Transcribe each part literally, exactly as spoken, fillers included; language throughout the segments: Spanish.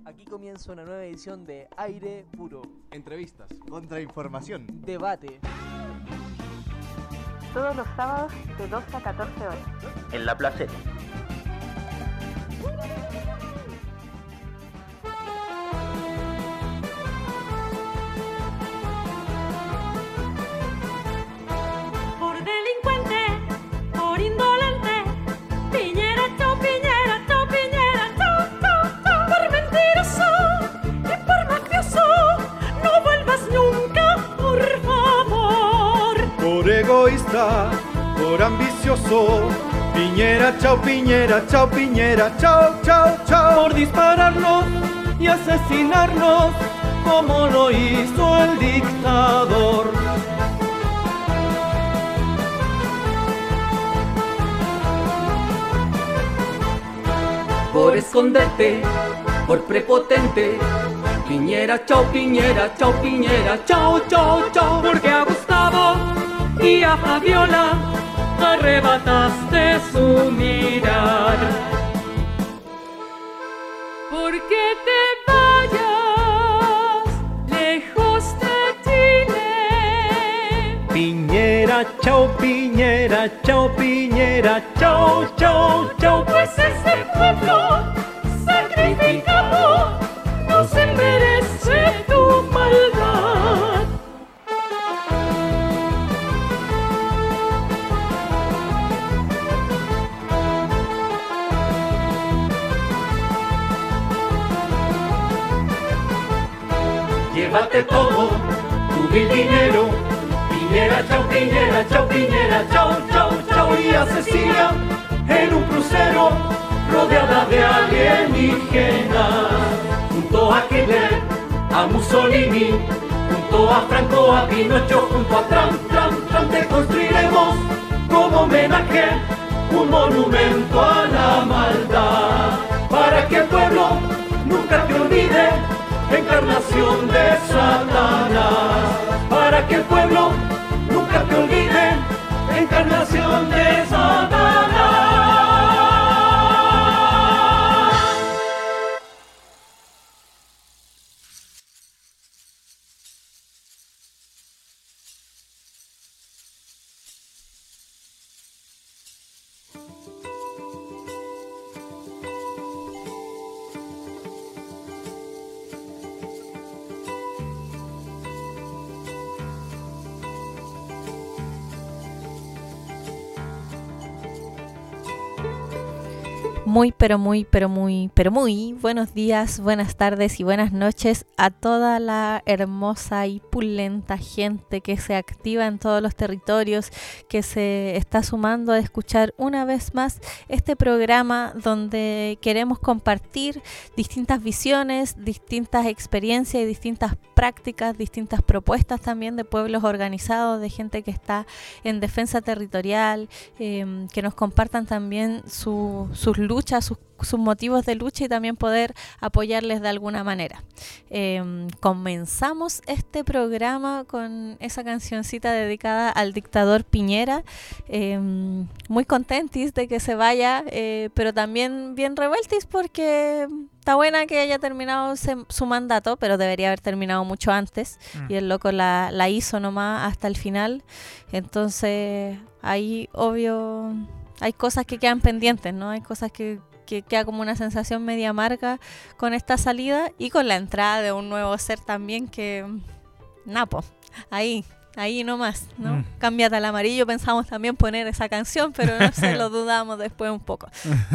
Aquí comienza una nueva edición de Aire Puro. Entrevistas, contrainformación, debate. Todos los sábados de doce a catorce horas. En La Placeta. Por delincuente, por indolente, Piñera, chau, Piñera, chau, Piñera, chau, chau, chau. Por mentiroso y por mafioso, no vuelvas nunca, por favor. Por egoísta, por ambicioso, Piñera, chau, Piñera, chau, Piñera, chau, chau, chau. Por dispararnos y asesinarnos como lo hizo el dictador. Por esconderte, por prepotente, Piñera, chau, Piñera, chau, Piñera, chau, chau, chau. Porque a Gustavo y a Fabiola arrebataste su mirar. Porque te vayas lejos de Chile. Piñera, chau, Piñera, chau, Piñera, chau, chau, chau. Pues ese pueblo sacrificado no se merece tu maldad. Llévate todo, tu vil dinero, Piñera, chau, Piñera, chau, Piñera, chau, chau, chau. Y asesina en un crucero rodeada de alienígenas. Junto a Hitler, a Mussolini, junto a Franco, a Pinocho, junto a Trump, Trump, Trump, te construiremos como homenaje un monumento a la maldad. Para que el pueblo nunca te olvide, encarnación de Satanás. Para que el pueblo nunca te olvide, encarnación de Satanás. Muy, pero muy, pero muy, pero muy buenos días, buenas tardes y buenas noches a toda la hermosa y pulenta gente que se activa en todos los territorios, que se está sumando a escuchar una vez más este programa donde queremos compartir distintas visiones, distintas experiencias y distintas prácticas, distintas propuestas también de pueblos organizados, de gente que está en defensa territorial, eh, que nos compartan también su, sus luchas, sus, sus motivos de lucha y también poder apoyarles de alguna manera. Eh, comenzamos este programa con esa cancioncita dedicada al dictador Piñera, eh, muy contentis de que se vaya, eh, pero también bien revueltis porque está buena que haya terminado se, su mandato, pero debería haber terminado mucho antes, mm. y el loco la, la hizo nomás hasta el final. Entonces ahí obvio hay cosas que quedan pendientes, ¿no? Hay cosas que, que queda como una sensación media amarga con esta salida y con la entrada de un nuevo ser también que, napo, ahí, ahí nomás, ¿no? Mm. Cámbiate al amarillo, pensamos también poner esa canción, pero no sé, lo dudamos después un poco.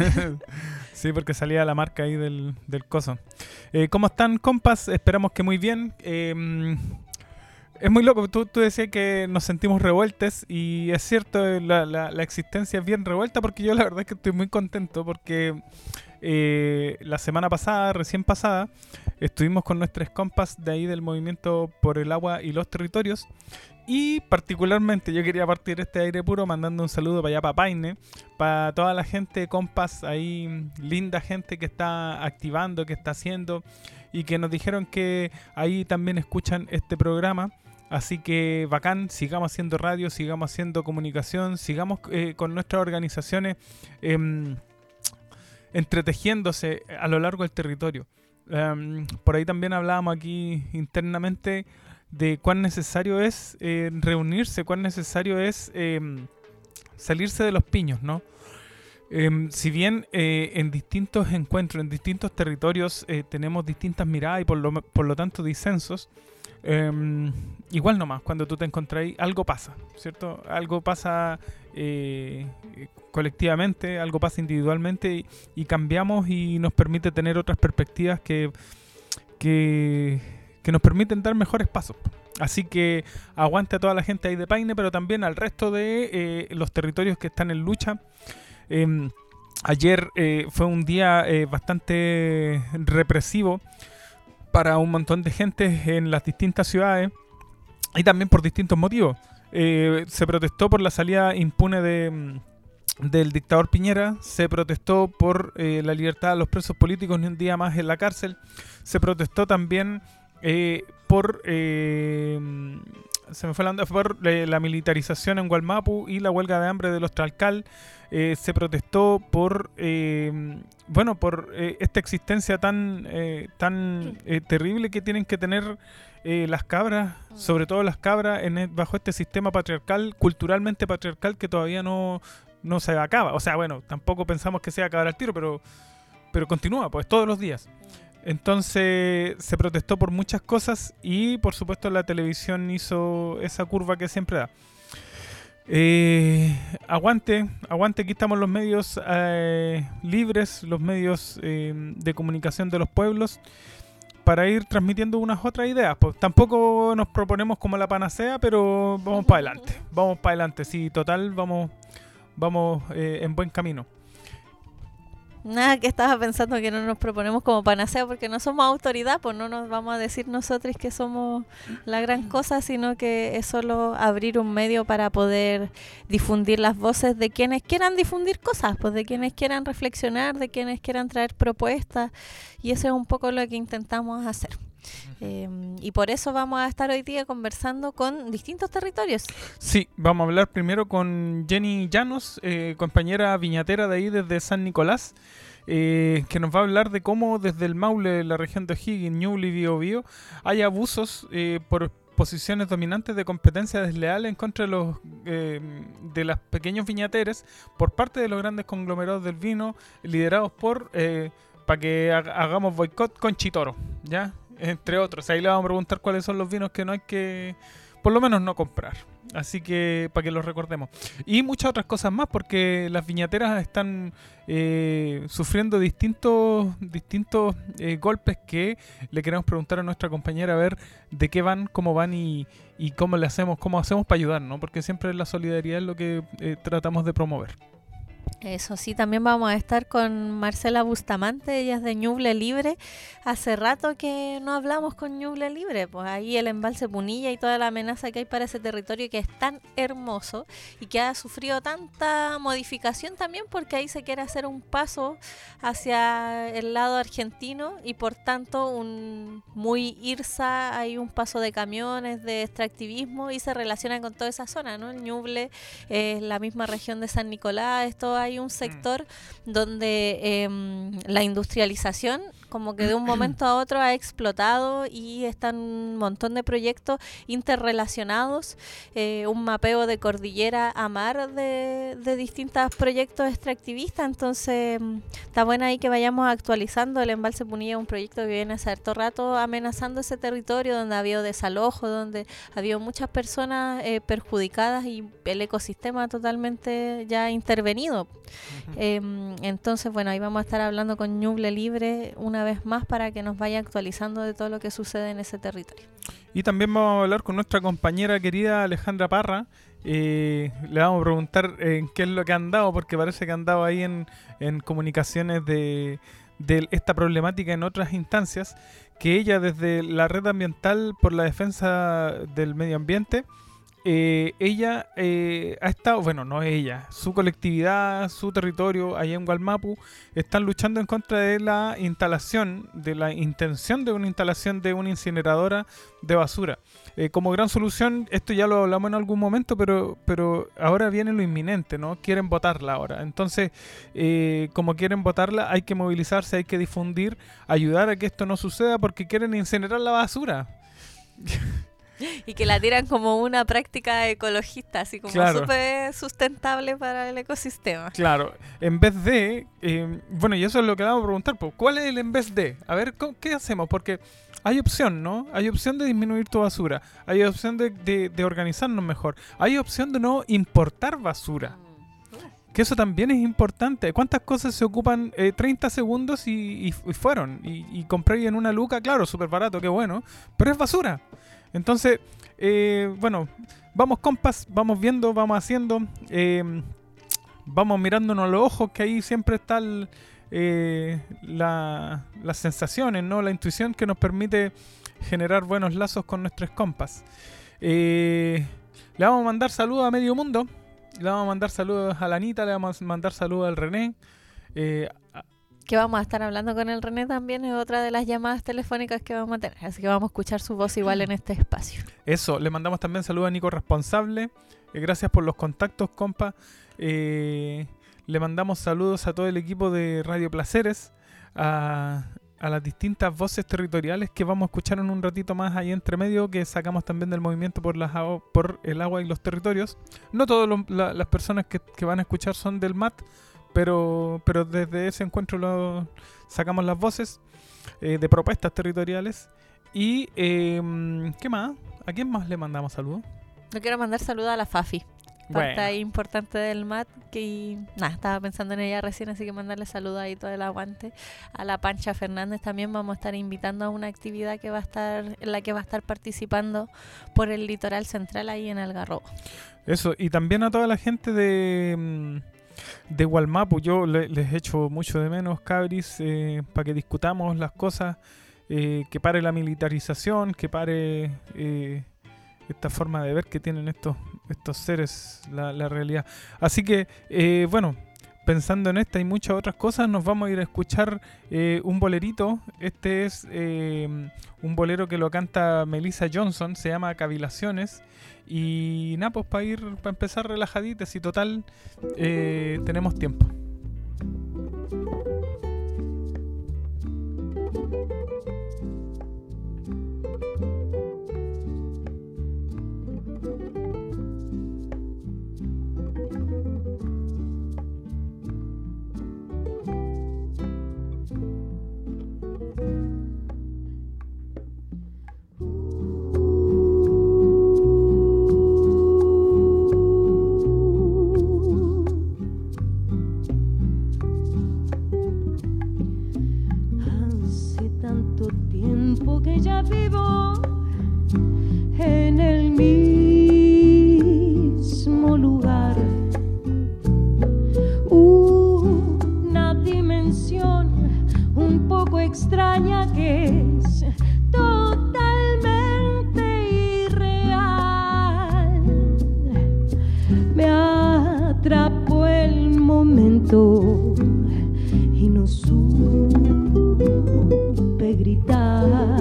Sí, porque salía la marca ahí del, del coso. Eh, ¿Cómo están, compas? Esperamos que muy bien. Eh, Es muy loco, tú, tú decías que nos sentimos revueltes y es cierto, la, la, la existencia es bien revuelta porque yo la verdad es que estoy muy contento porque eh, la semana pasada, recién pasada, estuvimos con nuestros compas de ahí del Movimiento por el Agua y los Territorios y particularmente yo quería partir este aire puro mandando un saludo para allá, para Paine, para toda la gente, compas, ahí linda gente que está activando, que está haciendo y que nos dijeron que ahí también escuchan este programa. Así que bacán, sigamos haciendo radio, sigamos haciendo comunicación, sigamos eh, con nuestras organizaciones eh, entretejiéndose a lo largo del territorio. Um, por ahí también hablábamos aquí internamente de cuán necesario es eh, reunirse, cuán necesario es eh, salirse de los piños, ¿no? Eh, si bien eh, en distintos encuentros, en distintos territorios eh, tenemos distintas miradas y por lo, por lo tanto disensos, eh, igual nomás, cuando tú te encontrás ahí, algo pasa, ¿cierto? Algo pasa eh, colectivamente, algo pasa individualmente y, y cambiamos y nos permite tener otras perspectivas que, que, que nos permiten dar mejores pasos. Así que aguante a toda la gente ahí de Paine, pero también al resto de eh, los territorios que están en lucha. Eh, ayer eh, fue un día eh, bastante represivo para un montón de gente en las distintas ciudades y también por distintos motivos. Eh, se protestó por la salida impune de, del dictador Piñera, se protestó por eh, la libertad de los presos políticos ni un día más en la cárcel, se protestó también eh, por... Eh, se me fue la onda, por eh, la militarización en Gualmapu y la huelga de hambre de los Tralcal. Eh, se protestó por eh, bueno por eh, esta existencia tan eh, tan eh, terrible que tienen que tener eh, las cabras, sobre todo las cabras en el, bajo este sistema patriarcal, culturalmente patriarcal, que todavía no, no se acaba. O sea, bueno, tampoco pensamos que se va a acabar al tiro, pero pero continúa, pues todos los días. Entonces se protestó por muchas cosas y por supuesto la televisión hizo esa curva que siempre da. Eh, aguante, aguante, aquí estamos los medios eh, libres, los medios eh, de comunicación de los pueblos, para ir transmitiendo unas otras ideas. Pues tampoco nos proponemos como la panacea, pero vamos para adelante, vamos para adelante, sí, total, vamos, vamos eh, en buen camino. Nada, que estaba pensando que no nos proponemos como panacea porque no somos autoridad, pues no nos vamos a decir nosotros que somos la gran cosa, sino que es solo abrir un medio para poder difundir las voces de quienes quieran difundir cosas, pues de quienes quieran reflexionar, de quienes quieran traer propuestas, y eso es un poco lo que intentamos hacer. Eh, y por eso vamos a estar hoy día conversando con distintos territorios. Sí, vamos a hablar primero con Jenny Llanos, eh, compañera viñatera de ahí desde San Nicolás, eh, que nos va a hablar de cómo desde el Maule, la región de O'Higgins, Ñuble y Biobío, hay abusos eh, por posiciones dominantes de competencia desleal en contra de los eh, de las pequeños viñateres por parte de los grandes conglomerados del vino, liderados por eh, para que ha- hagamos boicot con Chitoro, ¿ya? Entre otros. Ahí le vamos a preguntar cuáles son los vinos que no hay que, por lo menos, no comprar. Así que para que los recordemos. Y muchas otras cosas más, porque las viñateras están eh, sufriendo distintos distintos eh, golpes que le queremos preguntar a nuestra compañera a ver de qué van, cómo van y, y cómo le hacemos, cómo hacemos para ayudar, ¿no? Porque siempre la solidaridad es lo que eh, tratamos de promover. Eso sí, también vamos a estar con Marcela Bustamante, ella es de Ñuble Libre. Hace rato que no hablamos con Ñuble Libre, pues ahí el embalse Punilla y toda la amenaza que hay para ese territorio que es tan hermoso y que ha sufrido tanta modificación también porque ahí se quiere hacer un paso hacia el lado argentino y por tanto un muy IRSA, hay un paso de camiones, de extractivismo y se relaciona con toda esa zona, ¿no? El Ñuble es la misma región de San Nicolás, esto hay un sector mm. donde eh, la industrialización como que de un momento a otro ha explotado y están un montón de proyectos interrelacionados, eh, un mapeo de cordillera a mar de, de distintos proyectos extractivistas, entonces está bueno ahí que vayamos actualizando. El embalse Punilla es un proyecto que viene hace harto rato amenazando ese territorio donde ha habido desalojo, donde ha habido muchas personas eh, perjudicadas y el ecosistema totalmente ya intervenido. Uh-huh. Eh, entonces, bueno, ahí vamos a estar hablando con Ñuble Libre una vez más para que nos vaya actualizando de todo lo que sucede en ese territorio. Y también vamos a hablar con nuestra compañera querida Alejandra Parra. Eh, le vamos a preguntar eh, qué es lo que han dado, porque parece que han dado ahí en, en comunicaciones de, de esta problemática en otras instancias, que ella desde la Red Ambiental por la Defensa del Medio Ambiente eh, ella eh, ha estado, bueno, no ella, su colectividad, su territorio allá en Wallmapu, están luchando en contra de la instalación, de la intención de una instalación de una incineradora de basura. Eh, como gran solución, esto ya lo hablamos en algún momento, pero, pero ahora viene lo inminente, ¿no? Quieren botarla ahora. Entonces, eh, como quieren botarla, hay que movilizarse, hay que difundir, ayudar a que esto no suceda porque quieren incinerar la basura. Y que la tiran como una práctica ecologista, así como claro. súper sustentable para el ecosistema. Claro, en vez de... Eh, bueno, y eso es lo que vamos a preguntar, pues, ¿cuál es el en vez de? A ver, ¿qué hacemos? Porque hay opción, ¿no? Hay opción de disminuir tu basura, hay opción de, de, de organizarnos mejor, hay opción de no importar basura. Que eso también es importante. ¿Cuántas cosas se ocupan eh, treinta segundos y, y, y fueron? Y, y compré en una luca, claro, súper barato, qué bueno, pero es basura. Entonces, eh, bueno, vamos compas, vamos viendo, vamos haciendo, eh, vamos mirándonos a los ojos, que ahí siempre está el, eh, la, las sensaciones, ¿no? La intuición que nos permite generar buenos lazos con nuestros compas. Eh, le vamos a mandar saludos a medio mundo, le vamos a mandar saludos a la Anita, le vamos a mandar saludos al René. Eh, a, que vamos a estar hablando con el René también, es otra de las llamadas telefónicas que vamos a tener, así que vamos a escuchar su voz igual en este espacio. Eso, le mandamos también saludos a Nico Responsable, eh, gracias por los contactos, compa. Eh, le mandamos saludos a todo el equipo de Radio Placeres, a, a las distintas voces territoriales que vamos a escuchar en un ratito más ahí entre medio, que sacamos también del movimiento por, las, por el agua y los territorios. No todas la, las personas que, que van a escuchar son del M A T, Pero, pero desde ese encuentro lo, sacamos las voces eh, de propuestas territoriales. Y, eh, ¿qué más? ¿A quién más le mandamos saludos? Yo quiero mandar saludos a la Fafi, parte bueno. ahí importante del M A T, que nada, estaba pensando en ella recién, así que mandarle saludos ahí todo el aguante. A la Pancha Fernández también vamos a estar invitando a una actividad que va a estar, en la que va a estar participando por el litoral central ahí en Algarrobo. Eso, y también a toda la gente de... de Wallmapu. Yo le, les echo mucho de menos, cabris, eh, para que discutamos las cosas, eh, que pare la militarización, que pare eh, esta forma de ver que tienen estos, estos seres, la, la realidad. Así que, eh, bueno, pensando en esta y muchas otras cosas, nos vamos a ir a escuchar eh, un bolerito. Este es eh, un bolero que lo canta Melissa Johnson, se llama Cavilaciones. Y nada, pues para ir, para empezar relajaditas y total, eh, tenemos tiempo. Ya vivo en el mismo lugar, una dimensión un poco extraña que es totalmente irreal. Me atrapó el momento y no supe gritar.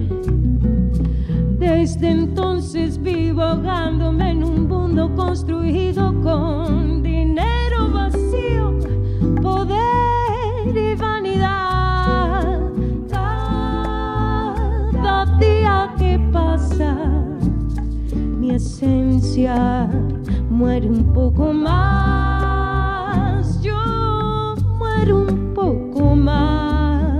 Desde entonces vivo ahogándome en un mundo construido con dinero vacío, poder y vanidad. Cada día que pasa, mi esencia muere un poco más. Yo muero un poco más.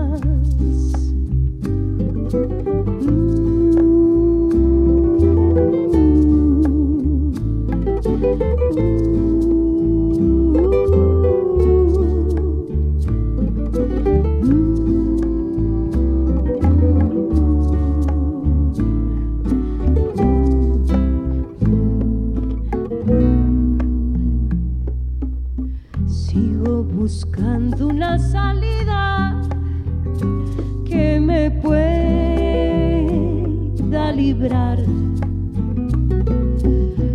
Sigo buscando una salida que me pueda librar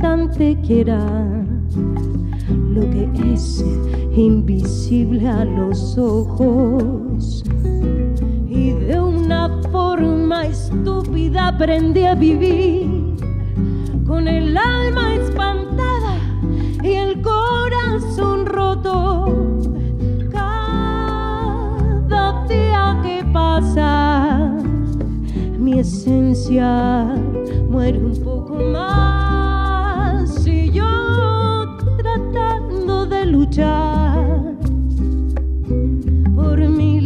instante quiera lo que es invisible a los ojos. Y de una forma estúpida aprendí a vivir con el alma espantada y el corazón roto. Cada día que pasa, mi esencia muere un poco más y yo tratando de luchar por mi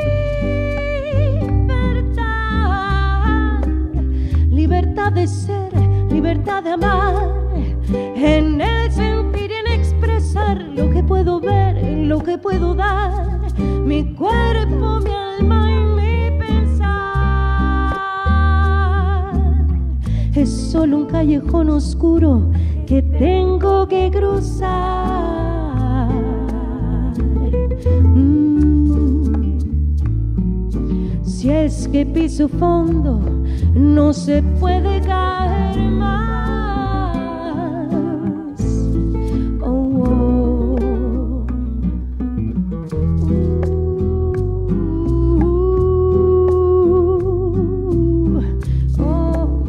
libertad, libertad de ser, libertad de amar, en el sentir y en expresar lo que puedo ver, lo que puedo dar, mi cuerpo, mi alma y mi pensar. Es solo un callejón oscuro que tengo que cruzar. Mm. Si es que piso fondo, no se puede caer más. Oh, oh. Uh, oh.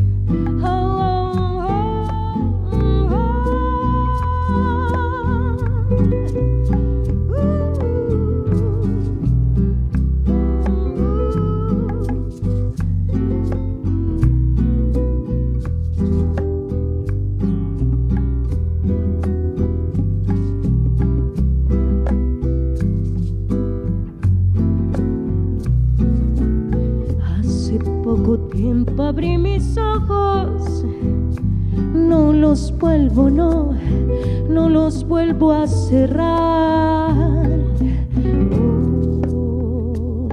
Hace poco tiempo abrí mis ojos, no los vuelvo, no, no los vuelvo a cerrar. Oh.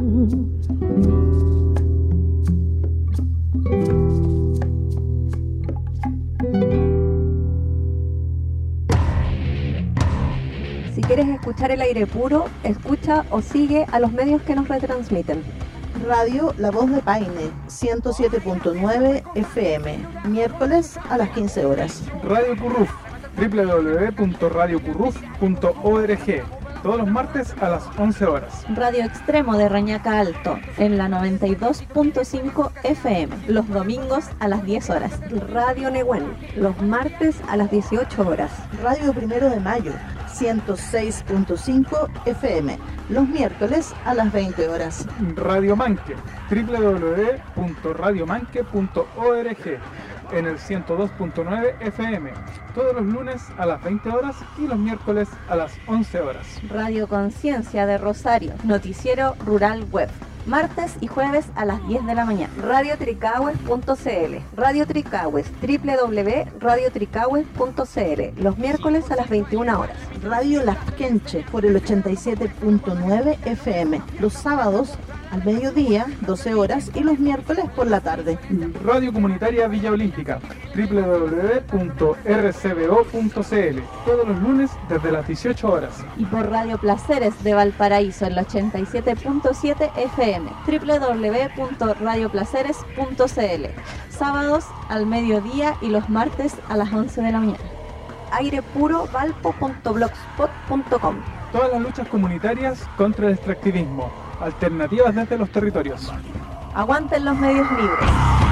Si quieres escuchar el aire puro, escucha o sigue a los medios que nos retransmiten. Radio La Voz de Paine, ciento siete punto nueve F M, miércoles a las quince horas. Radio Curruf, doble u doble u doble u punto radio curruf punto org, todos los martes a las once horas. Radio Extremo de Reñaca Alto, en la noventa y dos punto cinco F M, los domingos a las diez horas. Radio Nehuen, los martes a las dieciocho horas. Radio Primero de Mayo, ciento seis punto cinco F M, los miércoles a las veinte horas. Radio Manque, doble u doble u doble u punto radio manque punto org, en el ciento dos punto nueve F M, todos los lunes a las veinte horas y los miércoles a las once horas. Radio Conciencia de Rosario, noticiero rural web, martes y jueves a las diez de la mañana. Radio Tricahues punto c l, Radio Tricahues, doble u doble u doble u punto radio tricahues punto c l, los miércoles a las veintiuna horas. Radio Lasquenche por el ochenta y siete punto nueve F M, los sábados al mediodía, doce horas, y los miércoles por la tarde. Radio Comunitaria Villa Olímpica, doble u doble u doble u punto r c b o punto c l, todos los lunes desde las dieciocho horas. Y por Radio Placeres de Valparaíso, en el ochenta y siete punto siete F M, doble u doble u doble u punto radio placeres punto c l, sábados al mediodía y los martes a las once de la mañana. aire puro valpo punto blogspot punto com. Todas las luchas comunitarias contra el extractivismo, alternativas desde los territorios. Aguanten los medios libres.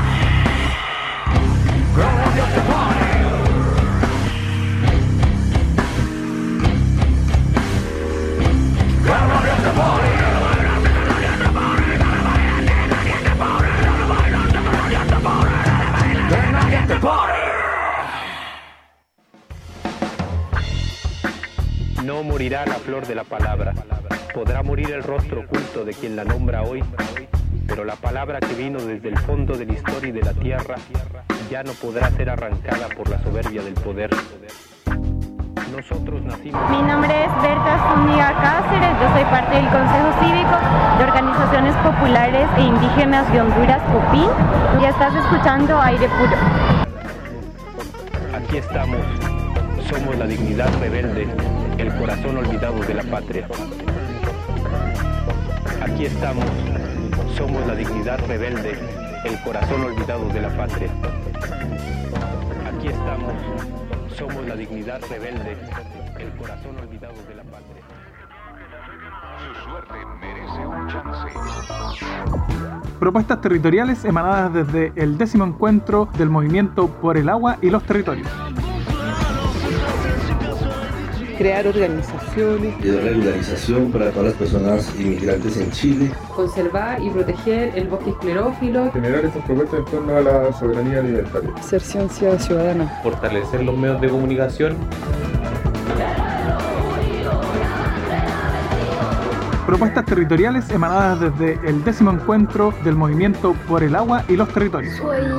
No morirá la flor de la palabra, podrá morir el rostro oculto de quien la nombra hoy, pero la palabra que vino desde el fondo de la historia y de la tierra ya no podrá ser arrancada por la soberbia del poder. Nosotros nacimos... Mi nombre es Berta Zúñiga Cáceres, yo soy parte del Consejo Cívico de Organizaciones Populares e Indígenas de Honduras, COPIN, y estás escuchando Aire Puro. Aquí estamos, somos la dignidad rebelde, el corazón olvidado de la patria. Aquí estamos, somos la dignidad rebelde, el corazón olvidado de la patria. Aquí estamos, somos la dignidad rebelde, el corazón olvidado de la patria. Su suerte merece un chance. Propuestas territoriales emanadas desde el décimo encuentro del Movimiento por el Agua y los Territorios. Crear organizaciones de regularización para todas las personas inmigrantes en Chile. Conservar y proteger el bosque esclerófilo. Generar estas propuestas en torno a la soberanía alimentaria. Hacer ciencia ciudadana. Fortalecer los medios de comunicación. Propuestas territoriales emanadas desde el décimo encuentro del Movimiento por el Agua y los Territorios.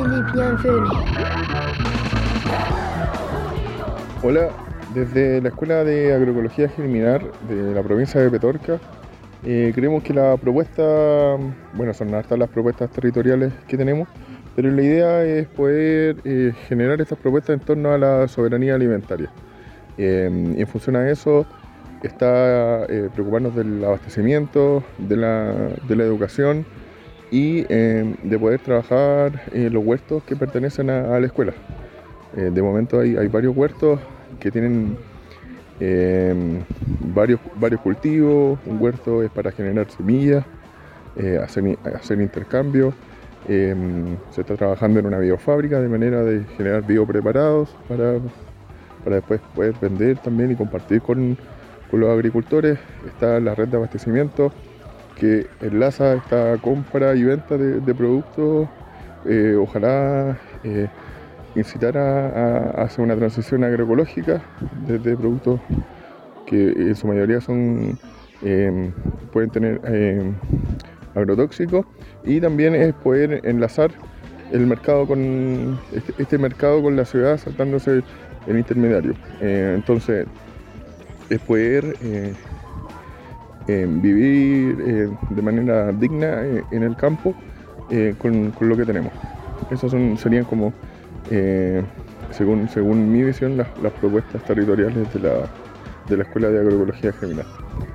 Hola, desde la Escuela de Agroecología Germinar de la provincia de Petorca, eh, creemos que la propuesta, bueno, son hartas las propuestas territoriales que tenemos, pero la idea es poder eh, generar estas propuestas en torno a la soberanía alimentaria. Eh, y en función a eso, está eh, preocuparnos del abastecimiento, de la, de la educación y eh, de poder trabajar en los huertos que pertenecen a, a la escuela. Eh, de momento hay, hay varios huertos que tienen eh, varios, varios cultivos. Un huerto es para generar semillas, eh, hacer, hacer intercambio. Eh, se está trabajando en una biofábrica de manera de generar biopreparados para, para después poder vender también y compartir con Con los agricultores. Está la red de abastecimiento que enlaza esta compra y venta de, de productos. Eh, ojalá eh, incitar a, a hacer una transición agroecológica desde productos que en su mayoría son eh, pueden tener eh, agrotóxicos, y también es poder enlazar el mercado con este, este mercado con la ciudad, saltándose el intermediario. Eh, entonces es poder eh, eh, vivir eh, de manera digna eh, en el campo eh, con, con lo que tenemos. Esas son, serían como, eh, según, según mi visión, las, las propuestas territoriales de la, de la Escuela de Agroecología Germinar.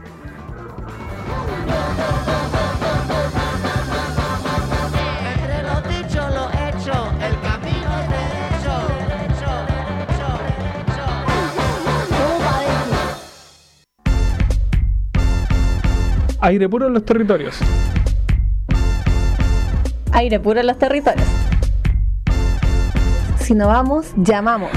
Aire puro en los territorios. Aire puro en los territorios. Si no vamos, llamamos.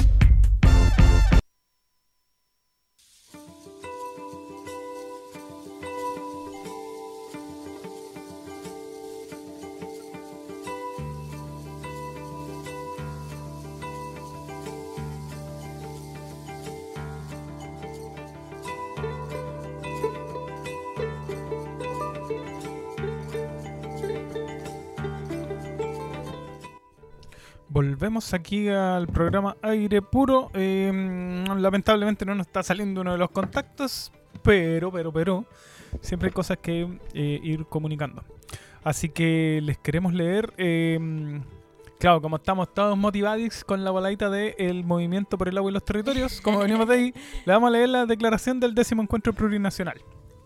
Volvemos aquí al programa Aire Puro. Eh, lamentablemente no nos está saliendo uno de los contactos, pero, pero, pero, siempre hay cosas que eh, ir comunicando. Así que les queremos leer. Eh, claro, como estamos todos motivados con la voladita del Movimiento por el Agua y los Territorios, como venimos de ahí, le vamos a leer la declaración del décimo encuentro plurinacional.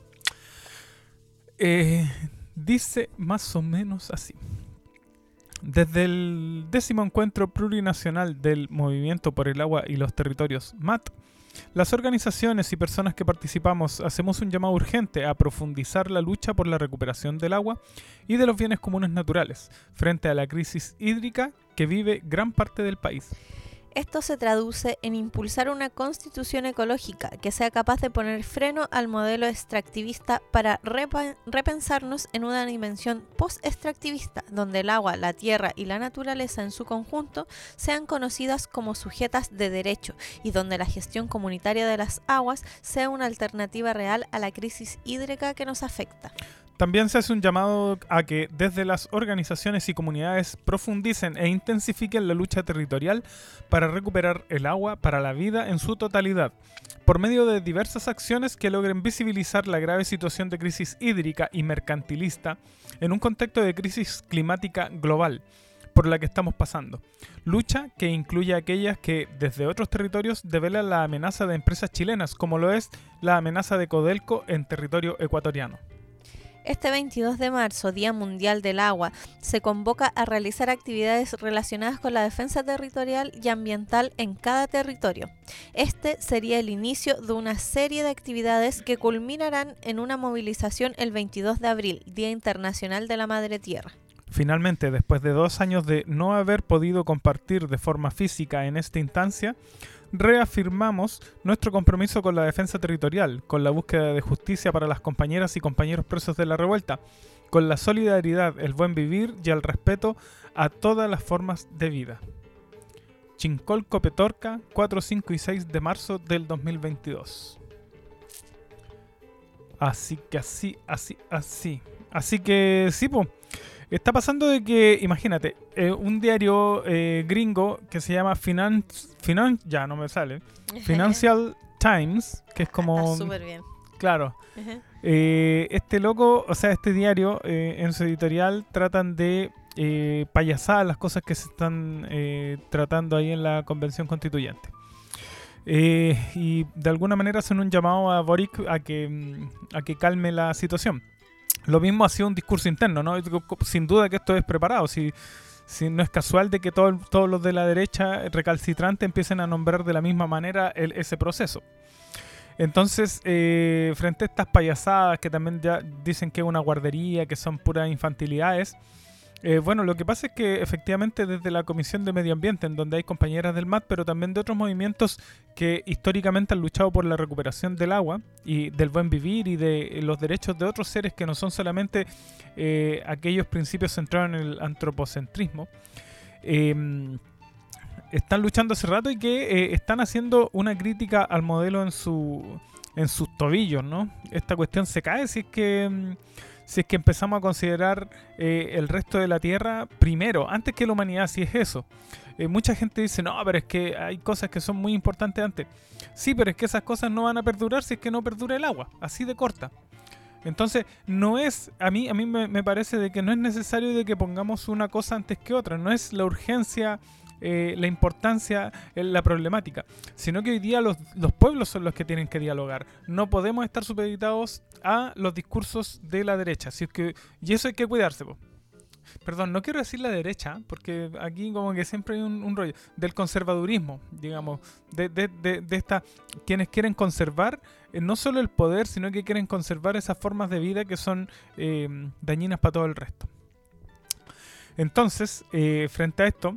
Eh, dice más o menos así. Desde el décimo encuentro plurinacional del Movimiento por el Agua y los Territorios, M A T, las organizaciones y personas que participamos hacemos un llamado urgente a profundizar la lucha por la recuperación del agua y de los bienes comunes naturales frente a la crisis hídrica que vive gran parte del país. Esto se traduce en impulsar una constitución ecológica que sea capaz de poner freno al modelo extractivista para repa- repensarnos en una dimensión post-extractivista, donde el agua, la tierra y la naturaleza en su conjunto sean conocidas como sujetas de derecho y donde la gestión comunitaria de las aguas sea una alternativa real a la crisis hídrica que nos afecta. También se hace un llamado a que desde las organizaciones y comunidades profundicen e intensifiquen la lucha territorial para recuperar el agua para la vida en su totalidad, por medio de diversas acciones que logren visibilizar la grave situación de crisis hídrica y mercantilista en un contexto de crisis climática global por la que estamos pasando. Lucha que incluye aquellas que desde otros territorios develan la amenaza de empresas chilenas, como lo es la amenaza de Codelco en territorio ecuatoriano. Este veintidós de marzo, Día Mundial del Agua, se convoca a realizar actividades relacionadas con la defensa territorial y ambiental en cada territorio. Este sería el inicio de una serie de actividades que culminarán en una movilización el veintidós de abril, Día Internacional de la Madre Tierra. Finalmente, después de dos años de no haber podido compartir de forma física en esta instancia, reafirmamos nuestro compromiso con la defensa territorial, con la búsqueda de justicia para las compañeras y compañeros presos de la revuelta, con la solidaridad, el buen vivir y el respeto a todas las formas de vida. Chincolco, Petorca, cuatro, cinco y seis de marzo del dos mil veintidós. Así que así, así, así. Así que sí, po. Está pasando de que, imagínate, eh, un diario eh, gringo que se llama Finance, Finan, ya no me sale, Financial Times, que es como... Está súper bien. Claro. Uh-huh. eh, este loco, o sea, este diario, eh, en su editorial tratan de eh, payasar las cosas que se están eh, tratando ahí en la Convención Constituyente. Eh, y de alguna manera hacen un llamado a Boric a que, a que calme la situación. Lo mismo ha sido un discurso interno, ¿no? Sin duda que esto es preparado. Si, si no es casual de que todo, todos los de la derecha recalcitrante empiecen a nombrar de la misma manera el, ese proceso. Entonces, eh, frente a estas payasadas que también ya dicen que es una guardería, que son puras infantilidades, eh, bueno, lo que pasa es que efectivamente desde la Comisión de Medio Ambiente, en donde hay compañeras del M A T, pero también de otros movimientos que históricamente han luchado por la recuperación del agua y del buen vivir y de los derechos de otros seres que no son solamente eh, aquellos principios centrados en el antropocentrismo, eh, están luchando hace rato y que eh, están haciendo una crítica al modelo en su en sus tobillos, ¿no? Esta cuestión se cae si es que... si es que empezamos a considerar eh, el resto de la Tierra primero, antes que la humanidad, si es eso. Eh, mucha gente dice, no, pero es que hay cosas que son muy importantes antes. Sí, pero es que esas cosas no van a perdurar si es que no perdura el agua, así de corta. Entonces, no es, a mí, a mí me, me parece de que no es necesario de que pongamos una cosa antes que otra, no es la urgencia... Eh, la importancia, eh, la problemática, sino que hoy día los, los pueblos son los que tienen que dialogar. No podemos estar supeditados a los discursos de la derecha. Así es que, y eso hay que cuidarse. Po. Perdón, no quiero decir la derecha, porque aquí como que siempre hay un, un rollo del conservadurismo, digamos, de, de, de, de esta, quienes quieren conservar eh, no solo el poder, sino que quieren conservar esas formas de vida que son eh, dañinas para todo el resto. Entonces, eh, frente a esto,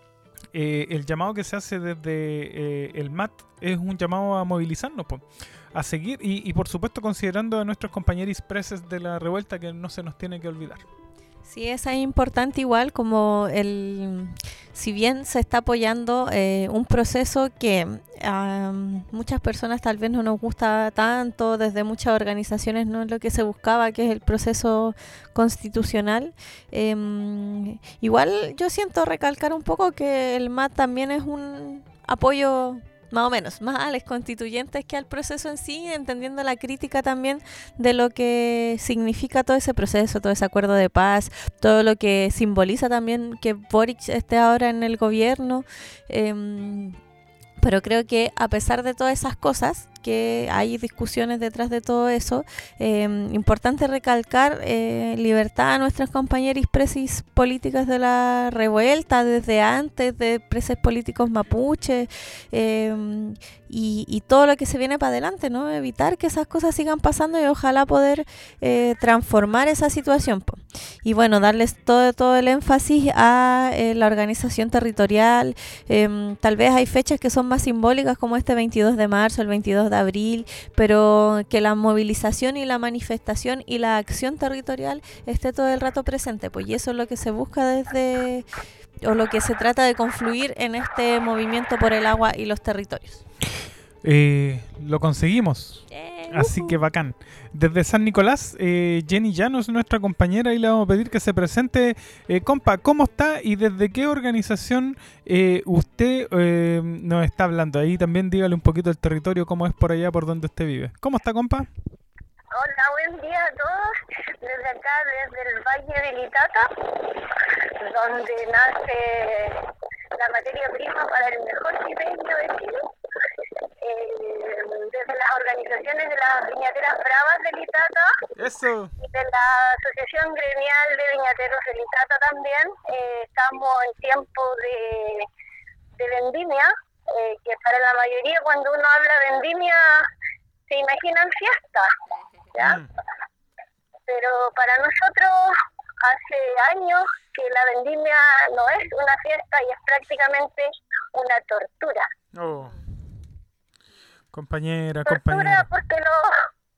Eh, el llamado que se hace desde eh, el M A T es un llamado a movilizarnos, po, a seguir y, y por supuesto considerando a nuestros compañeros presos de la revuelta que no se nos tiene que olvidar. Sí, es importante igual como el, si bien se está apoyando eh, un proceso que a um, muchas personas tal vez no nos gusta tanto, desde muchas organizaciones no es lo que se buscaba, que es el proceso constitucional. Eh, igual yo siento recalcar un poco que el M A T también es un apoyo más o menos, más a los constituyentes que al proceso en sí, entendiendo la crítica también de lo que significa todo ese proceso, todo ese acuerdo de paz, todo lo que simboliza también que Boric esté ahora en el gobierno. Eh, pero creo que a pesar de todas esas cosas, que hay discusiones detrás de todo eso, eh, importante recalcar eh, libertad a nuestras compañeras presos políticas de la revuelta, desde antes de presos políticos mapuche, eh, y, y todo lo que se viene para adelante, ¿no? Evitar que esas cosas sigan pasando y ojalá poder eh, transformar esa situación. Po. Y bueno, darles todo, todo el énfasis a eh, la organización territorial. Eh, tal vez hay fechas que son más simbólicas como este veintidós de marzo, el veintidós de abril, pero que la movilización y la manifestación y la acción territorial esté todo el rato presente, pues y eso es lo que se busca desde, o lo que se trata de confluir en este movimiento por el agua y los territorios. Eh, lo conseguimos, eh, así uh-huh. que bacán. Desde San Nicolás, eh, Jenny Llano es nuestra compañera y le vamos a pedir que se presente. Eh, compa, ¿cómo está y desde qué organización eh, usted eh, nos está hablando? Ahí también dígale un poquito el territorio, cómo es por allá por donde usted vive. ¿Cómo está, compa? Hola, buen día a todos. Desde acá, desde el Valle del Itata, donde nace la materia prima para el mejor stipendio de Chile. Eh, desde las organizaciones de las viñateras bravas del Itata Eso. y de la Asociación Gremial de Viñateros del Itata también, eh, estamos en tiempo de, de vendimia, eh, que para la mayoría cuando uno habla vendimia se imaginan fiestas, ¿ya? Mm. Pero para nosotros hace años que la vendimia no es una fiesta y es prácticamente una tortura. Oh. Compañera, tortura compañera. Porque los,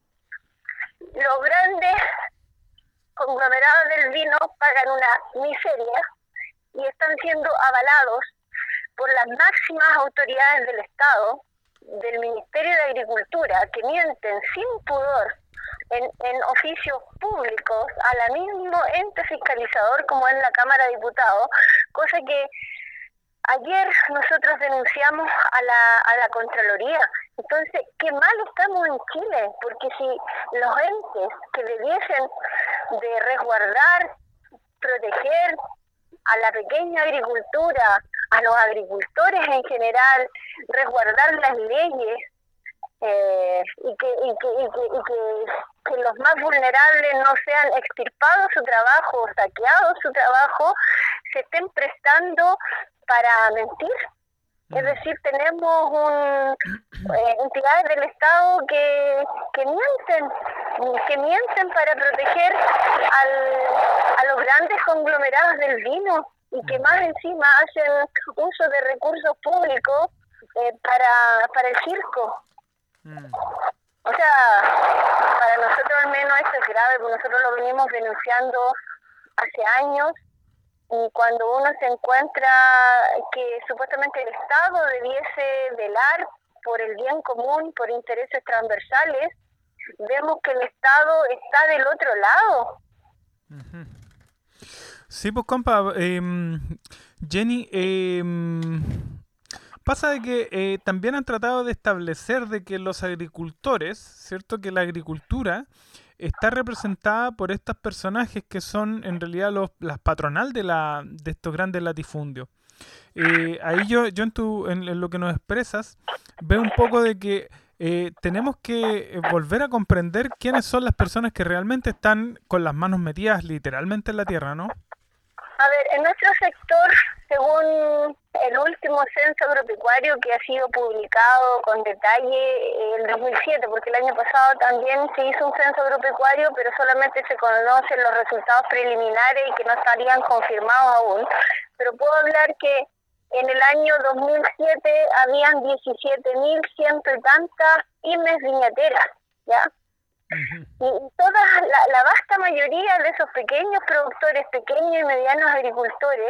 los grandes conglomerados del vino pagan una miseria y están siendo avalados por las máximas autoridades del Estado, del Ministerio de Agricultura, que mienten sin pudor en, en oficios públicos a la mismo ente fiscalizador como es la Cámara de Diputados, cosa que ayer nosotros denunciamos a la, a la Contraloría. Entonces, qué mal estamos en Chile, porque si los entes que debiesen de resguardar, proteger a la pequeña agricultura, a los agricultores en general, resguardar las leyes, eh, y, que, y, que, y, que, y que, que los más vulnerables no sean extirpados su trabajo o saqueados su trabajo, se estén prestando para mentir. Es decir, tenemos un, eh, entidades del Estado que, que mienten, que mienten para proteger al, a los grandes conglomerados del vino y que más encima hacen uso de recursos públicos eh, para, para el circo. Mm. O sea, para nosotros al menos esto es grave, porque nosotros lo venimos denunciando hace años. Y cuando uno se encuentra que supuestamente el Estado debiese velar por el bien común, por intereses transversales, vemos que el Estado está del otro lado. Uh-huh. Sí, pues compa, eh, Jenny, eh, pasa de que eh, también han tratado de establecer de que los agricultores, ¿cierto? Que la agricultura está representada por estos personajes que son en realidad los las patronal de la de estos grandes latifundios. Eh, ahí yo yo en tu en, en lo que nos expresas veo un poco de que eh, tenemos que volver a comprender quiénes son las personas que realmente están con las manos metidas literalmente en la tierra, ¿no? A ver, en nuestro sector, según el último censo agropecuario que ha sido publicado con detalle en dos mil siete, porque el año pasado también se hizo un censo agropecuario, pero solamente se conocen los resultados preliminares y que no estarían confirmados aún. Pero puedo hablar que en el año dos mil siete habían diecisiete mil ciento y tantas pymes viñateras, ¿ya? Y toda la, la vasta mayoría de esos pequeños productores, pequeños y medianos agricultores,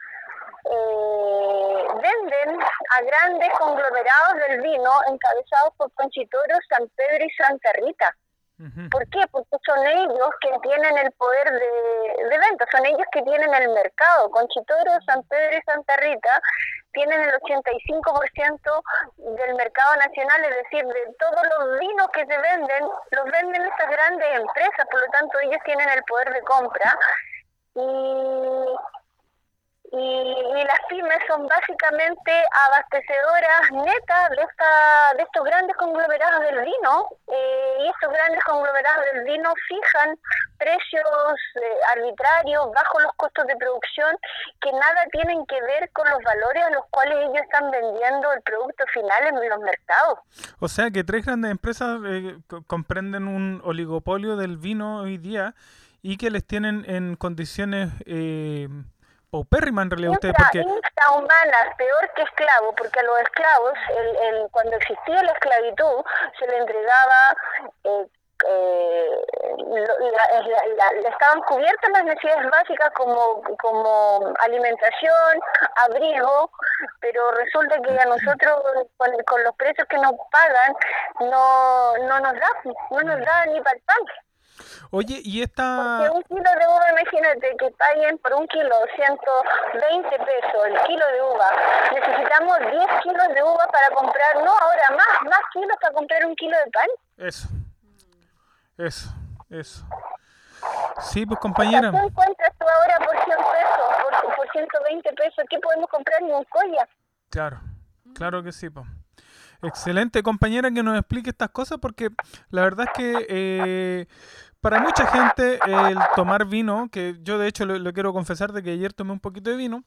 eh, venden a grandes conglomerados del vino encabezados por Conchitoro, San Pedro y Santa Rita. Uh-huh. ¿Por qué? Porque son ellos que tienen el poder de, de venta, son ellos que tienen el mercado. Conchitoro, San Pedro y Santa Rita tienen el ochenta y cinco por ciento del mercado nacional, es decir, de todos los vinos que se venden, los venden estas grandes empresas, por lo tanto ellos tienen el poder de compra. Y... Y, y las pymes son básicamente abastecedoras netas de esta de estos grandes conglomerados del vino, eh, y estos grandes conglomerados del vino fijan precios eh, arbitrarios, bajo los costos de producción, que nada tienen que ver con los valores a los cuales ellos están vendiendo el producto final en los mercados. O sea que tres grandes empresas eh, comprenden un oligopolio del vino hoy día y que les tienen en condiciones... Eh, paupérrima en realidad ustedes, porque infrahumanas, peor que esclavos, porque a los esclavos, el, el, cuando existía la esclavitud, se le entregaba, eh, eh, la, la, la, la, estaban cubiertas las necesidades básicas como, como alimentación, abrigo, pero resulta que a nosotros, con, con los precios que nos pagan, no, no nos da, no nos da ni para el pan. Oye, y esta... Porque un kilo de uva, imagínate que paguen por un kilo ciento veinte pesos el kilo de uva. Necesitamos diez kilos de uva para comprar, no, ahora más, más kilos para comprar un kilo de pan. Eso, eso, eso. Sí, pues compañera. ¿Qué encuentras tú ahora por cien pesos, por, por ciento veinte pesos? ¿Qué podemos comprar en un colla? Claro, claro que sí, pues. Excelente, compañera, que nos explique estas cosas, porque la verdad es que eh, para mucha gente el tomar vino, que yo de hecho le, le quiero confesar de que ayer tomé un poquito de vino,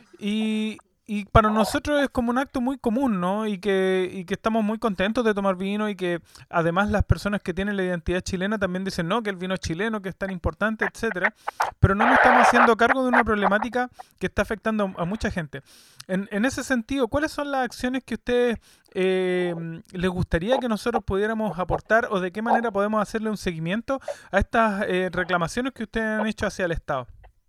y, y para nosotros es como un acto muy común, ¿no? Y que, y que estamos muy contentos de tomar vino, y que además las personas que tienen la identidad chilena también dicen, no, que el vino es chileno, que es tan importante, etcétera. Pero no nos estamos haciendo cargo de una problemática que está afectando a mucha gente. En, en ese sentido, ¿cuáles son las acciones que a ustedes eh, les gustaría que nosotros pudiéramos aportar, o de qué manera podemos hacerle un seguimiento a estas eh, reclamaciones que ustedes han hecho hacia el Estado?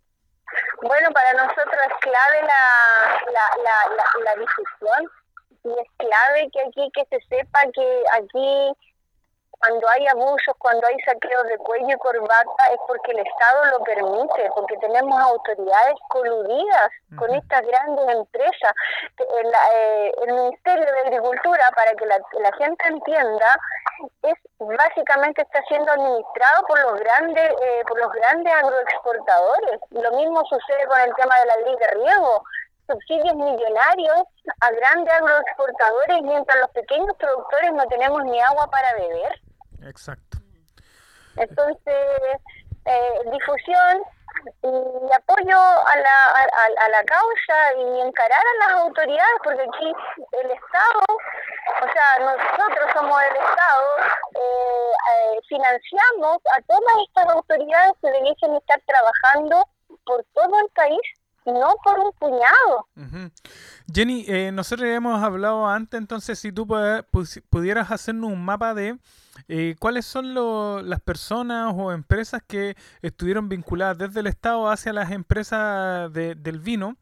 Bueno, para nosotros es clave la, la, la, la, la difusión, y es clave que aquí que se sepa que aquí cuando hay abusos, cuando hay saqueos de cuello y corbata, es porque el Estado lo permite, porque tenemos autoridades coludidas uh-huh. con estas grandes empresas. El, eh, el Ministerio de Agricultura, para que la, la gente entienda, es básicamente está siendo administrado por los grandes eh, por los grandes agroexportadores. Lo mismo sucede con el tema de la ley de riego. Subsidios millonarios a grandes agroexportadores, mientras los pequeños productores no tenemos ni agua para beber. Exacto. Entonces, eh, difusión y apoyo a la, a, a la causa, y encarar a las autoridades, porque aquí el Estado, o sea, nosotros somos el Estado, eh, eh, financiamos a todas estas autoridades que debiesen estar trabajando por todo el país, no por un puñado. Uh-huh. Jenny, eh, nosotros hemos hablado antes, entonces si tú pudieras hacernos un mapa de eh, cuáles son lo, las personas o empresas que estuvieron vinculadas desde el Estado hacia las empresas de, del vino,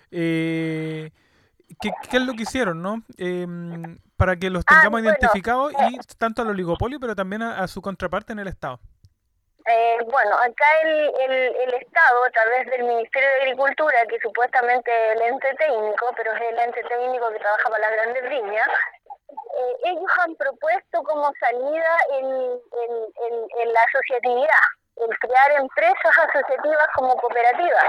eh, ¿qué, ¿qué es lo que hicieron, no? Eh, para que los tengamos ah, bueno, identificados, eh, y tanto al oligopolio, pero también a, a su contraparte en el Estado. Eh, bueno, acá el, el, el Estado, a través del Ministerio de Agricultura, que supuestamente es el ente técnico, pero es el ente técnico que trabaja para las grandes viñas, eh, ellos han propuesto como salida el, el, el, el, la asociatividad, el crear empresas asociativas como cooperativas,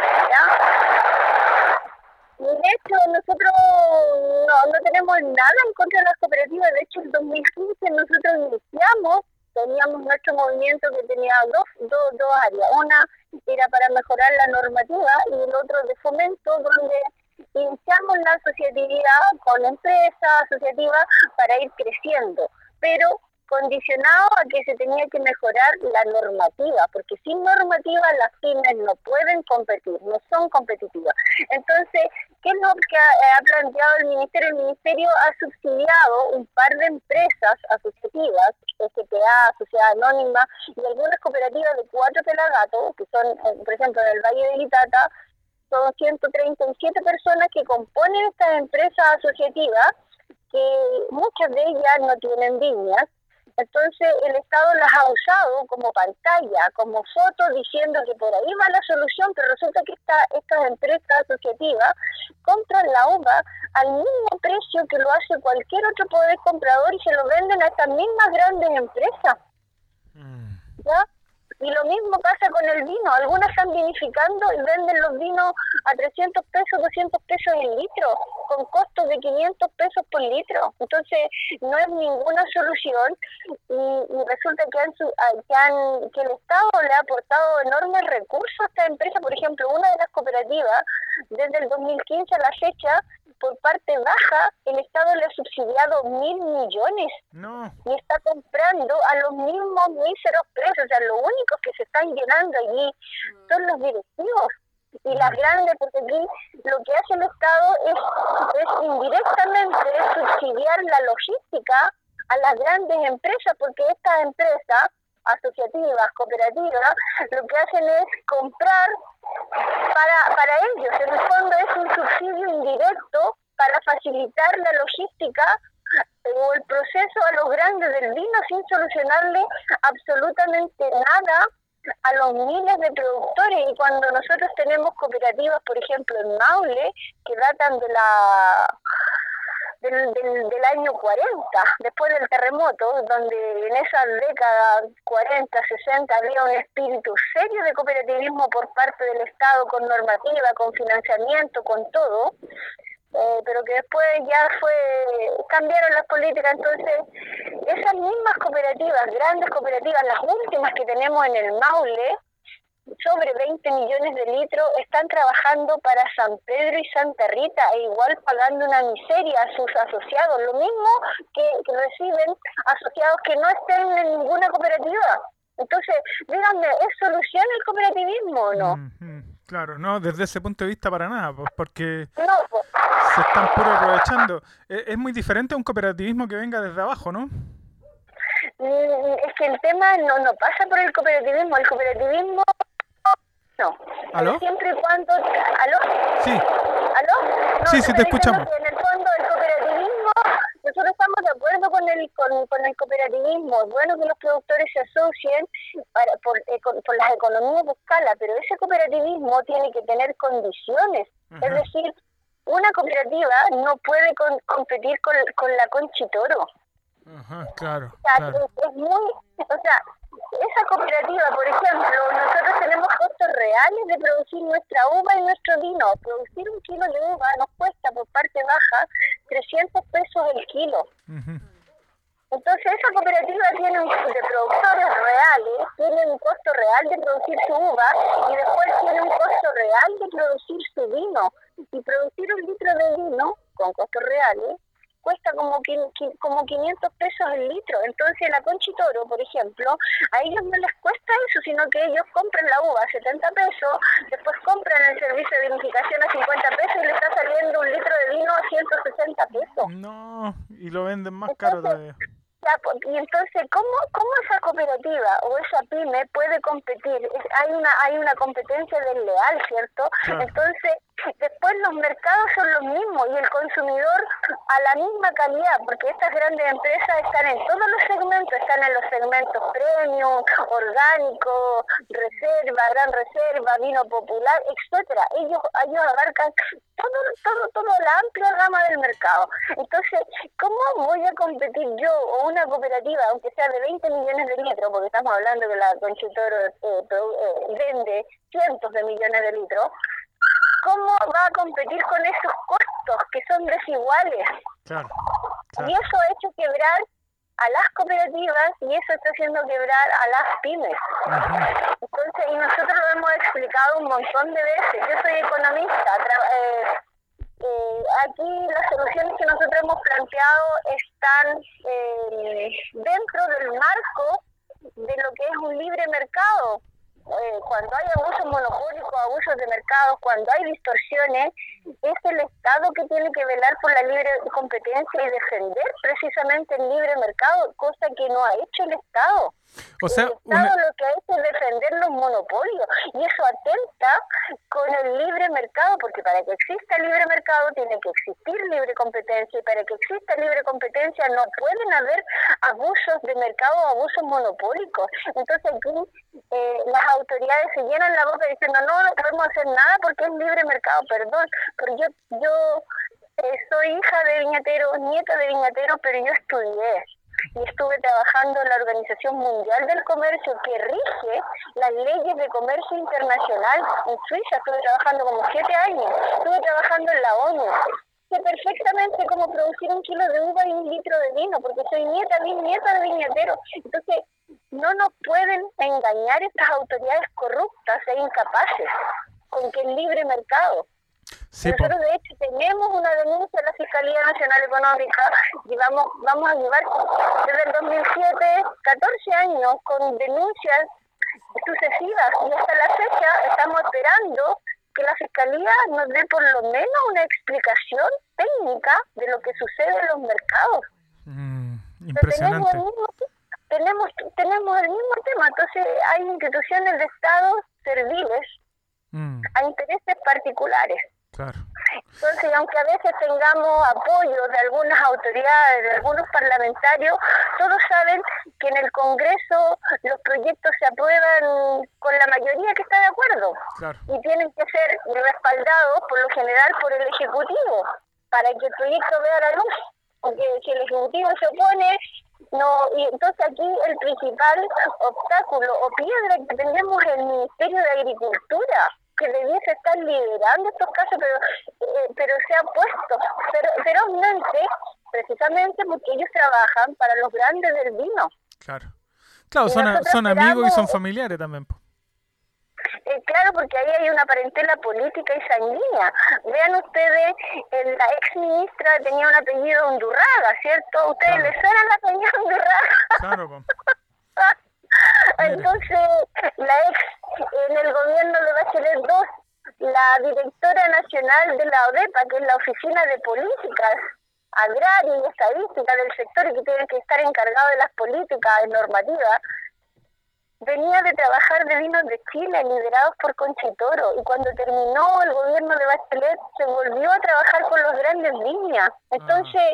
¿ya? De hecho, nosotros no, no tenemos nada en contra de las cooperativas. De hecho, en dos mil quince nosotros iniciamos, teníamos nuestro movimiento que tenía dos, dos, dos áreas. Una era para mejorar la normativa y el otro de fomento, donde iniciamos la asociatividad con empresas asociativas para ir creciendo, pero condicionado a que se tenía que mejorar la normativa, porque sin normativa las pymes no pueden competir, no son competitivas. Entonces, ¿qué es lo que ha, ha planteado el Ministerio? El Ministerio ha subsidiado un par de empresas asociativas, S P A, Sociedad Anónima, y algunas cooperativas de cuatro pelagatos, que son, por ejemplo, en el Valle de Litata, son ciento treinta y siete personas que componen estas empresas asociativas, que muchas de ellas no tienen viñas. Entonces el Estado las ha usado como pantalla, como foto, diciendo que por ahí va la solución, pero resulta que esta, estas empresas asociativas compran la uva al mismo precio que lo hace cualquier otro poder comprador, y se lo venden a estas mismas grandes empresas. ¿Ya? Y lo mismo pasa con el vino. Algunas están vinificando y venden los vinos a trescientos pesos, doscientos pesos el litro, con costos de quinientos pesos por litro. Entonces, no es ninguna solución, y, y resulta que, han, que, han, que el Estado le ha aportado enormes recursos a esta empresa. Por ejemplo, una de las cooperativas, desde el dos mil quince a la fecha, por parte baja, el Estado le ha subsidiado mil millones. No. Y está comprando a los mismos míseros precios. O sea, lo único que se están llenando allí son los directivos y las grandes, porque aquí lo que hace el Estado es, es indirectamente subsidiar la logística a las grandes empresas, porque estas empresas asociativas, cooperativas, lo que hacen es comprar para, para ellos. En el fondo es un subsidio indirecto para facilitar la logística o el proceso a los grandes del vino, sin solucionarle absolutamente nada a los miles de productores. Y cuando nosotros tenemos cooperativas, por ejemplo en Maule, que datan de la del, del, del año cuarenta, después del terremoto, donde en esas décadas cuarenta, sesenta había un espíritu serio de cooperativismo por parte del Estado, con normativa, con financiamiento, con todo. eh, pero que después ya fue cambiaron las políticas. Entonces, esas mismas cooperativas, grandes cooperativas, las últimas que tenemos en el Maule, sobre veinte millones de litros, están trabajando para San Pedro y Santa Rita, e igual pagando una miseria a sus asociados, lo mismo que, que reciben asociados que no estén en ninguna cooperativa. Entonces, díganme, ¿es solución el cooperativismo o no? Mm-hmm. Claro, no, desde ese punto de vista para nada, pues porque no, pues. se están puro aprovechando. Es, es muy diferente a un cooperativismo que venga desde abajo, ¿no? Es que el tema no, no pasa por el cooperativismo, el cooperativismo no. ¿Aló? Siempre y cuando... ¿Aló? Sí. ¿Aló? No, sí, sí, te escuchamos. En el fondo el cooperativismo, nosotros estamos de acuerdo con el con, con el cooperativismo. Es bueno que los productores se asocien para, por, eh, con, por las economías de escala, pero ese cooperativismo tiene que tener condiciones. Uh-huh. Es decir, una cooperativa no puede con, competir con, con la Conchitoro. Ajá, claro, o sea, claro. Es, es muy, o sea, esa cooperativa, por ejemplo, nosotros tenemos costos reales de producir nuestra uva y nuestro vino. Producir un kilo de uva nos cuesta por parte baja trescientos pesos el kilo. Uh-huh. Entonces esa cooperativa tiene un de productores reales, tiene un costo real de producir su uva y después tiene un costo real de producir su vino. Y producir un litro de vino con costos reales cuesta como como quinientos pesos el litro. Entonces la Conchitoro, por ejemplo, a ellos no les cuesta eso, sino que ellos compran la uva a setenta pesos, después compran el servicio de vinificación a cincuenta pesos y le está saliendo un litro de vino a ciento sesenta pesos. No, y lo venden más caro todavía. Y entonces, ¿cómo, ¿cómo esa cooperativa o esa pyme puede competir? Es, hay una hay una competencia desleal, ¿cierto? Claro. Entonces, después los mercados son los mismos y el consumidor a la misma calidad, porque estas grandes empresas están en todos los segmentos, están en los segmentos premium, orgánico, reserva, gran reserva, vino popular, etcétera. Ellos, ellos abarcan todo, todo, toda la amplia gama del mercado. Entonces, ¿cómo voy a competir yo o una cooperativa, aunque sea de veinte millones de litros, porque estamos hablando que la Conchitoro eh, eh, vende cientos de millones de litros? ¿Cómo va a competir con esos costos que son desiguales? Claro, claro. Y eso ha hecho quebrar a las cooperativas y eso está haciendo quebrar a las pymes. Uh-huh. Entonces, y nosotros lo hemos explicado un montón de veces. Yo soy economista. Tra- eh, eh, aquí las soluciones que nosotros hemos planteado están eh, dentro del marco de lo que es un libre mercado. Eh, cuando hay abusos monopólicos, abusos de mercados, cuando hay distorsiones, es el Estado que tiene que velar por la libre competencia y defender precisamente el libre mercado, cosa que no ha hecho el Estado. O sea, el Estado una... lo que ha hecho es defender los monopolios y eso atenta con el libre mercado, porque para que exista libre mercado tiene que existir libre competencia y para que exista libre competencia no pueden haber abusos de mercado o abusos monopólicos. Entonces aquí eh, las autoridades se llenan la boca diciendo no, no podemos hacer nada porque es libre mercado, perdón, pero yo, yo eh, soy hija de viñateros, nieta de viñateros, pero yo estudié. Y estuve trabajando en la Organización Mundial del Comercio que rige las leyes de comercio internacional en Suiza. Estuve trabajando como siete años. Estuve trabajando en la ONU. Sé perfectamente cómo producir un kilo de uva y un litro de vino, porque soy nieta, nieta de viñatero. Entonces, no nos pueden engañar estas autoridades corruptas e incapaces con que el libre mercado. Sí, nosotros de hecho tenemos una denuncia en la Fiscalía Nacional Económica y vamos, vamos a llevar desde el dos mil siete catorce años con denuncias sucesivas y hasta la fecha estamos esperando que la Fiscalía nos dé por lo menos una explicación técnica de lo que sucede en los mercados. Mm, impresionante. Tenemos el, mismo, tenemos, tenemos el mismo tema, entonces hay instituciones de Estado serviles mm. a intereses particulares. Claro. Entonces, aunque a veces tengamos apoyo de algunas autoridades, de algunos parlamentarios, todos saben que en el Congreso los proyectos se aprueban con la mayoría que está de acuerdo. Claro. Y tienen que ser respaldados, por lo general, por el Ejecutivo, para que el proyecto vea la luz. Porque si el Ejecutivo se opone, no, y entonces aquí el principal obstáculo o piedra que tenemos es el Ministerio de Agricultura. que debiese estar liderando estos casos, pero eh, pero se ha puesto pero ferozmente, precisamente porque ellos trabajan para los grandes del vino. Claro, claro, son, a, son amigos y son familiares también. Eh, claro, porque ahí hay una parentela política y sanguínea. Vean ustedes, eh, la ex ministra tenía un apellido Undurraga, ¿cierto? ¿Ustedes claro. les suena el apellido Undurraga? Claro, pues. Entonces, la ex, en el gobierno de Bachelet dos, la directora nacional de la ODEPA, que es la Oficina de Políticas Agrarias y Estadísticas del sector, y que tiene que estar encargado de las políticas normativas, venía de trabajar de Vinos de Chile, liderados por Conchitoro, y cuando terminó el gobierno de Bachelet, se volvió a trabajar con los grandes viñas. Entonces,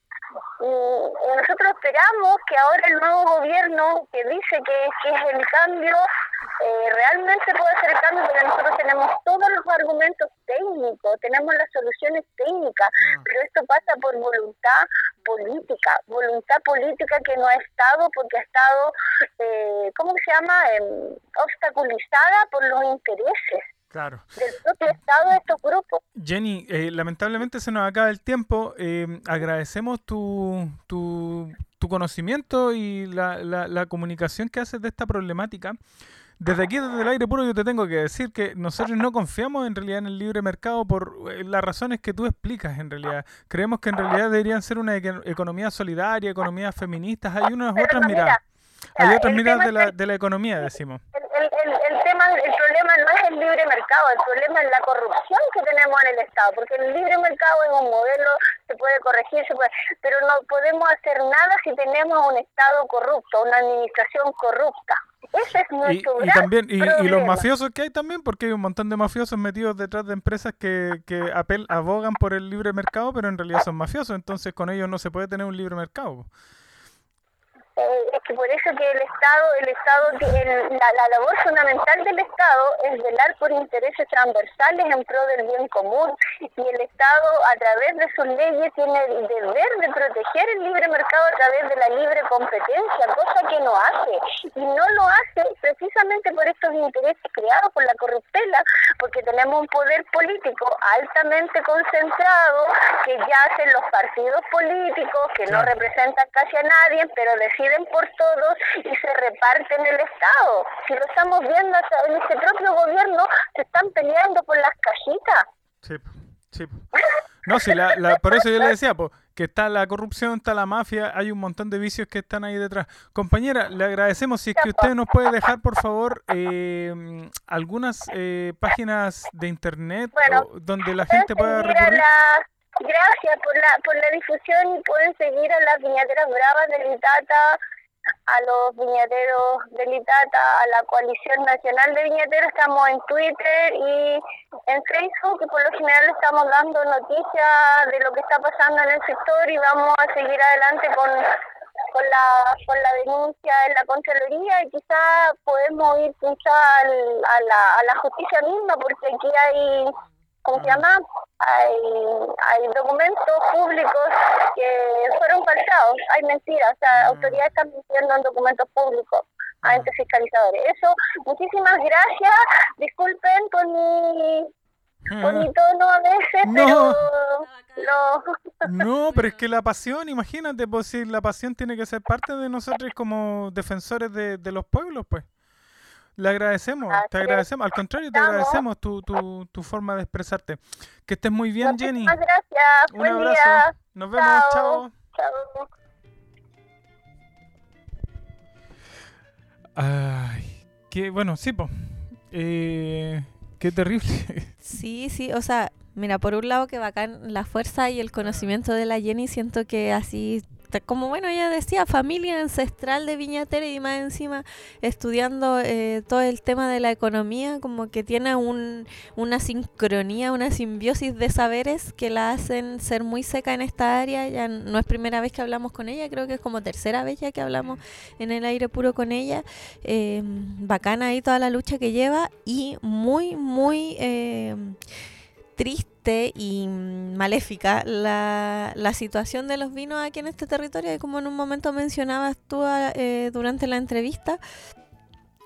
y nosotros esperamos que ahora el nuevo gobierno, que dice que, que es el cambio, eh, realmente puede hacer el cambio, porque nosotros tenemos todos los argumentos técnicos, tenemos las soluciones técnicas, uh. pero esto pasa por voluntad política, voluntad política que no ha estado, porque ha estado, eh, ¿cómo se llama?, eh, obstaculizada por los intereses. Claro. Del propio Estado de estos grupos. Jenny, eh, lamentablemente se nos acaba el tiempo. Eh, agradecemos tu, tu, tu conocimiento y la, la, la comunicación que haces de esta problemática. Desde aquí, desde el aire puro, yo te tengo que decir que nosotros no confiamos en realidad en el libre mercado por eh, las razones que tú explicas en realidad. Creemos que en realidad deberían ser una e- economía solidaria, economías feministas. Hay unas Pero otras no, miradas. Mira, Hay otras miradas de la, es, de la economía, decimos. El, el, el, el tema, el problema no es el libre mercado, el problema es la corrupción que tenemos en el Estado, porque el libre mercado es un modelo, se puede corregir, se puede, pero no podemos hacer nada si tenemos un Estado corrupto, una administración corrupta. Ese es nuestro y, y también y, y los mafiosos que hay también, porque hay un montón de mafiosos metidos detrás de empresas que, que apel, abogan por el libre mercado, pero en realidad son mafiosos, entonces con ellos no se puede tener un libre mercado. Eh, es que por eso que el Estado, el Estado, el, la, la labor fundamental del Estado es velar por intereses transversales en pro del bien común, y el Estado a través de sus leyes tiene el deber de proteger el libre mercado a través de la libre competencia, cosa que no hace, y no lo hace precisamente por estos intereses creados por la corruptela, porque tenemos un poder político altamente concentrado que ya hacen los partidos políticos que no representan casi a nadie, pero deciden por todos y se reparten el Estado. Si lo estamos viendo hasta en este propio gobierno, se están peleando por las cajitas. Sí, sí. No, sí, la, la, por eso yo le decía, pues, que está la corrupción, está la mafia, hay un montón de vicios que están ahí detrás. Compañera, le agradecemos, si es que usted nos puede dejar, por favor, eh, algunas eh, páginas de internet bueno, o, donde la gente pueda recurrir. Gracias por la por la difusión, y pueden seguir a las viñateras bravas del Itata, a los viñateros del Itata, a la Coalición Nacional de Viñateros. Estamos en Twitter y en Facebook, y por lo general estamos dando noticias de lo que está pasando en el sector, y vamos a seguir adelante con, con, la, con la denuncia en la Contraloría, y quizá podemos ir quizá al, a, la, a la justicia misma, porque aquí hay... ¿Cómo se llama? Hay, hay documentos públicos que fueron falsados, hay mentiras, o sea, autoridades están mintiendo en documentos públicos a entes fiscalizadores. Eso, muchísimas gracias, disculpen por mi, por mi tono a veces, no. pero... Lo... No, pero es que la pasión, imagínate, pues si la pasión tiene que ser parte de nosotros como defensores de, de los pueblos, pues. Le agradecemos, Así te agradecemos, al contrario, te agradecemos tu, tu, tu forma de expresarte. Que estés muy bien, Muchísimas Jenny. Gracias. Un Buen abrazo. Día. Nos vemos, chao. Chao. Ay, qué bueno, sí, pues. Eh, qué terrible. Sí, sí, o sea, mira, por un lado que bacán la fuerza y el conocimiento de la Jenny, siento que así... Como bueno, ella decía, familia ancestral de viñatera, y más encima estudiando eh, todo el tema de la economía, como que tiene un, una sincronía, una simbiosis de saberes que la hacen ser muy seca en esta área. Ya no es primera vez que hablamos con ella, creo que es como tercera vez ya que hablamos en el aire puro con ella. Eh, bacana ahí toda la lucha que lleva, y muy, muy... Eh, triste y maléfica la, la situación de los vinos aquí en este territorio, y como en un momento mencionabas tú eh, durante la entrevista,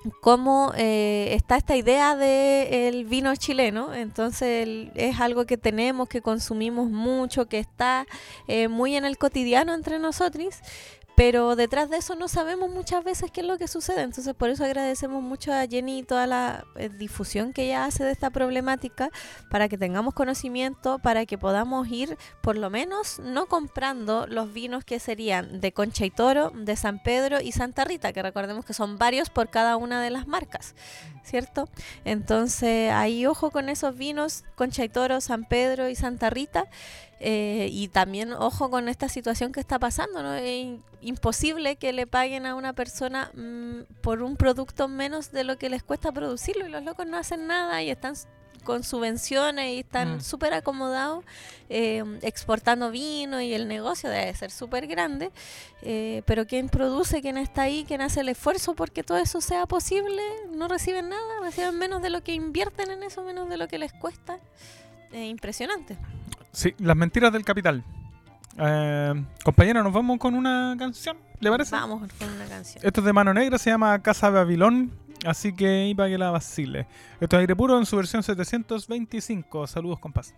cómo eh, está esta idea del vino chileno. Entonces el, es algo que tenemos, que consumimos mucho, que está eh, muy en el cotidiano entre nosotros, pero detrás de eso no sabemos muchas veces qué es lo que sucede. Entonces por eso agradecemos mucho a Jenny y toda la eh, difusión que ella hace de esta problemática, para que tengamos conocimiento, para que podamos ir por lo menos no comprando los vinos que serían de Concha y Toro, de San Pedro y Santa Rita, que recordemos que son varios por cada una de las marcas, ¿cierto? Entonces ahí ojo con esos vinos, Concha y Toro, San Pedro y Santa Rita. Eh, y también ojo con esta situación que está pasando, ¿no? Es imposible que le paguen a una persona mmm, por un producto menos de lo que les cuesta producirlo, y los locos no hacen nada y están con subvenciones y están súper mm. acomodados eh, exportando vino, y el negocio debe ser súper grande, eh, pero quien produce, quien está ahí, quien hace el esfuerzo porque todo eso sea posible, no reciben nada, reciben menos de lo que invierten en eso, menos de lo que les cuesta. Eh, impresionante. Sí, las mentiras del capital. Eh, compañera, nos vamos con una canción, ¿le parece? Vamos con una canción. Esto es de Mano Negra, se llama Casa Babilón, así que ahí para que la vacile. Esto es Aire Puro en su versión setecientos veinticinco. Saludos, compás.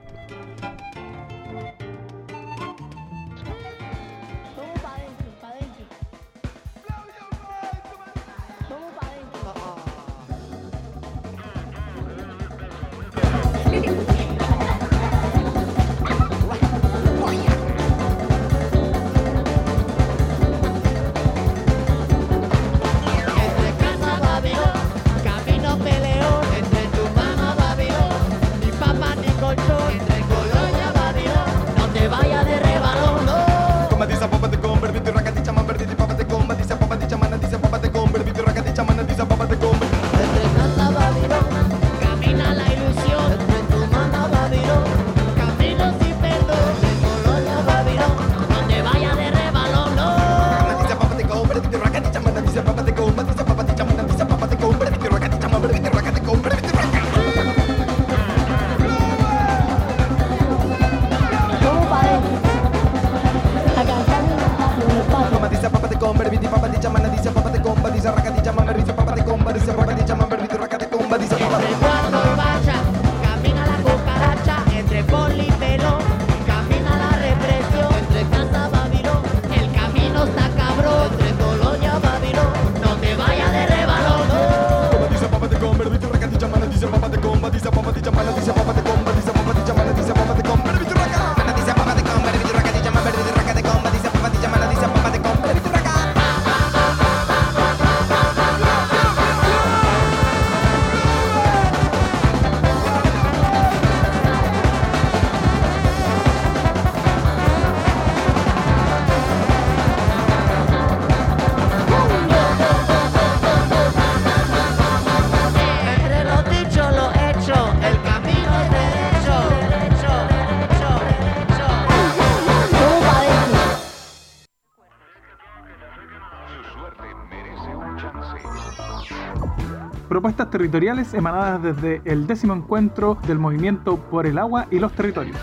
Propuestas territoriales emanadas desde el décimo encuentro del Movimiento por el Agua y los Territorios.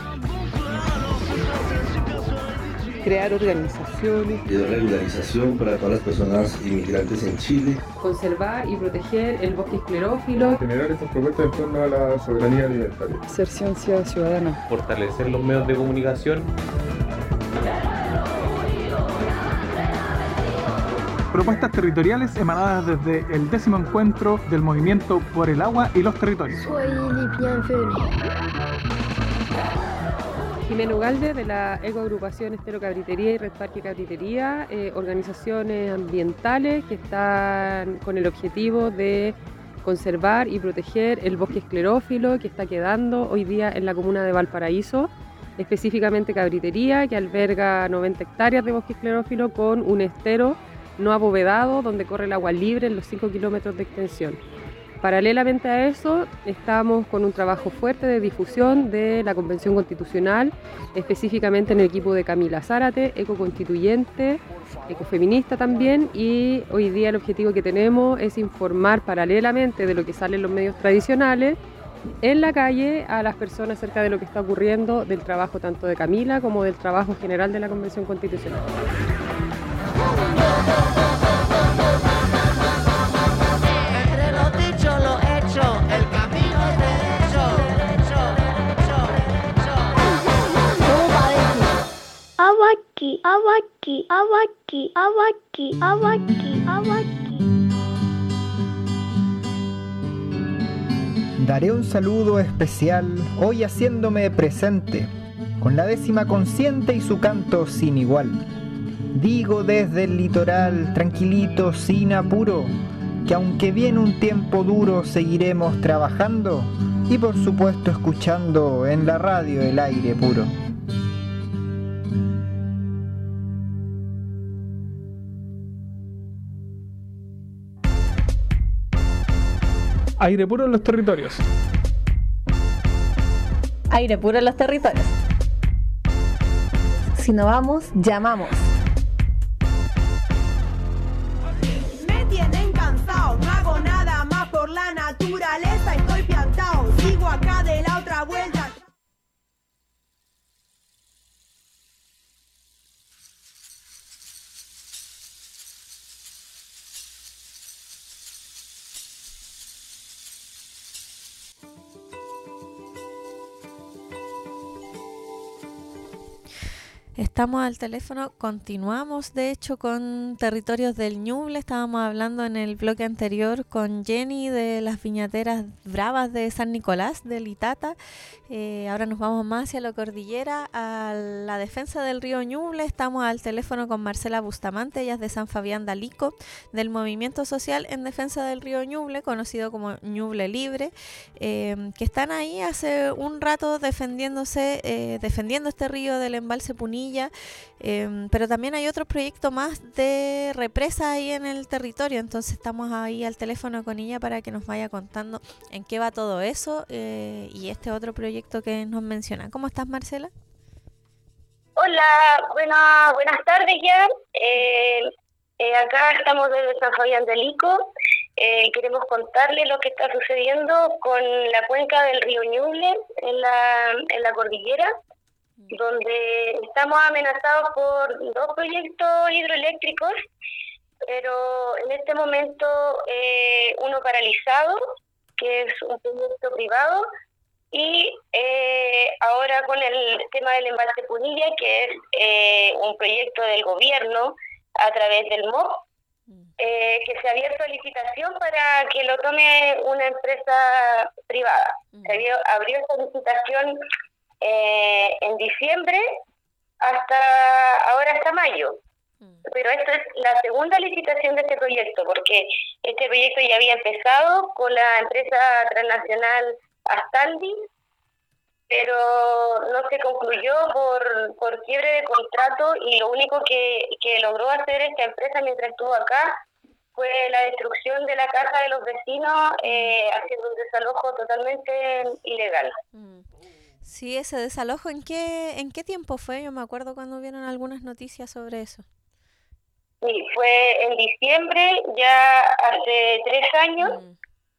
Crear organizaciones de regularización para todas las personas inmigrantes en Chile. Conservar y proteger el bosque esclerófilo. Generar estas propuestas en torno a la soberanía alimentaria. Hacer ciencia ciudadana. Fortalecer los medios de comunicación. Propuestas territoriales emanadas desde el décimo encuentro del Movimiento por el Agua y los Territorios. Jimena Ugalde, de la Ecoagrupación Estero Cabritería y Red Parque Cabritería, eh, organizaciones ambientales que están con el objetivo de conservar y proteger el bosque esclerófilo que está quedando hoy día en la comuna de Valparaíso, específicamente Cabritería, que alberga noventa hectáreas de bosque esclerófilo con un estero no abovedado donde corre el agua libre en los cinco kilómetros de extensión. Paralelamente a eso, estamos con un trabajo fuerte de difusión de la Convención Constitucional, específicamente en el equipo de Camila Zárate, ecoconstituyente, ecofeminista también, y hoy día el objetivo que tenemos es informar paralelamente de lo que sale en los medios tradicionales en la calle a las personas acerca de lo que está ocurriendo, del trabajo tanto de Camila como del trabajo general de la Convención Constitucional. Abaki, abaki, abaki, abaki, abaki, abaki. Daré un saludo especial hoy haciéndome presente, con la décima consciente y su canto sin igual. Digo desde el litoral, tranquilito, sin apuro, que aunque viene un tiempo duro seguiremos trabajando y por supuesto escuchando en la radio el aire puro. Aire puro en los territorios. Aire puro en los territorios. Si no vamos, llamamos. Me tienen cansado, no hago nada más por la naturaleza, estoy piantao, sigo acá de la otra vuelta. Estamos al teléfono, continuamos de hecho con Territorios del Ñuble. Estábamos hablando en el bloque anterior con Jenny de las Viñateras Bravas de San Nicolás, de Litata. Eh, ahora nos vamos más hacia la cordillera, a la defensa del río Ñuble. Estamos al teléfono con Marcela Bustamante, ella es de San Fabián de Alico, del Movimiento Social en Defensa del Río Ñuble, conocido como Ñuble Libre, eh, que están ahí hace un rato defendiéndose, eh, defendiendo este río del embalse Punilla. Eh, pero también hay otro proyecto más de represa ahí en el territorio, entonces estamos ahí al teléfono con ella para que nos vaya contando en qué va todo eso eh, y este otro proyecto que nos menciona. ¿Cómo estás, Marcela? Hola, buena, buenas tardes ya. Eh, eh, acá estamos desde San Fabián de Alico. Eh, queremos contarles lo que está sucediendo con la cuenca del río Ñuble en la, en la cordillera, donde estamos amenazados por dos proyectos hidroeléctricos, pero en este momento eh, uno paralizado, que es un proyecto privado, y eh, ahora con el tema del embalse Punilla, que es eh, un proyecto del gobierno a través del M O P, eh, que se ha abierto a licitación para que lo tome una empresa privada. Se abrió, abrió esta licitación Eh, en diciembre hasta ahora hasta mayo, pero esto es la segunda licitación de este proyecto, porque este proyecto ya había empezado con la empresa transnacional Astaldi, pero no se concluyó por, por quiebre de contrato, y lo único que, que logró hacer esta empresa mientras estuvo acá fue la destrucción de la casa de los vecinos, eh, haciendo un desalojo totalmente ilegal. Mm. Sí, ese desalojo, ¿en qué en qué tiempo fue? Yo me acuerdo cuando vieron algunas noticias sobre eso. Sí, fue en diciembre, ya hace tres años. Mm.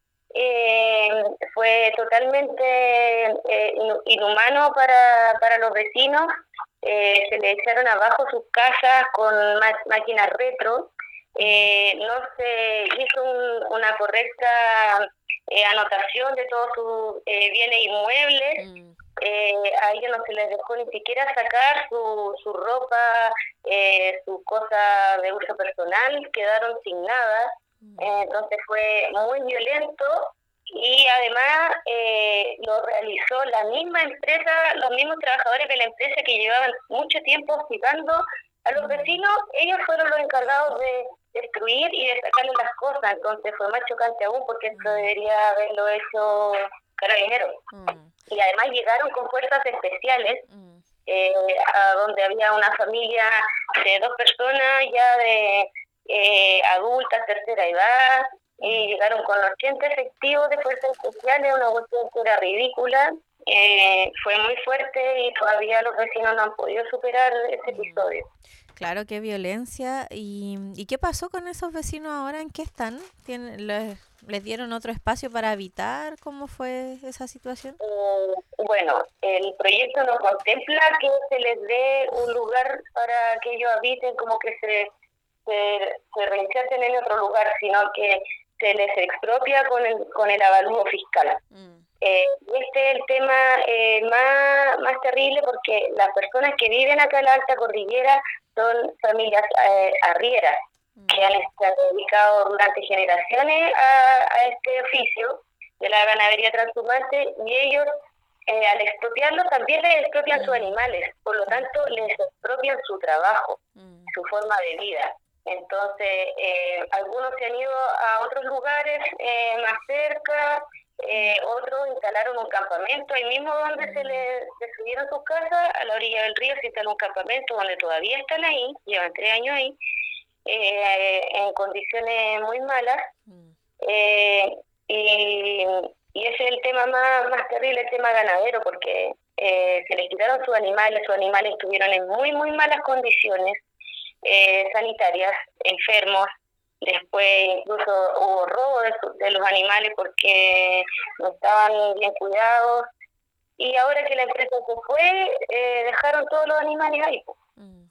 Eh, fue totalmente eh, inhumano para, para los vecinos. Eh, se le echaron abajo sus casas con ma- máquinas retro. Eh, no se hizo un, una correcta eh, anotación de todos sus eh, bienes inmuebles. Mm. Eh, a ellos no se les dejó ni siquiera sacar su, su ropa, eh, sus cosas de uso personal, quedaron sin nada. Eh, entonces fue muy violento, y además eh, lo realizó la misma empresa, los mismos trabajadores de la empresa que llevaban mucho tiempo hostigando a los vecinos. Ellos fueron los encargados de destruir y de sacarle las cosas. Entonces fue más chocante aún, porque esto debería haberlo hecho Carabineros. Mm. Y además llegaron con fuerzas especiales, mm. eh, a donde había una familia de dos personas ya de eh, adultas, tercera edad, mm. y llegaron con ochenta efectivos de fuerzas especiales, una cuestión que era ridícula. Eh, fue muy fuerte y todavía los vecinos no han podido superar ese episodio. Claro, qué violencia. ¿Y, y qué pasó con esos vecinos ahora? ¿En qué están? ¿Tienen, les, les dieron otro espacio para habitar? ¿Cómo fue esa situación? Eh, bueno, el proyecto no contempla que se les dé un lugar para que ellos habiten, como que se, se, se reinserten en otro lugar, sino que se les expropia con el, con el avalúo fiscal. Mm. Eh, y este es el tema eh, más, más terrible porque las personas que viven acá en la Alta Cordillera son familias eh, arrieras que han estado dedicados durante generaciones a, a este oficio de la ganadería transhumante, y ellos eh, al expropiarlo también les expropian sus animales, por lo tanto les expropian su trabajo, su forma de vida. Entonces eh, algunos se han ido a otros lugares eh, más cerca, eh, otros instalaron un campamento ahí mismo donde se les destruyeron sus casas, a la orilla del río se instaló un campamento donde todavía están ahí, llevan tres años ahí, eh, en condiciones muy malas, eh, y, y ese es el tema más, más terrible, el tema ganadero, porque eh, se les quitaron sus animales, sus animales estuvieron en muy muy malas condiciones eh, sanitarias, enfermos. Después incluso hubo robo de, su, de los animales porque no estaban bien cuidados, y ahora que la empresa se fue, eh, dejaron todos los animales ahí. Mm.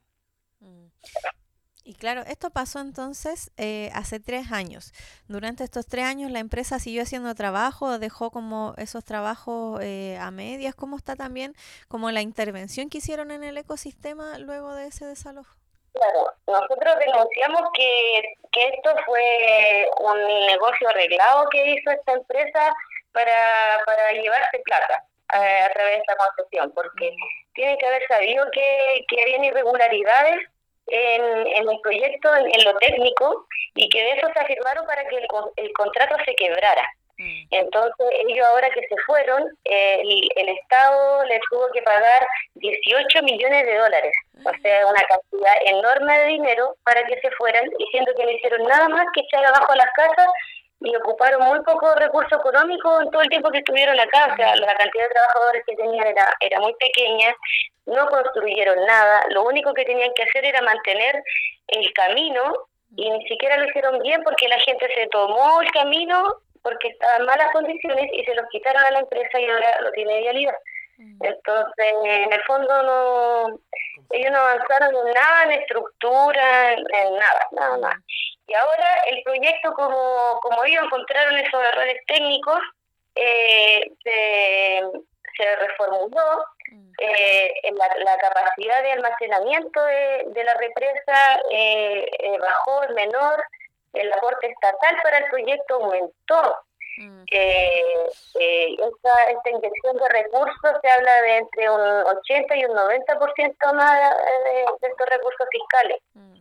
Mm. Y claro, esto pasó entonces eh, hace tres años. Durante estos tres años la empresa siguió haciendo trabajo, dejó como esos trabajos eh, a medias. ¿Cómo está también como la intervención que hicieron en el ecosistema luego de ese desalojo? Claro, nosotros denunciamos que, que esto fue un negocio arreglado que hizo esta empresa para, para llevarse plata eh, a través de esta concesión, porque tienen que haber sabido que, que habían irregularidades en, en el proyecto, en, en lo técnico, y que de eso se afirmaron para que el, el contrato se quebrara. Entonces ellos ahora que se fueron, eh, el, el Estado les tuvo que pagar dieciocho millones de dólares, o sea, una cantidad enorme de dinero para que se fueran, diciendo que no hicieron nada más que echar abajo las casas y ocuparon muy poco recurso económico en todo el tiempo que estuvieron acá. O sea, la cantidad de trabajadores que tenían era, era muy pequeña, no construyeron nada, lo único que tenían que hacer era mantener el camino, y ni siquiera lo hicieron bien porque la gente se tomó el camino porque estaba en malas condiciones y se los quitaron a la empresa y ahora lo tiene Vialidad. Entonces, en el fondo, no ellos no avanzaron en nada, en estructura, en, en nada, nada más. Y ahora el proyecto, como, como ellos encontraron esos errores técnicos, eh, se, se reformuló, eh, la, la capacidad de almacenamiento de, de la represa eh, eh, bajó, es menor, el aporte estatal para el proyecto aumentó. Mm. Eh, eh, esta, esta inyección de recursos se habla de entre un ochenta y un noventa por ciento más de, de estos recursos fiscales. Mm.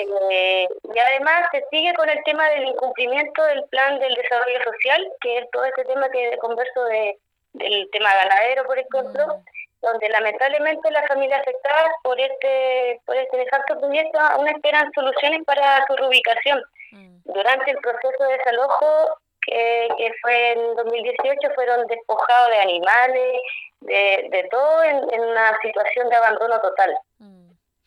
Eh, y además se sigue con el tema del incumplimiento del plan del desarrollo social, que es todo este tema que converso de, del tema ganadero, por ejemplo, mm. donde lamentablemente las familias afectadas por este por este nefasto proyecto aún esperan soluciones para su reubicación. Mm. Durante el proceso de desalojo, que, que fue en dos mil dieciocho, fueron despojados de animales, de, de todo, en, en una situación de abandono total. Mm.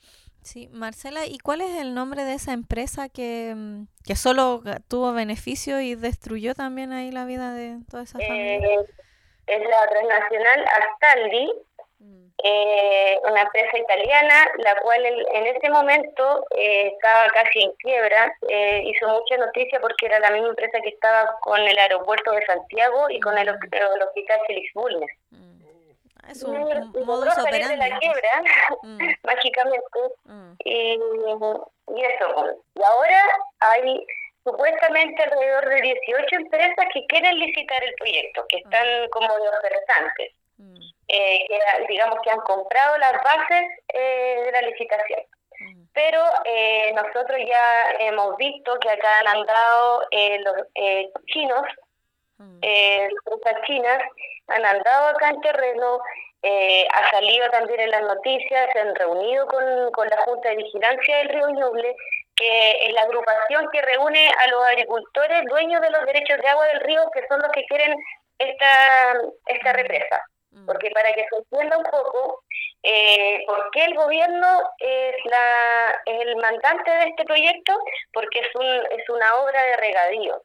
Sí, Marcela, ¿y cuál es el nombre de esa empresa que, que solo tuvo beneficio y destruyó también ahí la vida de toda esa familia? Eh, es la transnacional Astaldi, mm. eh, una empresa italiana, la cual en, en ese momento eh, estaba casi en quiebra. Eh, hizo mucha noticia porque era la misma empresa que estaba con el aeropuerto de Santiago y mm. con el, el hospital Félix Bulnes. Mm. Es un, un modus operandi de la quiebra, mm. mágicamente, mm. y, y eso. Y ahora hay supuestamente alrededor de dieciocho empresas que quieren licitar el proyecto, que están mm. como de ofertantes, mm. eh, que digamos que han comprado las bases eh, de la licitación. Mm. Pero eh, nosotros ya hemos visto que acá han andado eh, los eh, chinos, mm. eh, las empresas chinas, han andado acá en terreno, eh, ha salido también en las noticias, se han reunido con, con la Junta de Vigilancia del Río Ñuble, que es la agrupación que reúne a los agricultores dueños de los derechos de agua del río, que son los que quieren esta esta represa. Porque para que se entienda un poco, eh, ¿por qué el gobierno es la es el mandante de este proyecto? Porque es un es una obra de regadío.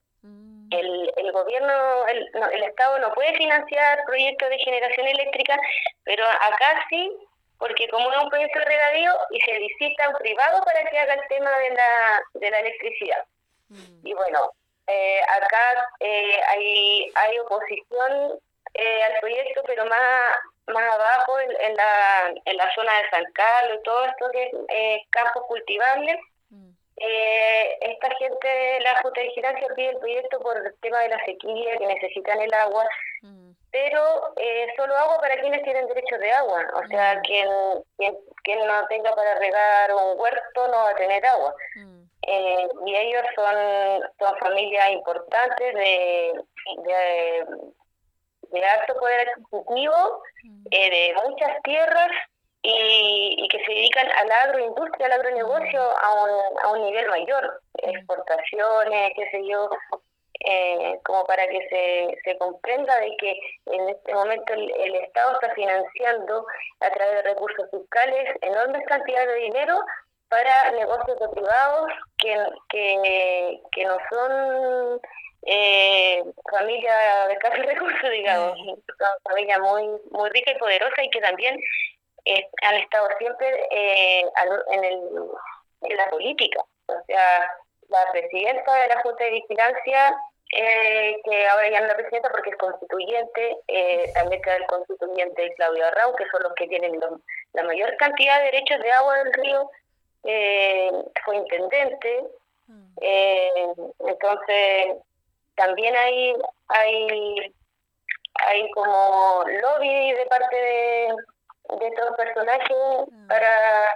El, el gobierno, el, no, el Estado no puede financiar proyectos de generación eléctrica, pero acá sí, porque como es un proyecto de regadío y se licita a un privado para que haga el tema de la de la electricidad. Mm. Y bueno, eh, acá eh, hay hay oposición eh, al proyecto, pero más más abajo, en, en, la, en la zona de San Carlos y todo esto que es eh, campos cultivables. Eh, esta gente de la Junta de Vigilancia pide el proyecto por el tema de la sequía, que necesitan el agua, mm. pero eh, solo agua para quienes tienen derecho de agua, o sea, mm. quien, quien quien no tenga para regar un huerto no va a tener agua. Mm. Eh, y ellos son, son familias importantes de, de, de alto poder adquisitivo, mm. eh, de muchas tierras, Y, y que se dedican a la agroindustria, al agronegocio a un, a un nivel mayor, exportaciones, qué sé yo, eh, como para que se, se comprenda de que en este momento el, el Estado está financiando a través de recursos fiscales enormes cantidades de dinero para negocios de privados que, que, que no son eh, familias de escasos recursos, digamos, son familias muy, muy ricas y poderosas y que también Eh, han estado siempre eh, en, el, en la política. O sea, la presidenta de la Junta de Vigilancia, eh, que ahora ya no es la presidenta porque es constituyente, eh, también está el constituyente Claudio Arrau, que son los que tienen lo, la mayor cantidad de derechos de agua del río, eh, fue intendente, eh, entonces también hay, hay, hay como lobby de parte de de estos personajes mm. para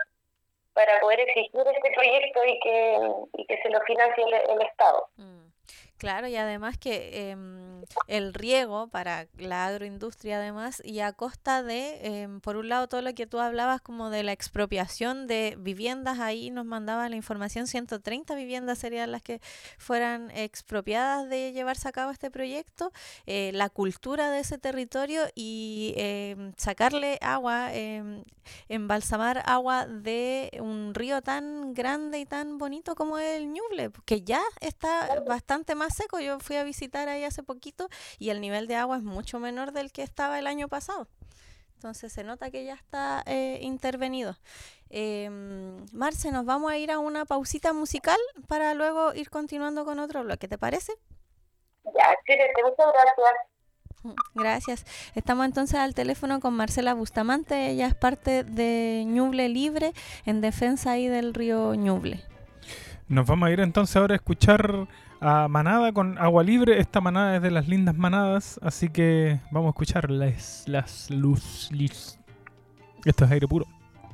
para poder exigir este proyecto y que y que se lo financie el, el Estado. Mm. Claro, y además que eh, el riego para la agroindustria además, y a costa de, eh, por un lado, todo lo que tú hablabas como de la expropiación de viviendas, ahí nos mandaba la información, ciento treinta viviendas serían las que fueran expropiadas de llevarse a cabo este proyecto, eh, la cultura de ese territorio y eh, sacarle agua, eh, embalsamar agua de un río tan grande y tan bonito como el Ñuble, que ya está bastante más seco. Yo fui a visitar ahí hace poquito y el nivel de agua es mucho menor del que estaba el año pasado. Entonces se nota que ya está eh, intervenido. Eh, Marce, nos vamos a ir a una pausita musical para luego ir continuando con otro bloque. ¿Te parece? Ya, excelente. Muchas gracias. Gracias. Estamos entonces al teléfono con Marcela Bustamante. Ella es parte de Ñuble Libre en defensa ahí del río Ñuble. Nos vamos a ir entonces ahora a escuchar a Manada con Agua Libre. Esta manada es de las lindas manadas, así que vamos a escuchar las, las luz, luz. Esto es aire puro.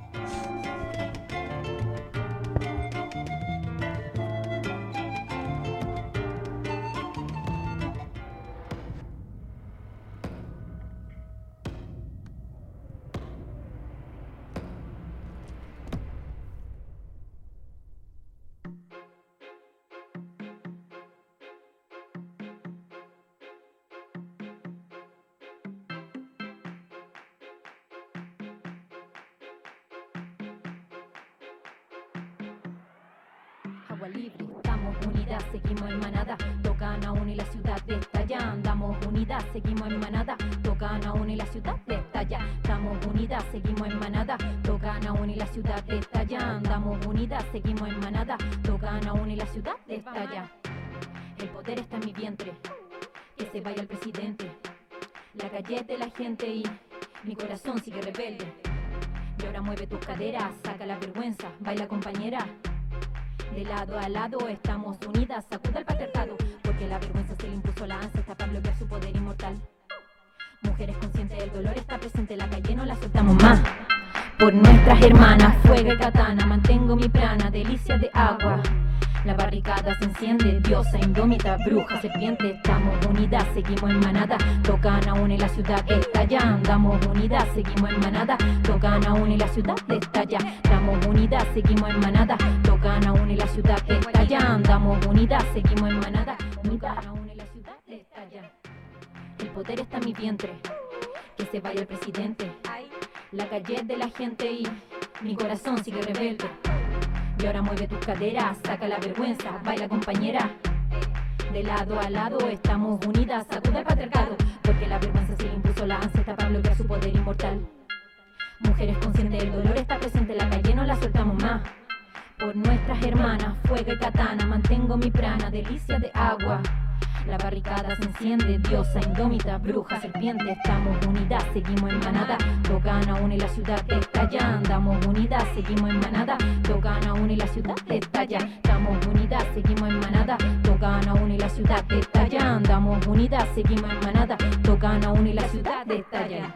Agua libre, estamos unidas, seguimos en manada, tocan aún y la ciudad estalla, andamos unidas, seguimos en manada, tocan aún y la ciudad estalla, estamos unidas, seguimos en manada, tocan aún y la ciudad estalla, andamos unidas, seguimos en manada, tocan aún y la ciudad estalla. El poder está en mi vientre, que se vaya el presidente, la calle es de la gente y mi corazón sigue rebelde. Y ahora mueve tus caderas, saca la vergüenza, baila compañera. De lado a lado estamos unidas, sacuda el patriarcado, porque la vergüenza se le impuso la ansia para bloquear su poder inmortal. Mujeres conscientes del dolor está presente, la calle no la soltamos más. Por nuestras hermanas, fuego y katana, mantengo mi prana, delicia de agua. La barricada se enciende, diosa indómita, bruja, serpiente. Estamos unidas, seguimos en manada, tocan aún y la ciudad estalla. Andamos unidas, seguimos en manada, tocan aún y la ciudad estalla. Estamos unidas, seguimos en manada, tocan aún y la ciudad estalla. Andamos unidas, seguimos en manada, tocan aún y la ciudad estalla. El poder está en mi vientre, que se vaya el presidente. La calle es de la gente y mi corazón sigue rebelde. Y ahora mueve tus caderas, saca la vergüenza, baila compañera. De lado a lado estamos unidas, sacuda el patriarcado, porque la vergüenza se le impuso la ansia para bloquear su poder inmortal. Mujeres conscientes del dolor está presente, la calle no la soltamos más. Por nuestras hermanas, fuego y katana, mantengo mi prana, delicia de agua. La barricada se enciende, diosa indómita, bruja, serpiente. Estamos unidas, seguimos en manada. Tocan aún y la ciudad estalla. Andamos unidas, seguimos en manada. Tocan aún y la ciudad estalla. Estamos unidas, seguimos en manada. Tocan aún y la ciudad estalla. Andamos unidas, seguimos en manada. Tocan aún y la ciudad estalla.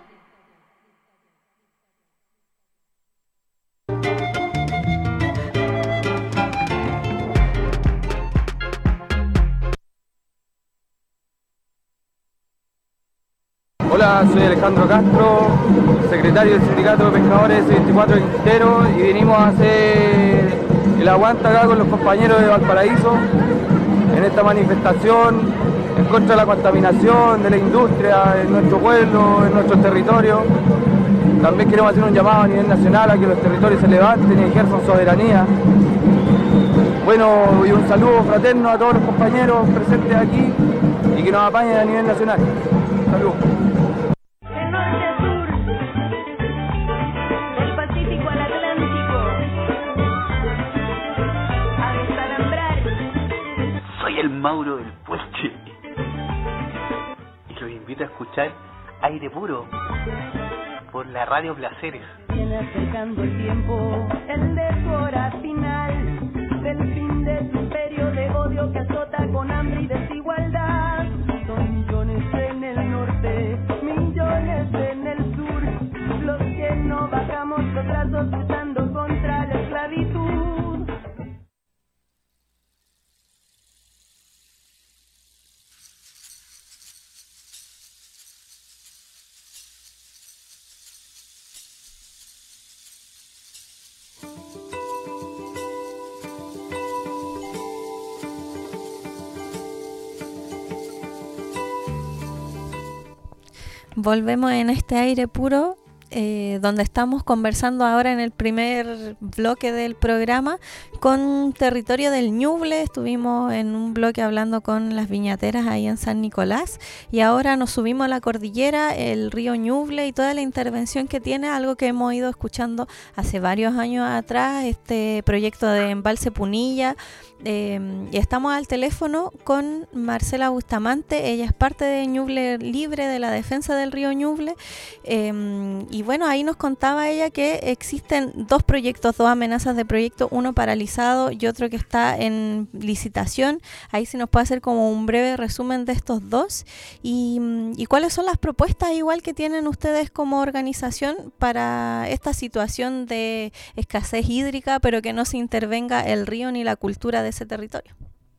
Hola, soy Alejandro Castro, secretario del Sindicato de Pescadores veinticuatro de Quintero, y venimos a hacer el aguante acá con los compañeros de Valparaíso en esta manifestación en contra de la contaminación de la industria en nuestro pueblo, en nuestro territorio. También queremos hacer un llamado a nivel nacional a que los territorios se levanten y ejerzan soberanía. Bueno, y un saludo fraterno a todos los compañeros presentes aquí y que nos apañen a nivel nacional. Saludos. El Mauro del Puelche y los invito a escuchar Aire Puro por la Radio Placeres. Viene acercando el tiempo, el de su hora final, del fin de su imperio de odio que azota con hambre y desigualdad. Son millones en el norte, millones en el sur, los que no bajamos los brazos luchando contra la esclavitud. Volvemos en este aire puro, eh, donde estamos conversando ahora en el primer bloque del programa con Territorio del Ñuble. Estuvimos en un bloque hablando con las viñateras ahí en San Nicolás y ahora nos subimos a la cordillera, el río Ñuble y toda la intervención que tiene, algo que hemos ido escuchando hace varios años atrás, este proyecto de Embalse Punilla. Eh, y estamos al teléfono con Marcela Bustamante. Ella es parte de Ñuble Libre, de la defensa del río Ñuble, eh, y bueno, ahí nos contaba ella que existen dos proyectos, dos amenazas de proyecto, uno paralizado y otro que está en licitación. Ahí sí nos puede hacer como un breve resumen de estos dos y, y cuáles son las propuestas igual que tienen ustedes como organización para esta situación de escasez hídrica, pero que no se intervenga el río ni la cultura de ese territorio.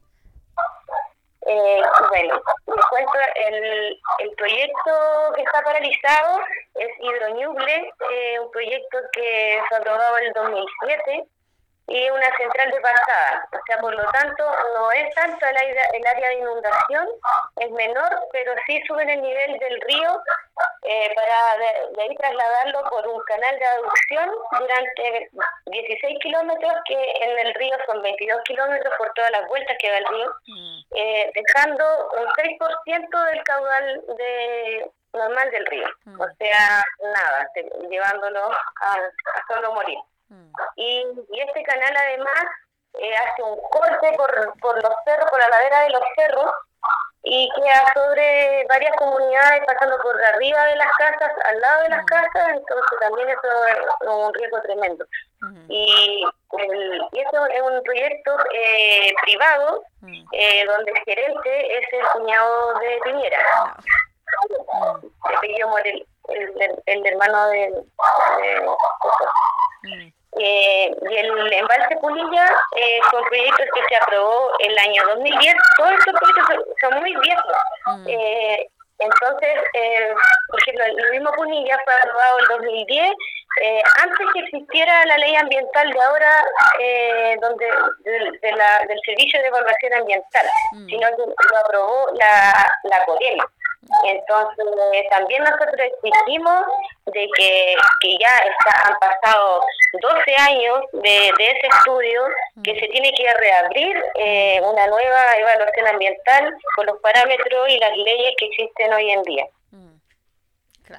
Eh, bueno, les cuento, el, el proyecto que está paralizado es Hidroñuble, eh, un proyecto que se aprobó en el dos mil siete y una central de pasada, o sea, por lo tanto no es tanto el área, el área de inundación, es menor, pero sí suben el nivel del río eh, para de, de ahí trasladarlo por un canal de aducción durante dieciséis kilómetros, que en el río son veintidós kilómetros por todas las vueltas que da el río, eh, dejando un seis por ciento del caudal de normal del río, o sea, nada, te, llevándolo a, a solo morir. Y, y este canal además eh, hace un corte por, por los cerros, por la ladera de los cerros, y queda sobre varias comunidades, pasando por arriba de las casas, al lado de las casas, entonces también eso es un riesgo tremendo. Uh-huh. Y, el, y eso es un proyecto eh, privado, uh-huh. eh, donde el gerente es el cuñado de Piñera, uh-huh. de Pello Morel, el, el, el hermano de... de, de uh-huh. Eh, y el Embalse Punilla eh, son proyectos que se aprobó en el año dos mil diez. Todos estos proyectos son, son muy viejos. Mm. Eh, entonces, eh, por ejemplo, el mismo Punilla fue aprobado en el dos mil diez, eh, antes que existiera la ley ambiental de ahora, eh, donde de, de la, del Servicio de Evaluación Ambiental, mm. sino que lo aprobó la, la COREM. Entonces eh, también nosotros exigimos de que, que ya está, han pasado doce años de, de ese estudio, que se tiene que reabrir eh, una nueva evaluación ambiental con los parámetros y las leyes que existen hoy en día. Claro.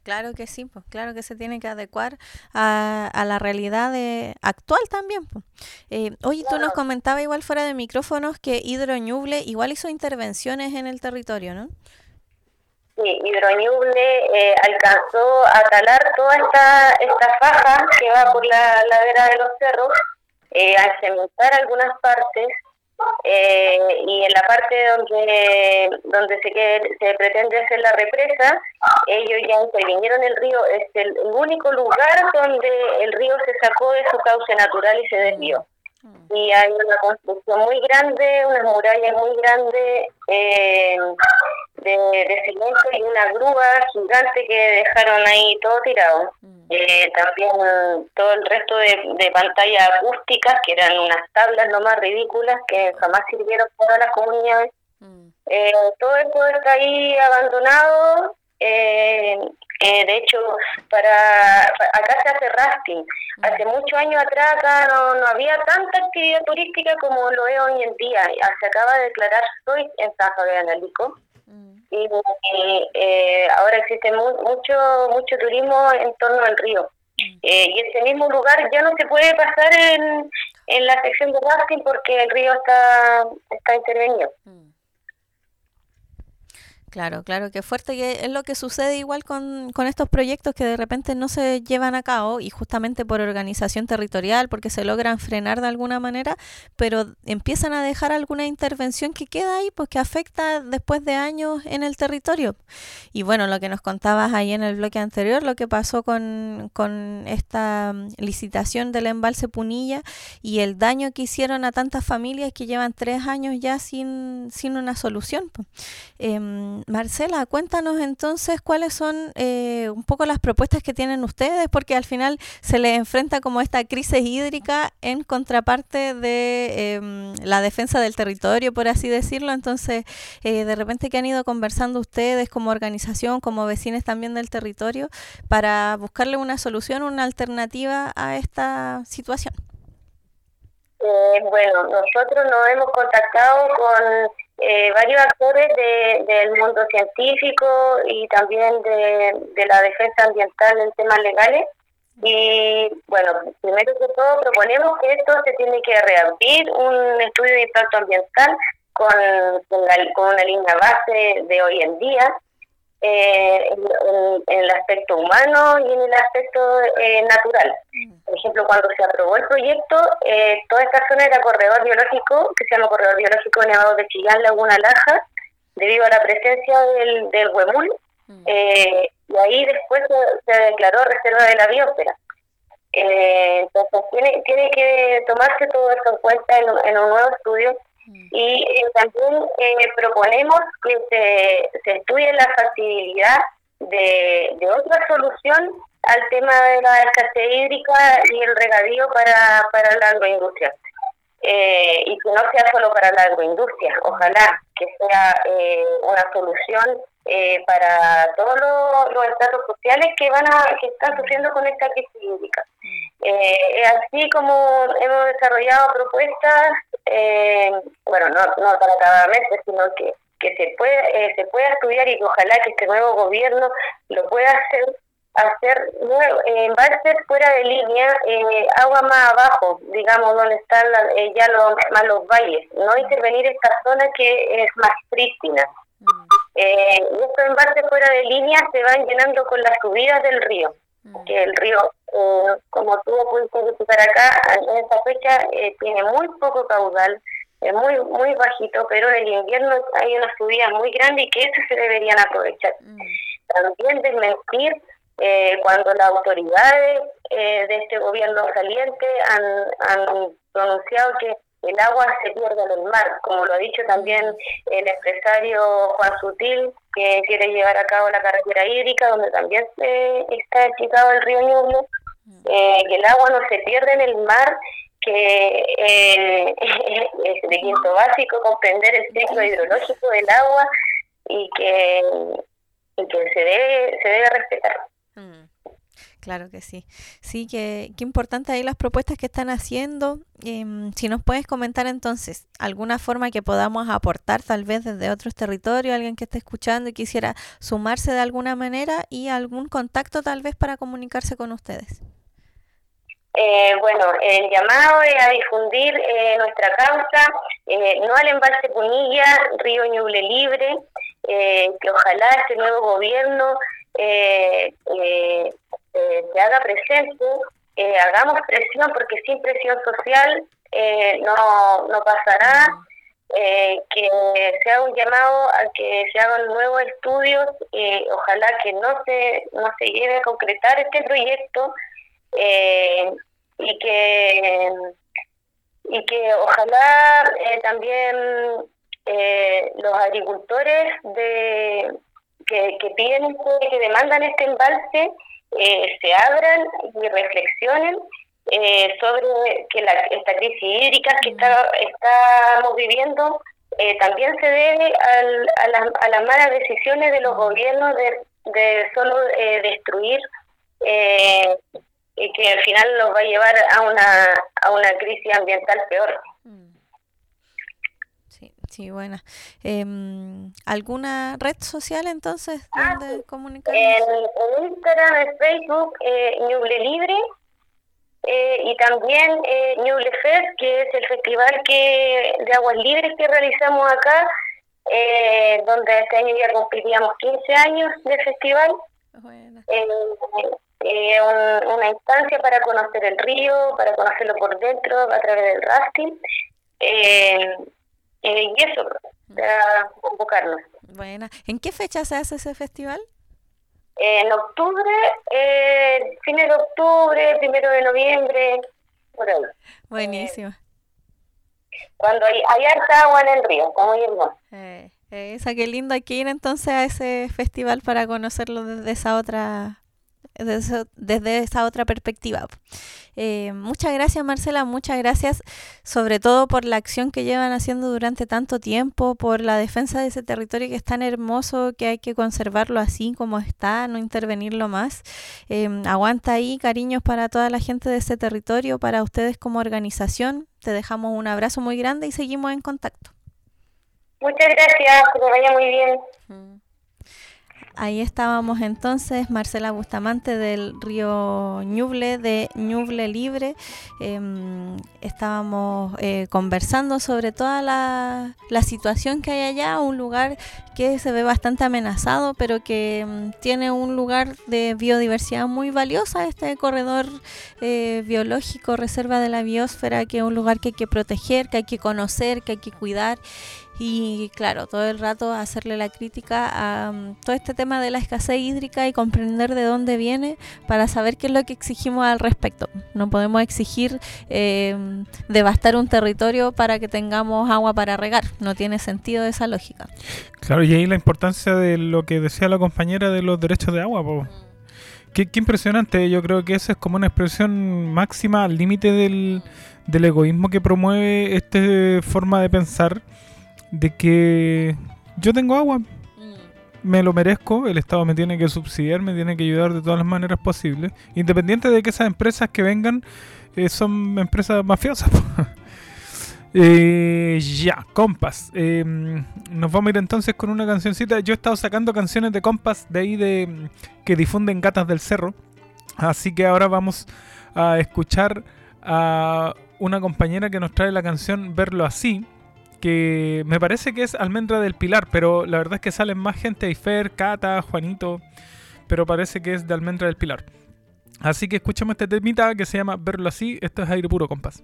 Claro que sí, pues claro que se tiene que adecuar a, a la realidad de, actual también. Pues. Eh, oye, tú nos comentabas igual fuera de micrófonos que Hidroñuble igual hizo intervenciones en el territorio, ¿no? Sí, Hidroñuble eh, alcanzó a talar toda esta, esta faja que va por la ladera de los cerros, eh, a cementar algunas partes, eh, y en la parte donde donde se, que, se pretende hacer la represa, ellos ya intervinieron el río. Es el, el único lugar donde el río se sacó de su cauce natural y se desvió. Y hay una construcción muy grande, unas murallas muy grandes eh, de, de cemento y una grúa gigante que dejaron ahí todo tirado. Eh, también todo el resto de, de pantallas acústicas, que eran unas tablas lo más ridículas que jamás sirvieron para las comunidades. Eh, todo esto está ahí abandonado. Eh, eh, de hecho, para, para acá se hace rafting. Hace muchos años atrás acá no, no había tanta actividad turística como lo es hoy en día. Se acaba de declarar S O I en San Fabián del Lico. Y, y eh, ahora existe mu- mucho mucho turismo en torno al río. Eh, y ese mismo lugar ya no se puede pasar en, en la sección de rafting porque el río está, está intervenido. Claro, claro, que fuerte, que es lo que sucede igual con, con estos proyectos que de repente no se llevan a cabo y justamente por organización territorial, porque se logran frenar de alguna manera, pero empiezan a dejar alguna intervención que queda ahí, pues que afecta después de años en el territorio. Y bueno, lo que nos contabas ahí en el bloque anterior, lo que pasó con, con esta licitación del embalse Punilla y el daño que hicieron a tantas familias que llevan tres años ya sin, sin una solución, pues. Eh, Marcela, cuéntanos entonces cuáles son eh, un poco las propuestas que tienen ustedes, porque al final se les enfrenta como esta crisis hídrica en contraparte de eh, la defensa del territorio, por así decirlo. Entonces, eh, de repente, ¿qué han ido conversando ustedes como organización, como vecinos también del territorio, para buscarle una solución, una alternativa a esta situación? Eh, bueno, nosotros nos hemos contactado con eh, varios actores de, del mundo científico y también de, de la defensa ambiental en temas legales. Y bueno, primero que todo proponemos que esto se tiene que reabrir un estudio de impacto ambiental con, con, la, con una línea base de hoy en día, eh, en, en, en el aspecto humano y en el aspecto eh, natural. Por ejemplo, cuando se aprobó el proyecto, eh, toda esta zona era corredor biológico, que se llama Corredor Biológico Nevados de Chillán, Laguna Laja, debido a la presencia del, del huemul, eh, y ahí después se, se declaró reserva de la biosfera. Eh, entonces tiene, tiene que tomarse todo esto en cuenta en, en un nuevo estudio. Y eh, también eh, proponemos que se, se estudie la factibilidad de, de otra solución al tema de la escasez hídrica y el regadío para, para la agroindustria. Eh, y que no sea solo para la agroindustria, ojalá que sea eh, una solución eh, para todos los, los estratos sociales que van a que están sufriendo con esta crisis hídrica. Eh, así como hemos desarrollado propuestas, eh, bueno, no, no para cada mes, sino que, que se puede eh, se pueda estudiar y que ojalá que este nuevo gobierno lo pueda hacer, hacer nuevo, eh, embalses fuera de línea, eh, agua más abajo, digamos, donde están la, eh, ya los, más los valles, no intervenir esta zona que es más prístina. Eh, y estos embalses fuera de línea se van llenando con las subidas del río, que el río, eh, como tú pudiste visitar acá, en esta fecha eh, tiene muy poco caudal, es muy muy bajito, pero en el invierno hay una subida muy grande y que eso se deberían aprovechar. Mm. También desmentir eh, cuando las autoridades eh, de este gobierno saliente han, han pronunciado que el agua se pierde en el mar, como lo ha dicho también el empresario Juan Sutil, que quiere llevar a cabo la carretera hídrica, donde también se está explicado el río Ñuble, eh, que el agua no se pierde en el mar, que eh, es de quinto básico comprender el ciclo hidrológico del agua y que, y que se debe se debe respetar. Claro que sí. Sí, que, que importante ahí las propuestas que están haciendo. Eh, si nos puedes comentar entonces alguna forma que podamos aportar tal vez desde otros territorios, alguien que esté escuchando y quisiera sumarse de alguna manera y algún contacto tal vez para comunicarse con ustedes. Eh, bueno, el llamado es a difundir eh, nuestra causa, eh, no al embalse Punilla, Río Ñuble libre, eh, que ojalá este nuevo gobierno eh, eh, eh, se haga presente, eh, hagamos presión, porque sin presión social eh, no, no pasará, eh, que se haga un llamado a que se hagan nuevos estudios, eh, ojalá que no se, no se llegue a concretar este proyecto, Eh, y que y que ojalá eh, también eh, los agricultores de que, que piden este, que demandan este embalse eh, se abran y reflexionen eh, sobre que la, esta crisis hídrica que está estamos viviendo eh, también se debe al, a, las, a las malas decisiones de los gobiernos de, de solo eh, destruir eh, y que al final nos va a llevar a una a una crisis ambiental peor. Sí, sí, buena. Eh, ¿Alguna red social entonces donde ah, comunicarnos? En, en Instagram, en Facebook, eh, Ñuble Libre, eh, y también eh, Ñuble Fest, que es el festival que de aguas libres que realizamos acá, eh, donde este año ya cumpliríamos quince años de festival. Bueno. Eh, Eh, un, una instancia para conocer el río, para conocerlo por dentro a través del rafting, eh, eh, y eso, para convocarnos. Bueno, ¿en qué fecha se hace ese festival? Eh, en octubre, eh, fines de octubre, primero de noviembre, por ahí. Buenísimo. Eh, cuando hay, hay harta agua en el río, está muy hermoso. Eh, esa, qué lindo, hay que ir entonces a ese festival para conocerlo desde esa otra... Desde, desde esa otra perspectiva. Eh, muchas gracias, Marcela, muchas gracias sobre todo por la acción que llevan haciendo durante tanto tiempo, por la defensa de ese territorio que es tan hermoso, que hay que conservarlo así como está, no intervenirlo más. Eh, aguanta ahí, cariños para toda la gente de ese territorio, para ustedes como organización. Te dejamos un abrazo muy grande y seguimos en contacto. Muchas gracias, que te vaya muy bien. Mm. Ahí estábamos entonces, Marcela Bustamante del Río Ñuble, de Ñuble Libre. Eh, estábamos eh, conversando sobre toda la, la situación que hay allá, un lugar que se ve bastante amenazado, pero que um, tiene un lugar de biodiversidad muy valiosa, este corredor eh, biológico, reserva de la biosfera, que es un lugar que hay que proteger, que hay que conocer, que hay que cuidar. Y claro, todo el rato hacerle la crítica a um, todo este tema de la escasez hídrica y comprender de dónde viene para saber qué es lo que exigimos al respecto. No podemos exigir eh, devastar un territorio para que tengamos agua para regar. No tiene sentido esa lógica. Claro, y ahí la importancia de lo que decía la compañera de los derechos de agua, po. Qué, qué impresionante. Yo creo que eso es como una expresión máxima al límite del, del egoísmo que promueve esta forma de pensar, de que yo tengo agua, mm. me lo merezco, el Estado me tiene que subsidiar, me tiene que ayudar de todas las maneras posibles, independiente de que esas empresas que vengan eh, son empresas mafiosas. eh, ya, compas, eh, nos vamos a ir entonces con una cancioncita. Yo he estado sacando canciones de compas de ahí de que difunden Gatas del Cerro, así que ahora vamos a escuchar a una compañera que nos trae la canción Verlo Así, que me parece que es Almendra del Pilar, pero la verdad es que salen más gente, Ifer, Cata, Juanito, pero parece que es de Almendra del Pilar. Así que escuchemos este temita que se llama Verlo Así. Esto es aire puro, compas.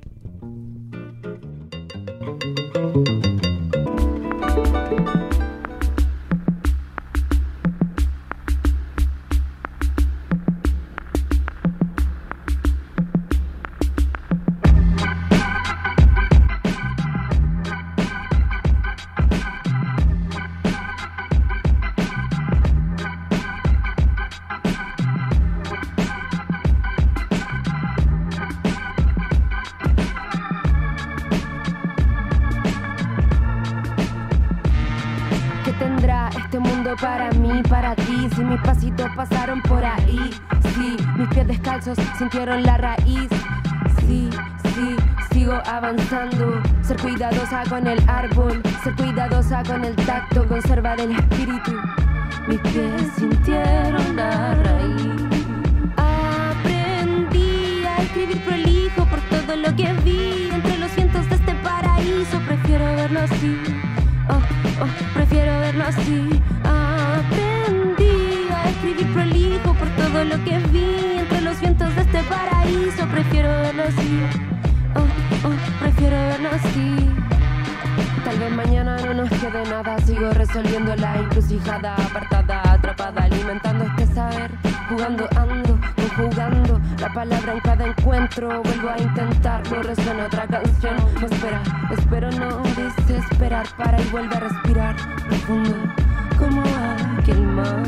para mí, para ti. Si mis pasitos pasaron por ahí, sí, mis pies descalzos sintieron la raíz. Sí, sí, sigo avanzando. Ser cuidadosa con el árbol, ser cuidadosa con el tacto, conservar el espíritu. Mis pies sintieron la raíz. Aprendí a escribir prolijo por todo lo que vi entre los vientos de este paraíso. Prefiero verlo así, oh, oh, prefiero verlo así. Aprendí a escribir prolijo por todo lo que vi entre los vientos de este paraíso. Prefiero verlo así, oh, oh, prefiero verlo así. Tal vez mañana no nos quede nada. Sigo resolviendo la encrucijada, apartada, atrapada, alimentando este saber. Jugando ando, conjugando la palabra en cada encuentro. Vuelvo a intentarlo, resuena otra canción. No espera, espero no desesperar. Para y vuelve a respirar profundo como aquel mar.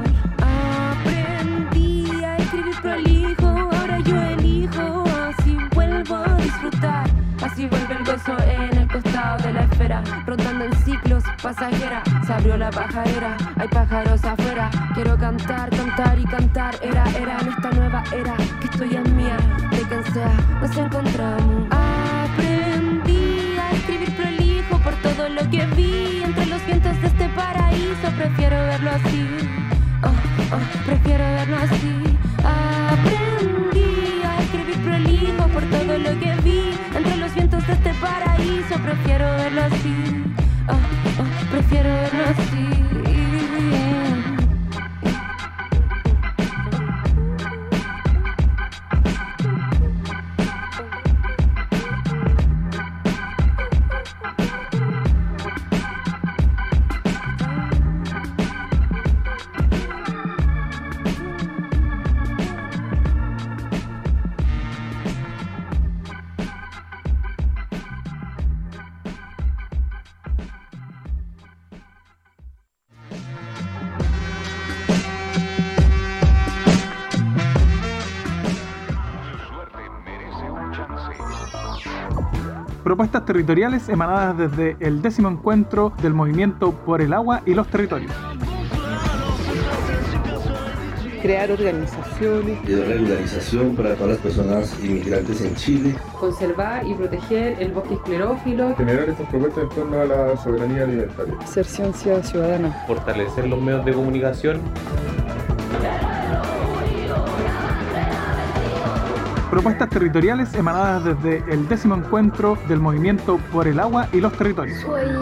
Aprendí a escribir prolijo, ahora yo elijo. Así vuelvo a disfrutar, así vuelve el gozo en el costado de la esfera, rotando en ciclos pasajera. Se abrió la pajarera, hay pájaros afuera. Quiero cantar, cantar y cantar. Era, era en esta nueva era que estoy en mía. De quien sea, nos encontramos. Aprendí a escribir prolijo por todo lo que vi entre los vientos de este paraíso. Prefiero verlo así, oh, oh, prefiero verlo así. Aprendí a escribir prolijo por todo lo que vi entre los vientos de este paraíso. Prefiero verlo así, oh, oh, prefiero verlo así. Propuestas territoriales emanadas desde el décimo encuentro del movimiento por el agua y los territorios. Crear organizaciones de regularización para todas las personas inmigrantes en Chile. Conservar y proteger el bosque esclerófilo. Generar estas propuestas en torno a la soberanía alimentaria. Ser ciencia ciudadana. Fortalecer los medios de comunicación. Propuestas territoriales emanadas desde el décimo encuentro del movimiento por el agua y los territorios.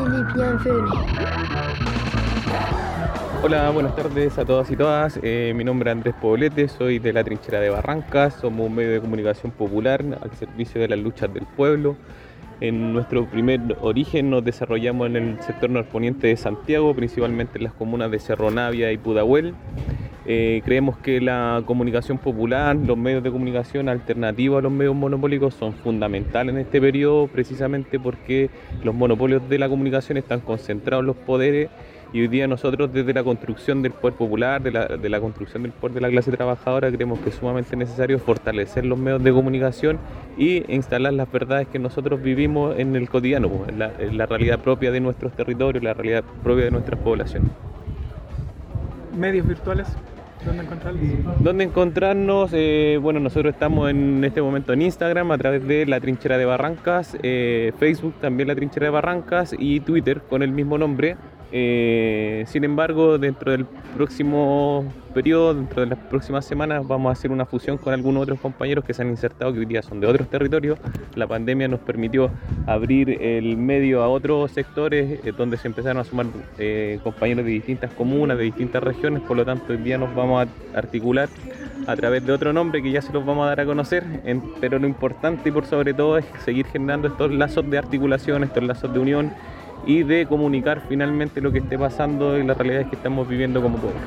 Hola, buenas tardes a todas y todas. Eh, mi nombre es Andrés Poblete, soy de la Trinchera de Barrancas. Somos un medio de comunicación popular al servicio de las luchas del pueblo. En nuestro primer origen nos desarrollamos en el sector norponiente de Santiago, principalmente en las comunas de Cerro Navia y Pudahuel. Eh, creemos que la comunicación popular, los medios de comunicación alternativos a los medios monopólicos son fundamentales en este periodo, precisamente porque los monopolios de la comunicación están concentrados en los poderes y hoy día nosotros desde la construcción del poder popular, de la, de la construcción del poder de la clase trabajadora, creemos que es sumamente necesario fortalecer los medios de comunicación y instalar las verdades que nosotros vivimos en el cotidiano, en la, en la realidad propia de nuestros territorios, la realidad propia de nuestras poblaciones. Medios virtuales. ¿Dónde encontrarlos? ¿Dónde encontrarnos? Eh, bueno, nosotros estamos en este momento en Instagram a través de La Trinchera de Barrancas, eh, Facebook también La Trinchera de Barrancas y Twitter con el mismo nombre. Eh, sin embargo, dentro del próximo periodo, dentro de las próximas semanas, vamos a hacer una fusión con algunos otros compañeros que se han insertado, que hoy día son de otros territorios. La pandemia nos permitió abrir el medio a otros sectores eh, donde se empezaron a sumar eh, compañeros de distintas comunas, de distintas regiones. Por lo tanto, hoy día nos vamos a articular a través de otro nombre que ya se los vamos a dar a conocer, en, pero lo importante y por sobre todo es seguir generando estos lazos de articulación, estos lazos de unión y de comunicar finalmente lo que esté pasando y las realidades que estamos viviendo como pueblo.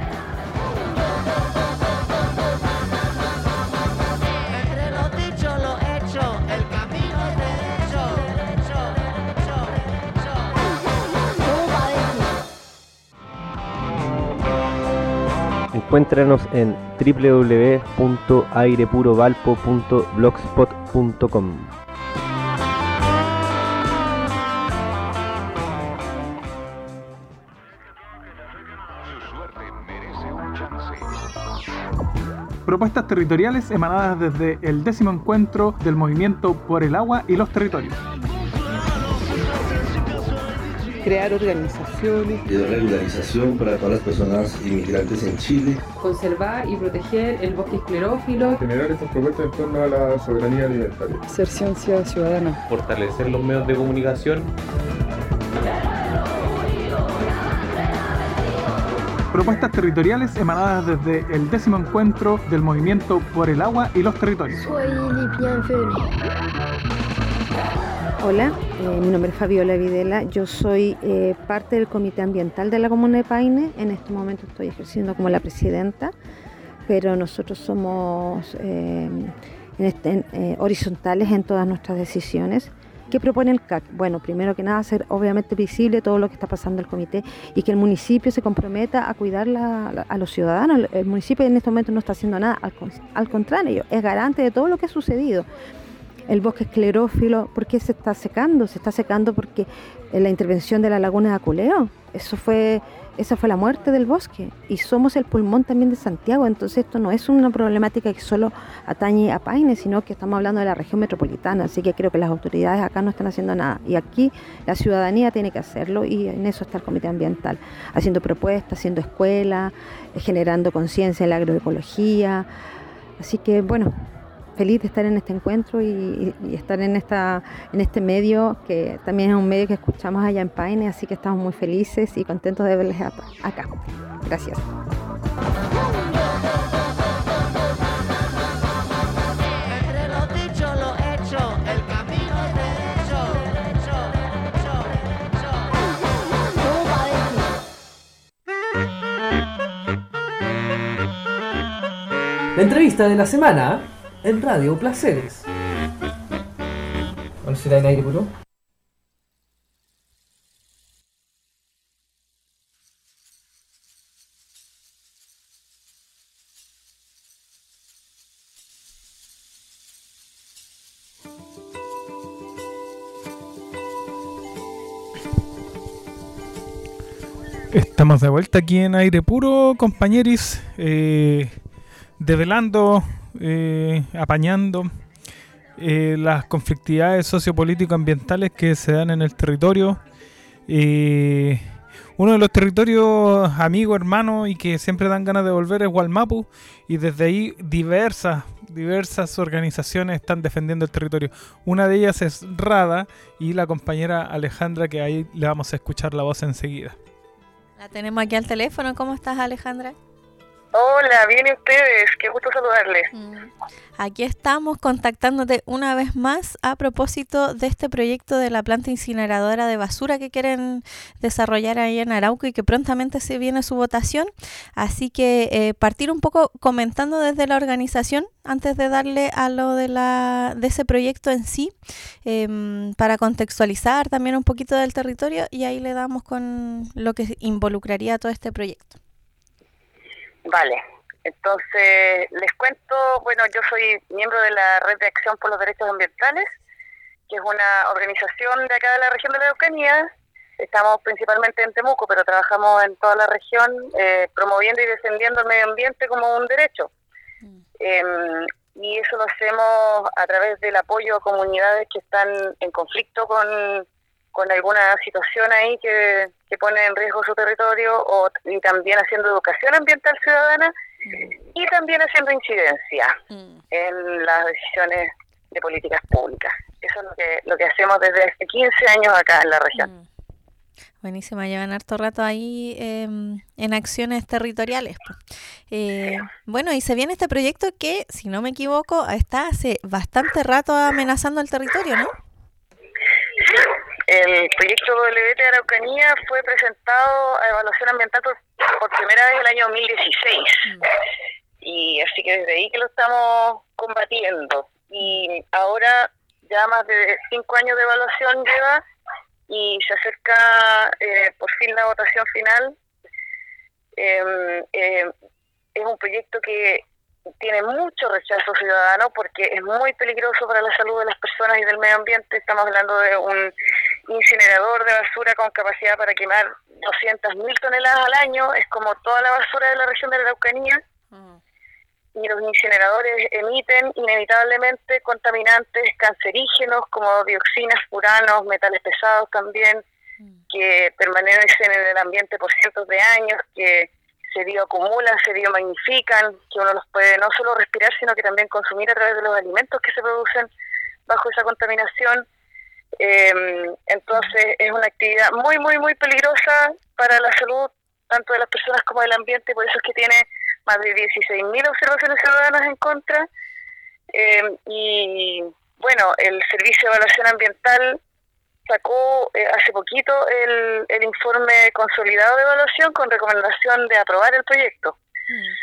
Entre lo dicho, lo hecho, el camino es derecho, derecho, derecho, derecho. Encuéntranos en doble u doble u doble u punto aire puro valpo punto blogspot punto com. un chance. Propuestas territoriales emanadas desde el décimo encuentro del Movimiento por el Agua y los Territorios. Crear organizaciones de regularización para todas las personas inmigrantes en Chile. Conservar y proteger el bosque esclerófilo. Generar estas propuestas en torno a la soberanía alimentaria. Hacer ciencia ciudadana. Fortalecer los medios de comunicación. Propuestas territoriales emanadas desde el décimo encuentro del Movimiento por el Agua y los Territorios. Hola, eh, mi nombre es Fabiola Videla, yo soy eh, parte del Comité Ambiental de la Comuna de Paine, en este momento estoy ejerciendo como la presidenta, pero nosotros somos eh, en este, en, eh, horizontales en todas nuestras decisiones. ¿Qué propone el C A C? Bueno, primero que nada, hacer obviamente visible todo lo que está pasando el comité y que el municipio se comprometa a cuidar la, la, a los ciudadanos. El municipio en este momento no está haciendo nada, al, al contrario, es garante de todo lo que ha sucedido. El bosque esclerófilo, ¿por qué se está secando? Se está secando porque la intervención de la laguna de Aculeo, eso fue, esa fue la muerte del bosque y somos el pulmón también de Santiago, entonces esto no es una problemática que solo atañe a Paine, sino que estamos hablando de la región metropolitana, así que creo que las autoridades acá no están haciendo nada y aquí la ciudadanía tiene que hacerlo y en eso está el Comité Ambiental, haciendo propuestas, haciendo escuelas, generando conciencia en la agroecología, así que bueno, feliz de estar en este encuentro y, y estar en esta en este medio, que también es un medio que escuchamos allá en Paine, así que estamos muy felices y contentos de verles acá. Gracias. Entre lo dicho, lo hecho, el camino es derecho, derecho, derecho, derecho. La entrevista de la semana en Radio Placeres. Universidad en aire puro. Estamos de vuelta aquí en Aire Puro, compañeros, eh, develando, eh, apañando eh, las conflictividades sociopolítico-ambientales que se dan en el territorio. Eh, uno de los territorios amigos, hermanos, y que siempre dan ganas de volver es Wallmapu, y desde ahí diversas, diversas organizaciones están defendiendo el territorio. Una de ellas es RADA y la compañera Alejandra, que ahí le vamos a escuchar la voz enseguida. La tenemos aquí al teléfono. ¿Cómo estás, Alejandra? Hola, bien, ¿y ustedes? Qué gusto saludarles. Mm. Aquí estamos contactándote una vez más a propósito de este proyecto de la planta incineradora de basura que quieren desarrollar ahí en Arauco y que prontamente se viene su votación. Así que eh, partir un poco comentando desde la organización antes de darle a lo de la de ese proyecto en sí, eh, para contextualizar también un poquito del territorio, y ahí le damos con lo que involucraría todo este proyecto. Vale, entonces les cuento, bueno, yo soy miembro de la Red de Acción por los Derechos Ambientales, que es una organización de acá de la región de la Araucanía. Estamos principalmente en Temuco, pero trabajamos en toda la región, eh, promoviendo y defendiendo el medio ambiente como un derecho. Mm. Eh, y eso lo hacemos a través del apoyo a comunidades que están en conflicto con, con alguna situación ahí que, que pone en riesgo su territorio, o, y también haciendo educación ambiental ciudadana, mm. y también haciendo incidencia mm. en las decisiones de políticas públicas. Eso es lo que, lo que hacemos desde hace quince años acá en la región. Mm. Buenísima, llevan harto rato ahí eh, en acciones territoriales. Eh, bueno, y se viene este proyecto que, si no me equivoco, está hace bastante rato amenazando el territorio, ¿no? Sí, el proyecto W T de Araucanía fue presentado a evaluación ambiental por, por primera vez el año dos mil dieciséis. Mm. Y así que desde ahí que lo estamos combatiendo. Y ahora ya más de cinco años de evaluación lleva, y se acerca eh, por fin la votación final. Eh, eh, es un proyecto que tiene mucho rechazo ciudadano porque es muy peligroso para la salud de las personas y del medio ambiente. Estamos hablando de un incinerador de basura con capacidad para quemar doscientas mil toneladas al año, es como toda la basura de la región de la Araucanía. Y los incineradores emiten inevitablemente contaminantes cancerígenos como dioxinas, furanos, metales pesados también, que permanecen en el ambiente por cientos de años, que se bioacumulan, se biomagnifican, que uno los puede no solo respirar, sino que también consumir a través de los alimentos que se producen bajo esa contaminación. Eh, entonces es una actividad muy, muy, muy peligrosa para la salud, tanto de las personas como del ambiente, por eso es que tiene más de dieciséis mil observaciones ciudadanas en contra. Eh, y bueno, el Servicio de Evaluación Ambiental sacó eh, hace poquito el, el informe consolidado de evaluación con recomendación de aprobar el proyecto. Mm.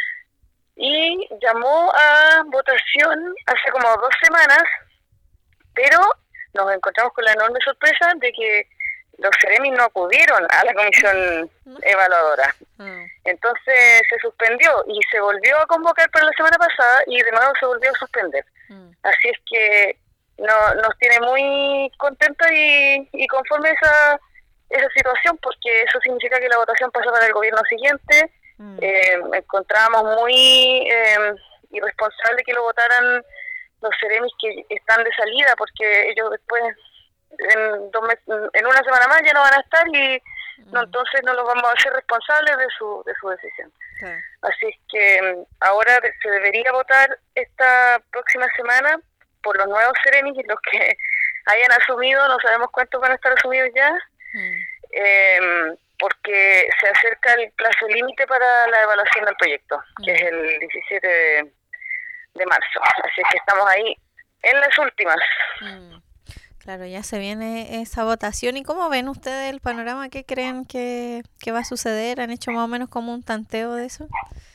Y llamó a votación hace como dos semanas, pero nos encontramos con la enorme sorpresa de que los Ceremis no acudieron a la comisión evaluadora. Mm. Entonces se suspendió y se volvió a convocar para la semana pasada y de nuevo se volvió a suspender. Mm. Así es que no, nos tiene muy contentos y, y conforme esa esa situación, porque eso significa que la votación pasa para el gobierno siguiente. Mm. Eh, encontramos muy eh, irresponsable que lo votaran los Ceremis que están de salida, porque ellos después en dos meses, en una semana más ya no van a estar y mm. no, entonces no los vamos a hacer responsables de su de su decisión. Okay. Así es que ahora se debería votar esta próxima semana por los nuevos Ceremis y los que hayan asumido, no sabemos cuántos van a estar asumidos ya, mm. eh, porque se acerca el plazo límite para la evaluación del proyecto, mm. que es el diecisiete de, de marzo. Así es que estamos ahí en las últimas. Mm. Claro, ya se viene esa votación. ¿Y cómo ven ustedes el panorama? ¿Qué creen que, que va a suceder? ¿Han hecho más o menos como un tanteo de eso?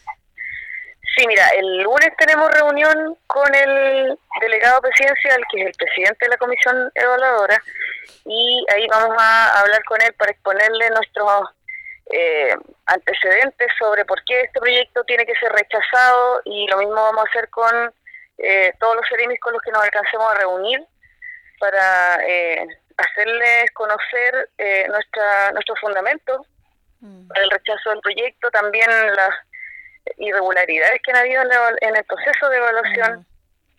Sí, mira, el lunes tenemos reunión con el delegado presidencial, que es el presidente de la comisión evaluadora, y ahí vamos a hablar con él para exponerle nuestros eh, antecedentes sobre por qué este proyecto tiene que ser rechazado, y lo mismo vamos a hacer con eh, todos los Ceremis con los que nos alcancemos a reunir, para eh, hacerles conocer eh, nuestra nuestros fundamentos mm. para el rechazo del proyecto, también las irregularidades que han habido en, la, en el proceso de evaluación. Mm.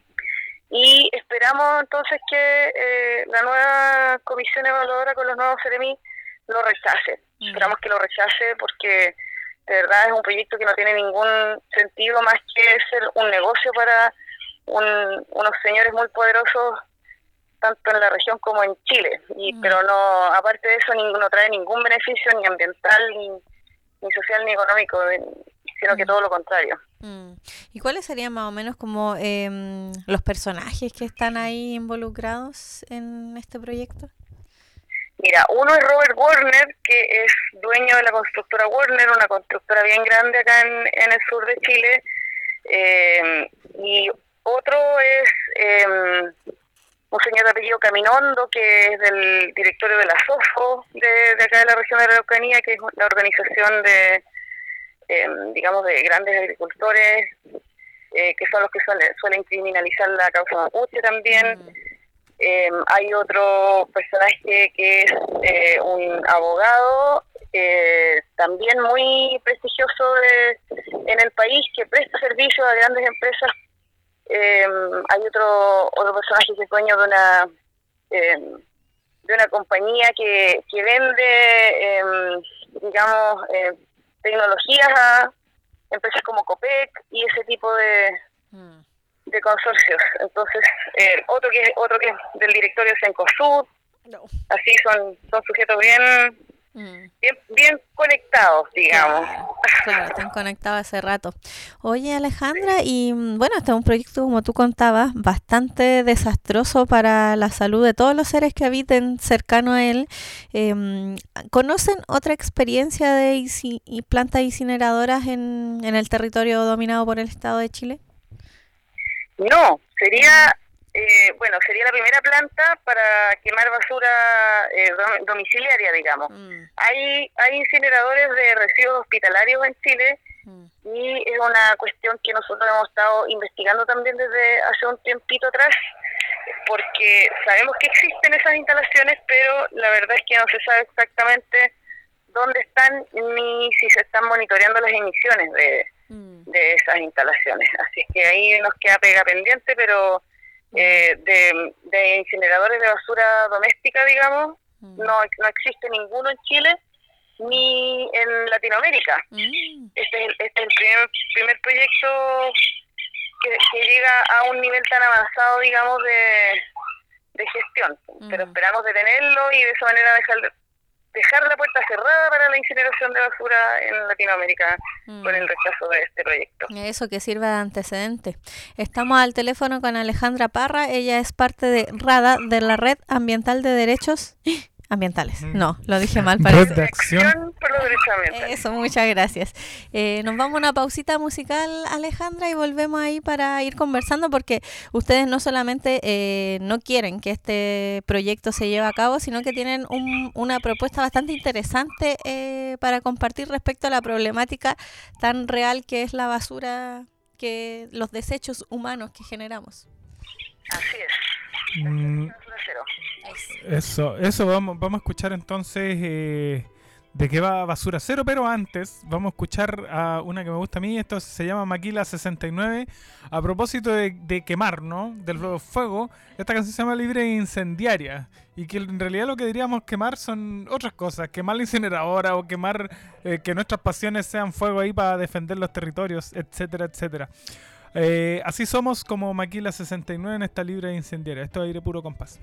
Y esperamos entonces que eh, la nueva comisión evaluadora con los nuevos Ceremis lo rechace. Mm. Esperamos que lo rechace porque de verdad es un proyecto que no tiene ningún sentido más que ser un negocio para un, unos señores muy poderosos tanto en la región como en Chile, y mm. pero no, aparte de eso, ni, no trae ningún beneficio ni ambiental, ni, ni social, ni económico, sino mm. que todo lo contrario. Mm. ¿Y cuáles serían más o menos como eh, los personajes que están ahí involucrados en este proyecto? Mira, uno es Robert Warner, que es dueño de la constructora Warner, una constructora bien grande acá en, en el sur de Chile, eh, y otro es Eh, un señor de apellido Caminondo, que es del directorio de la SOFO, de, de acá de la región de la Araucanía, que es la organización de, eh, digamos, de grandes agricultores, eh, que son los que suelen, suelen criminalizar la causa mapuche también. Mm. Eh, hay otro personaje que es eh, un abogado, eh, también muy prestigioso de, en el país, que presta servicio a grandes empresas. Eh, hay otro otro personaje que es dueño de una eh, de una compañía que, que vende eh, digamos eh, tecnologías a empresas como Copec y ese tipo de mm. de consorcios. Entonces eh, otro que otro que es del directorio Cencosud. No. Así son son sujetos bien Mm. Bien, bien conectados, digamos. Claro, claro, están conectados hace rato. Oye, Alejandra, y bueno, este es un proyecto, como tú contabas, bastante desastroso para la salud de todos los seres que habiten cercano a él. Eh, ¿Conocen otra experiencia de ici- y plantas incineradoras en, en el territorio dominado por el Estado de Chile? No, sería... Eh, bueno, sería la primera planta para quemar basura eh, dom- domiciliaria, digamos. Mm. Hay hay incineradores de residuos hospitalarios en Chile mm. y es una cuestión que nosotros hemos estado investigando también desde hace un tiempito atrás, porque sabemos que existen esas instalaciones, pero la verdad es que no se sabe exactamente dónde están ni si se están monitoreando las emisiones de, mm. de esas instalaciones. Así que ahí nos queda pega pendiente, pero eh, de, de incineradores de basura doméstica, digamos, mm. no, no existe ninguno en Chile ni en Latinoamérica. Mm. Este es el, este es el primer, primer proyecto que, que llega a un nivel tan avanzado, digamos, de, de gestión. Mm. Pero esperamos detenerlo y de esa manera dejar, dejar la puerta cerrada para la incineración de basura en Latinoamérica mm. con el rechazo de este proyecto. Eso que sirva de antecedente. Estamos al teléfono con Alejandra Parra. Ella es parte de RADA, de la Red Ambiental de Derechos Ambientales. No, lo dije mal, parece. Red de Acción por los Derechos Ambientales. Eso, muchas gracias. Eh, nos vamos a una pausita musical, Alejandra, y volvemos ahí para ir conversando, porque ustedes no solamente eh, no quieren que este proyecto se lleve a cabo, sino que tienen un, una propuesta bastante interesante eh, para compartir respecto a la problemática tan real que es la basura, que los desechos humanos que generamos. Así es. Mm. Eso, eso vamos, vamos a escuchar entonces eh, de qué va Basura Cero, pero antes vamos a escuchar a una que me gusta a mí. Esto se llama Maquila sesenta y nueve, a propósito de, de quemar, ¿no? Del fuego. Esta canción se llama Libre e Incendiaria, y que en realidad lo que diríamos quemar son otras cosas, quemar la incineradora o quemar eh, que nuestras pasiones sean fuego ahí para defender los territorios, etcétera, etcétera. Eh, así somos como Maquila sesenta y nueve en esta Libre e Incendiaria. Esto es Aire Puro Compás.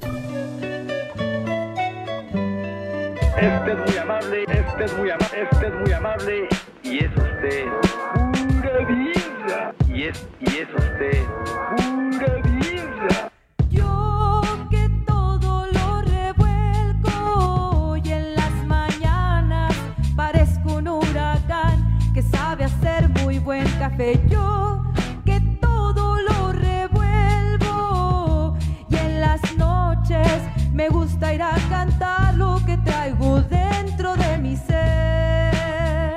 Este es muy amable, este es muy amable, este es muy amable, y es usted pura vida, y es, y es usted pura vida. Yo que todo lo revuelco y en las mañanas parezco un huracán que sabe hacer muy buen café. Yo que todo lo revuelvo y en las noches me gusta ir a cantar lo que traigo dentro de mi ser.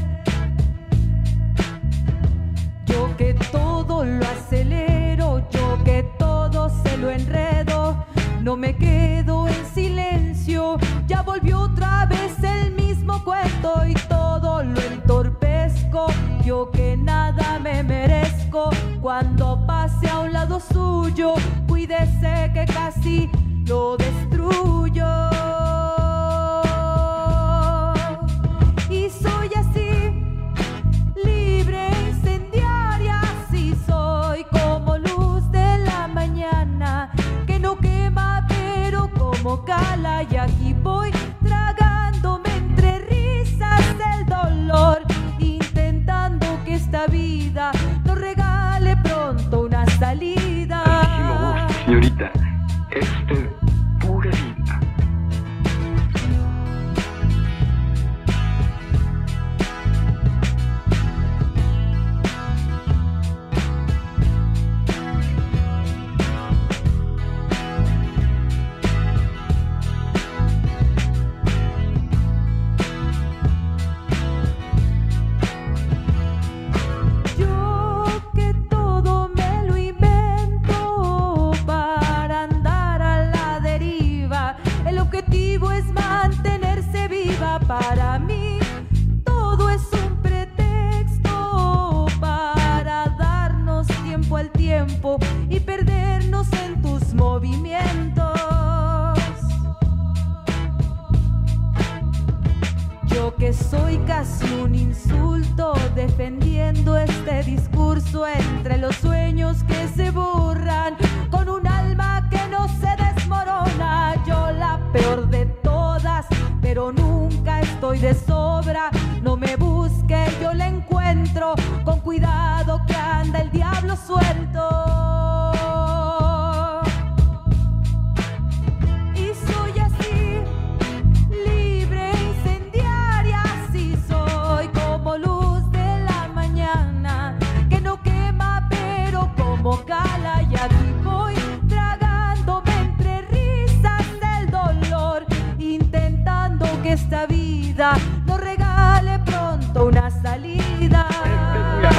Yo que todo lo acelero, yo que todo se lo enredo, no me quedo en silencio, ya volvió otra vez el mismo cuento y todo lo entorpezco. Yo que nada me merezco, cuando pase a un lado suyo, cuídese que casi lo destruyo. Y soy así, libre e incendiaria, así soy como luz de la mañana, que no quema pero como cala, y aquí voy tragándome entre risas el dolor, intentando que esta vida nos regale pronto una salida. Muchísimo gusto, señorita. Es usted pura vida. Para mí todo es un pretexto para darnos tiempo al tiempo y perdernos en tus movimientos. Yo que soy casi un insulto defendiendo este discurso entre los sueños que se borran con un alma que no se desmorona. Yo la peor de todas, pero nunca estoy de sobra. No me busque, yo la encuentro. Con cuidado que anda el diablo suelto. Y soy así, libre e incendiaria, así soy como luz de la mañana, que no quema pero como cala, y aquí voy tragándome entre risas del dolor, intentando que esta vida nos regale pronto una salida. Este es muy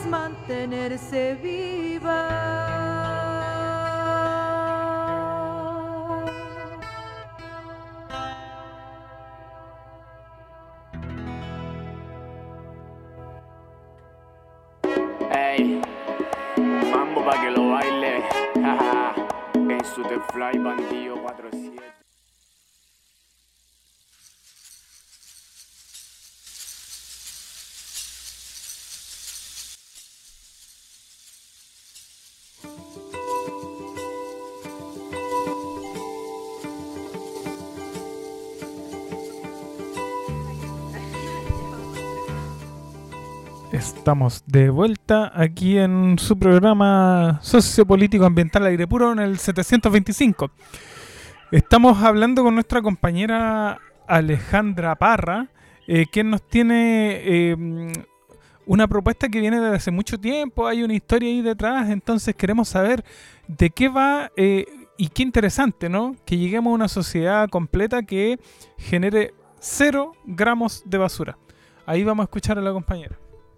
es mantenerse viva. Ey, mambo pa' que lo baile, jaja, en su The Fly Bandido cuatro siete. Estamos de vuelta aquí en su programa sociopolítico ambiental Aire Puro en el setecientos veinticinco. Estamos hablando con nuestra compañera Alejandra Parra, eh, quien nos tiene eh, una propuesta que viene desde hace mucho tiempo. Hay una historia ahí detrás, entonces queremos saber de qué va eh, y qué interesante, ¿no? Que lleguemos a una sociedad completa que genere cero gramos de basura. Ahí vamos a escuchar a la compañera.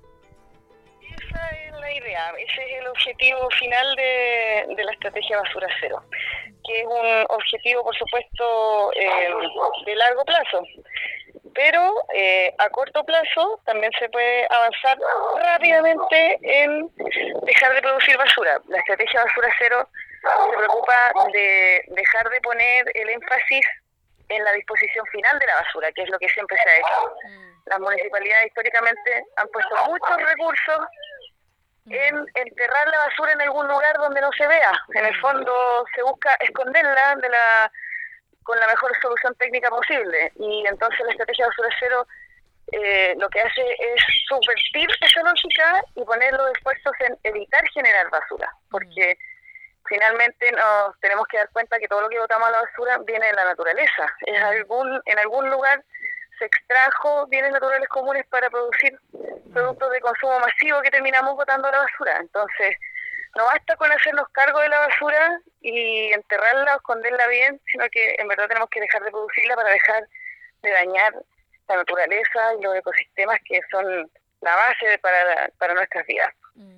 Esa es la idea, ese es el objetivo final de, de la estrategia Basura Cero, que es un objetivo, por supuesto, eh, de largo plazo, pero eh, a corto plazo también se puede avanzar rápidamente en dejar de producir basura. La estrategia Basura Cero se preocupa de dejar de poner el énfasis en la disposición final de la basura, que es lo que siempre se ha hecho. Las municipalidades históricamente han puesto muchos recursos en enterrar la basura en algún lugar donde no se vea. En el fondo se busca esconderla de la con la mejor solución técnica posible. Y entonces la estrategia Basura Cero eh, lo que hace es subvertir esa lógica y poner los esfuerzos en evitar generar basura. Porque finalmente nos tenemos que dar cuenta que todo lo que botamos a la basura viene de la naturaleza. Es algún, en algún lugar se extrajo bienes naturales comunes para producir productos de consumo masivo que terminamos botando a la basura. Entonces, no basta con hacernos cargo de la basura y enterrarla o esconderla bien, sino que en verdad tenemos que dejar de producirla para dejar de dañar la naturaleza y los ecosistemas que son la base para, para nuestras vidas.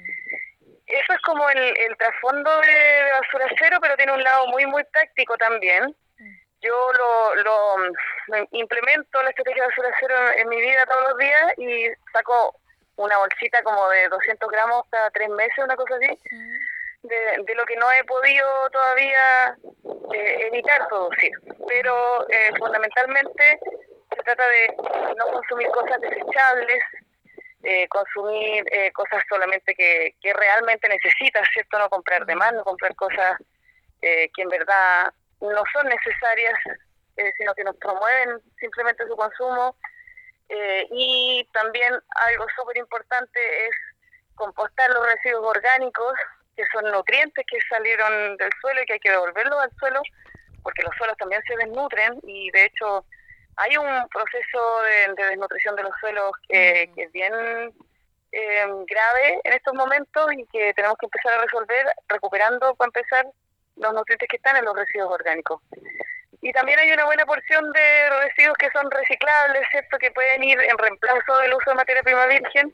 Eso es como el, el trasfondo de, de Basura Cero, pero tiene un lado muy, muy práctico también. Yo lo, lo, lo implemento la estrategia de Basura Cero en, en mi vida todos los días y saco una bolsita como de doscientos gramos cada tres meses, una cosa así, de, de lo que no he podido todavía eh, evitar producir. Pero eh, fundamentalmente se trata de no consumir cosas desechables, eh, consumir eh, cosas solamente que, que realmente necesitas, ¿cierto? No comprar de más, no comprar cosas eh, que en verdad no son necesarias, eh, sino que nos promueven simplemente su consumo. Eh, y también algo súper importante es compostar los residuos orgánicos, que son nutrientes que salieron del suelo y que hay que devolverlos al suelo, porque los suelos también se desnutren y de hecho hay un proceso de, de desnutrición de los suelos que, que es bien eh, grave en estos momentos y que tenemos que empezar a resolver recuperando, para empezar, los nutrientes que están en los residuos orgánicos. Y también hay una buena porción de residuos que son reciclables, ¿cierto?, que pueden ir en reemplazo del uso de materia prima virgen,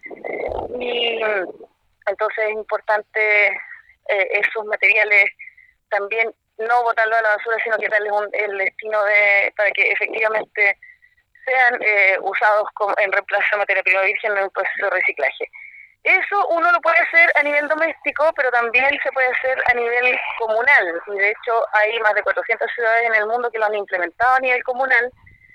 y entonces es importante eh, esos materiales también no botarlos a la basura, sino que darles un, el destino de para que efectivamente sean eh, usados como, en reemplazo de materia prima virgen en un proceso de reciclaje. Eso uno lo puede hacer a nivel doméstico, pero también se puede hacer a nivel comunal. Y de hecho hay más de cuatrocientas ciudades en el mundo que lo han implementado a nivel comunal,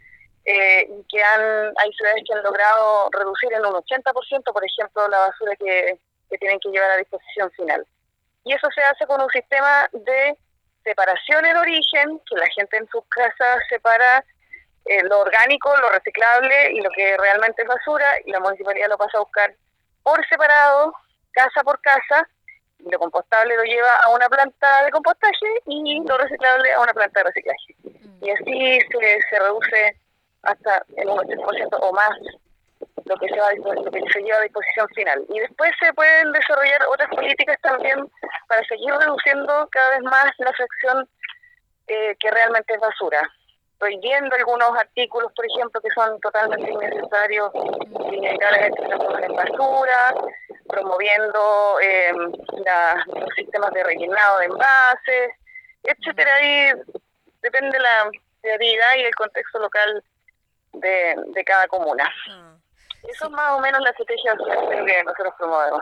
eh, y que han hay ciudades que han logrado reducir en un ochenta por ciento, por ejemplo, la basura que, que tienen que llevar a disposición final. Y eso se hace con un sistema de separación en origen, que la gente en sus casas separa eh, lo orgánico, lo reciclable y lo que realmente es basura, y la municipalidad lo pasa a buscar por separado, casa por casa, y lo compostable lo lleva a una planta de compostaje y lo reciclable a una planta de reciclaje. Y así se, se reduce hasta en un ochenta por ciento o más lo que, se va a, lo que se lleva a disposición final. Y después se pueden desarrollar otras políticas también para seguir reduciendo cada vez más la fracción eh, que realmente es basura. Prohibiendo algunos artículos, por ejemplo, que son totalmente innecesarios, inevitablemente se transforman en basura, promoviendo eh, la, los sistemas de rellenado de envases, etcétera. Ahí depende de la creatividad y el contexto local de, de cada comuna. Ah, Eso es más o menos la estrategia que nosotros promovemos.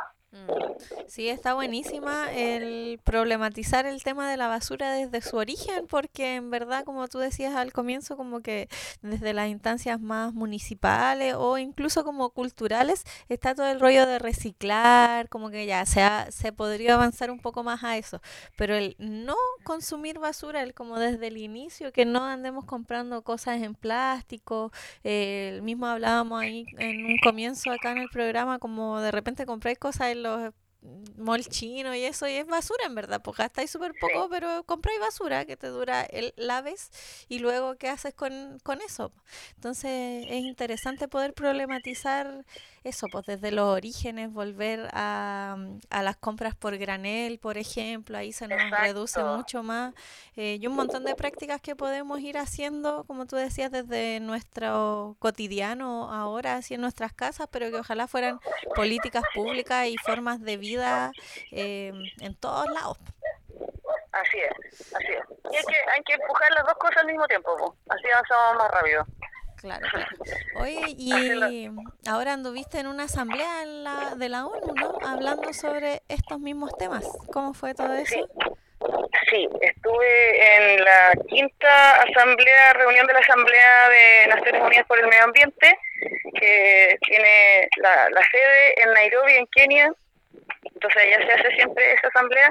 sí, está buenísima el problematizar el tema de la basura desde su origen, porque en verdad, como tú decías al comienzo, como que desde las instancias más municipales o incluso como culturales está todo el rollo de reciclar, como que ya se, ha- se podría avanzar un poco más a eso, pero el no consumir basura, el como desde el inicio, que no andemos comprando cosas en plástico, eh, el mismo hablábamos ahí en un comienzo acá en el programa, como de repente compráis cosas en los mall chino y eso, y es basura en verdad, porque gastáis súper poco, pero compráis basura que te dura el la vez y luego ¿qué haces con, con eso? Entonces es interesante poder problematizar eso, pues desde los orígenes, volver a, a las compras por granel, por ejemplo, ahí se nos Exacto. reduce mucho más, eh, y un montón de prácticas que podemos ir haciendo, como tú decías, desde nuestro cotidiano ahora, así en nuestras casas, pero que ojalá fueran políticas públicas y formas de vida eh, en todos lados. Así es, así es. Y hay que, hay que empujar las dos cosas al mismo tiempo, po. Así avanzamos más rápido. Claro, claro. Oye, y ahora anduviste en una asamblea en la, de la ONU, ¿no? Hablando sobre estos mismos temas. ¿Cómo fue todo eso? Sí, sí, estuve en la quinta asamblea, reunión de la Asamblea de Naciones Unidas por el Medio Ambiente, que tiene la, la sede en Nairobi, en Kenia. Entonces allá se hace siempre esa asamblea.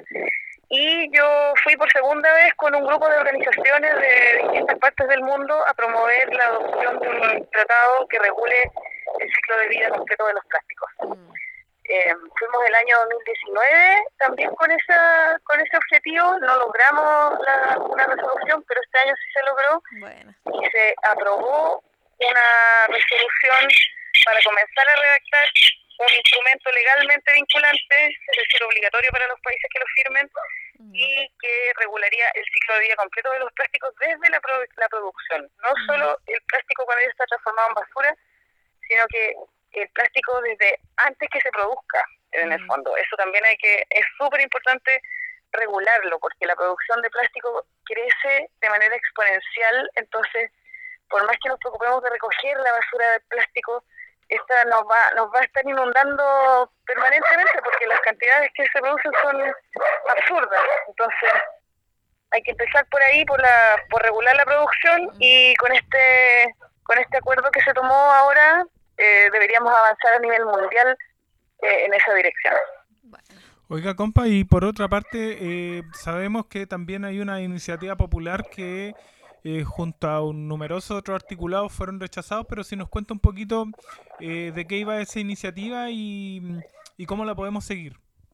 Y yo fui por segunda vez con un grupo de organizaciones de distintas partes del mundo a promover la adopción de un tratado que regule el ciclo de vida completo de los plásticos. Eh, fuimos el año dos mil diecinueve también con esa con ese objetivo, no logramos la, una resolución, pero este año sí se logró. Bueno. Y se aprobó una resolución para comenzar a redactar un instrumento legalmente vinculante, es decir, obligatorio para los países que lo firmen, y que regularía el ciclo de vida completo de los plásticos desde la, pro- la producción. No solo el plástico cuando ya está transformado en basura, sino que el plástico desde antes que se produzca, en el fondo. Eso también hay que, es súper importante regularlo, porque la producción de plástico crece de manera exponencial. Entonces, por más que nos preocupemos de recoger la basura de plástico, esta nos va nos va a estar inundando permanentemente, porque las cantidades que se producen son absurdas. Entonces hay que empezar por ahí, por la por regular la producción, y con este con este acuerdo que se tomó ahora eh, deberíamos avanzar a nivel mundial eh, en esa dirección. Oiga, compa, y por otra parte, eh, sabemos que también hay una iniciativa popular que eh, junto a un numeroso otros articulados fueron rechazados, pero si nos cuenta un poquito eh, de qué iba esa iniciativa y, y cómo la podemos seguir.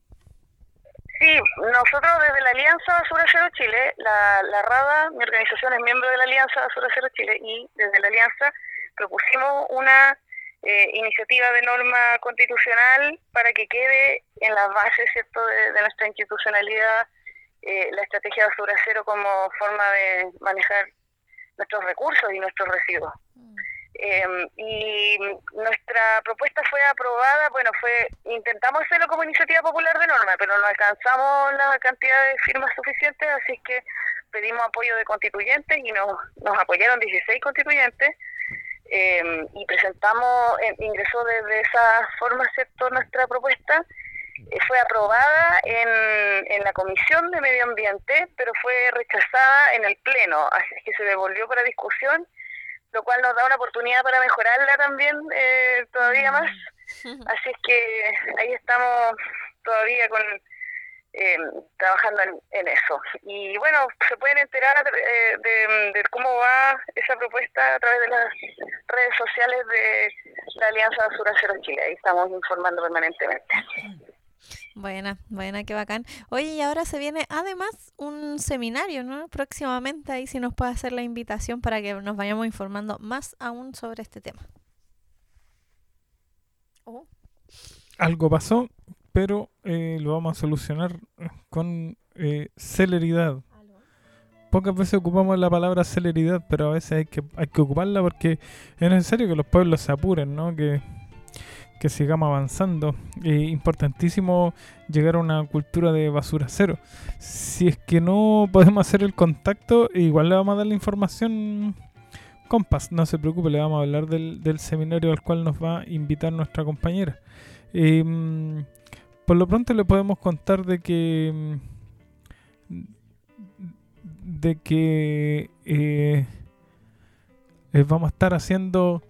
Sí, nosotros desde la Alianza Basura Cero Chile, la, la RADA, mi organización es miembro de la Alianza Basura Cero Chile, y desde la Alianza propusimos una eh, iniciativa de norma constitucional para que quede en las bases, ¿cierto?, de, de nuestra institucionalidad eh, la estrategia Basura Cero como forma de manejar nuestros recursos y nuestros residuos. Eh, y nuestra propuesta fue aprobada, bueno, fue intentamos hacerlo como iniciativa popular de norma, pero no alcanzamos la cantidad de firmas suficientes, así que pedimos apoyo de constituyentes y nos, nos apoyaron dieciséis constituyentes, eh, y presentamos, eh, ingresó desde esa forma, ¿cierto?, nuestra propuesta. Eh, fue aprobada en, en la Comisión de Medio Ambiente, pero fue rechazada en el Pleno, así es que se devolvió para discusión, lo cual nos da una oportunidad para mejorarla también eh, todavía más. Así es que ahí estamos todavía con eh, trabajando en, en eso. Y bueno, se pueden enterar eh, de, de cómo va esa propuesta a través de las redes sociales de la Alianza Basura Cero Chile. Ahí estamos informando permanentemente. Buena, buena, qué bacán. Oye, y ahora se viene además un seminario, ¿no? Próximamente, ahí si nos puede hacer la invitación para que nos vayamos informando más aún sobre este tema. Oh. Algo pasó, pero eh, lo vamos a solucionar con eh, celeridad. Pocas veces ocupamos la palabra celeridad, pero a veces hay que hay que ocuparla porque es necesario que los pueblos se apuren, ¿no? Que que sigamos avanzando. Eh, importantísimo llegar a una cultura de basura cero. Si es que no podemos hacer el contacto, igual le vamos a dar la información, compas, no se preocupe, le vamos a hablar del, del seminario al cual nos va a invitar nuestra compañera. Eh, por lo pronto le podemos contar de que de que eh, eh, vamos a estar haciendo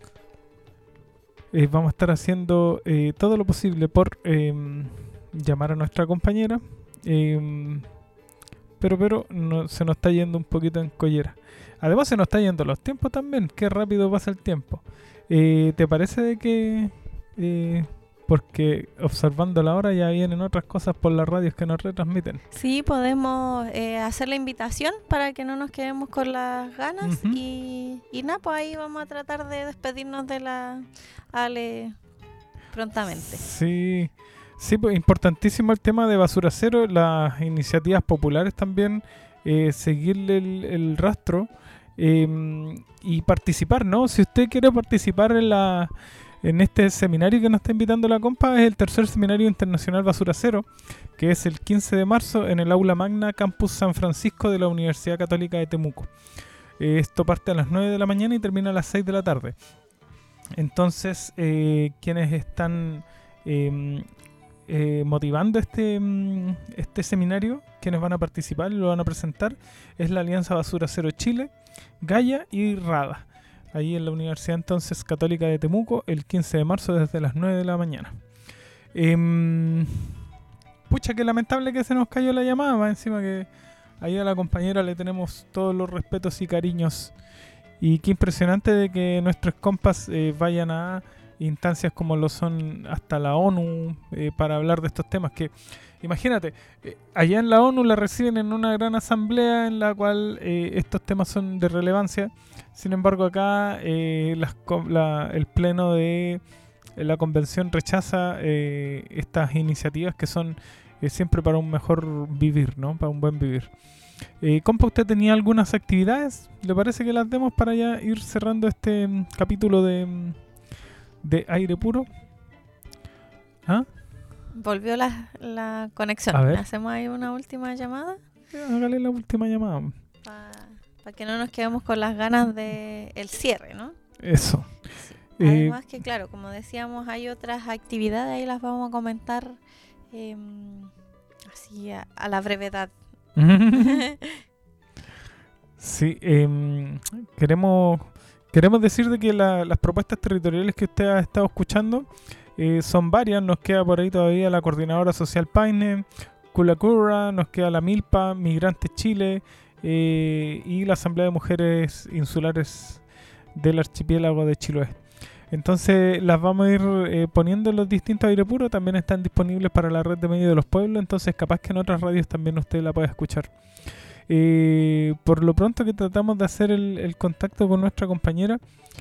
Eh, vamos a estar haciendo eh, todo lo posible por eh, llamar a nuestra compañera, eh, pero pero no, se nos está yendo un poquito en collera. Además se nos está yendo los tiempos también, qué rápido pasa el tiempo. Eh, ¿Te parece de que, eh, porque observando la hora ya vienen otras cosas por las radios que nos retransmiten? Sí, podemos eh, hacer la invitación para que no nos quedemos con las ganas. Uh-huh. y, y nada, pues ahí vamos a tratar de despedirnos de la Ale prontamente. Sí, sí, pues importantísimo el tema de Basura Cero, las iniciativas populares también, eh, seguirle el, el rastro eh, y participar, ¿no? Si usted quiere participar en la en este seminario que nos está invitando la compa, es el tercer seminario internacional Basura Cero, que es el quince de marzo en el Aula Magna Campus San Francisco de la Universidad Católica de Temuco. Eh, esto parte a las nueve de la mañana y termina a las seis de la tarde. Entonces, eh, quienes están eh, eh, motivando este, este seminario, quienes van a participar y lo van a presentar, es la Alianza Basura Cero Chile, Gaia y Rada. Ahí en la Universidad entonces Católica de Temuco, el quince de marzo desde las nueve de la mañana. Eh, pucha, qué lamentable que se nos cayó la llamada, más encima que ahí a la compañera le tenemos todos los respetos y cariños. Y qué impresionante de que nuestros compas eh, vayan a instancias como lo son hasta la ONU eh, para hablar de estos temas. Que imagínate, eh, allá en la ONU la reciben en una gran asamblea en la cual eh, estos temas son de relevancia. Sin embargo, acá eh, las, la, el pleno de la convención rechaza eh, estas iniciativas que son eh, siempre para un mejor vivir, ¿no? Para un buen vivir. Eh, compa, ¿usted tenía algunas actividades? ¿Le parece que las demos para ya ir cerrando este um, capítulo de, um, de Aire Puro? ¿Ah? Volvió la, la conexión. ¿Hacemos ahí una última llamada? Hágale la última llamada. Para pa que no nos quedemos con las ganas de el cierre, ¿no? Eso. Sí. Además eh, que, claro, como decíamos, hay otras actividades, ahí las vamos a comentar eh, así a, a la brevedad. Sí, eh, queremos queremos decir de que la, las propuestas territoriales que usted ha estado escuchando eh, son varias. Nos queda por ahí todavía la Coordinadora Social Paine, Culacurra, nos queda la Milpa, Migrantes Chile eh, y la Asamblea de Mujeres Insulares del Archipiélago de Chiloé. Entonces las vamos a ir eh, poniendo en los distintos Aire Puro. También están disponibles para la red de medios de los pueblos. Entonces capaz que en otras radios también usted la puede escuchar. Eh, por lo pronto que tratamos de hacer el, el contacto con nuestra compañera,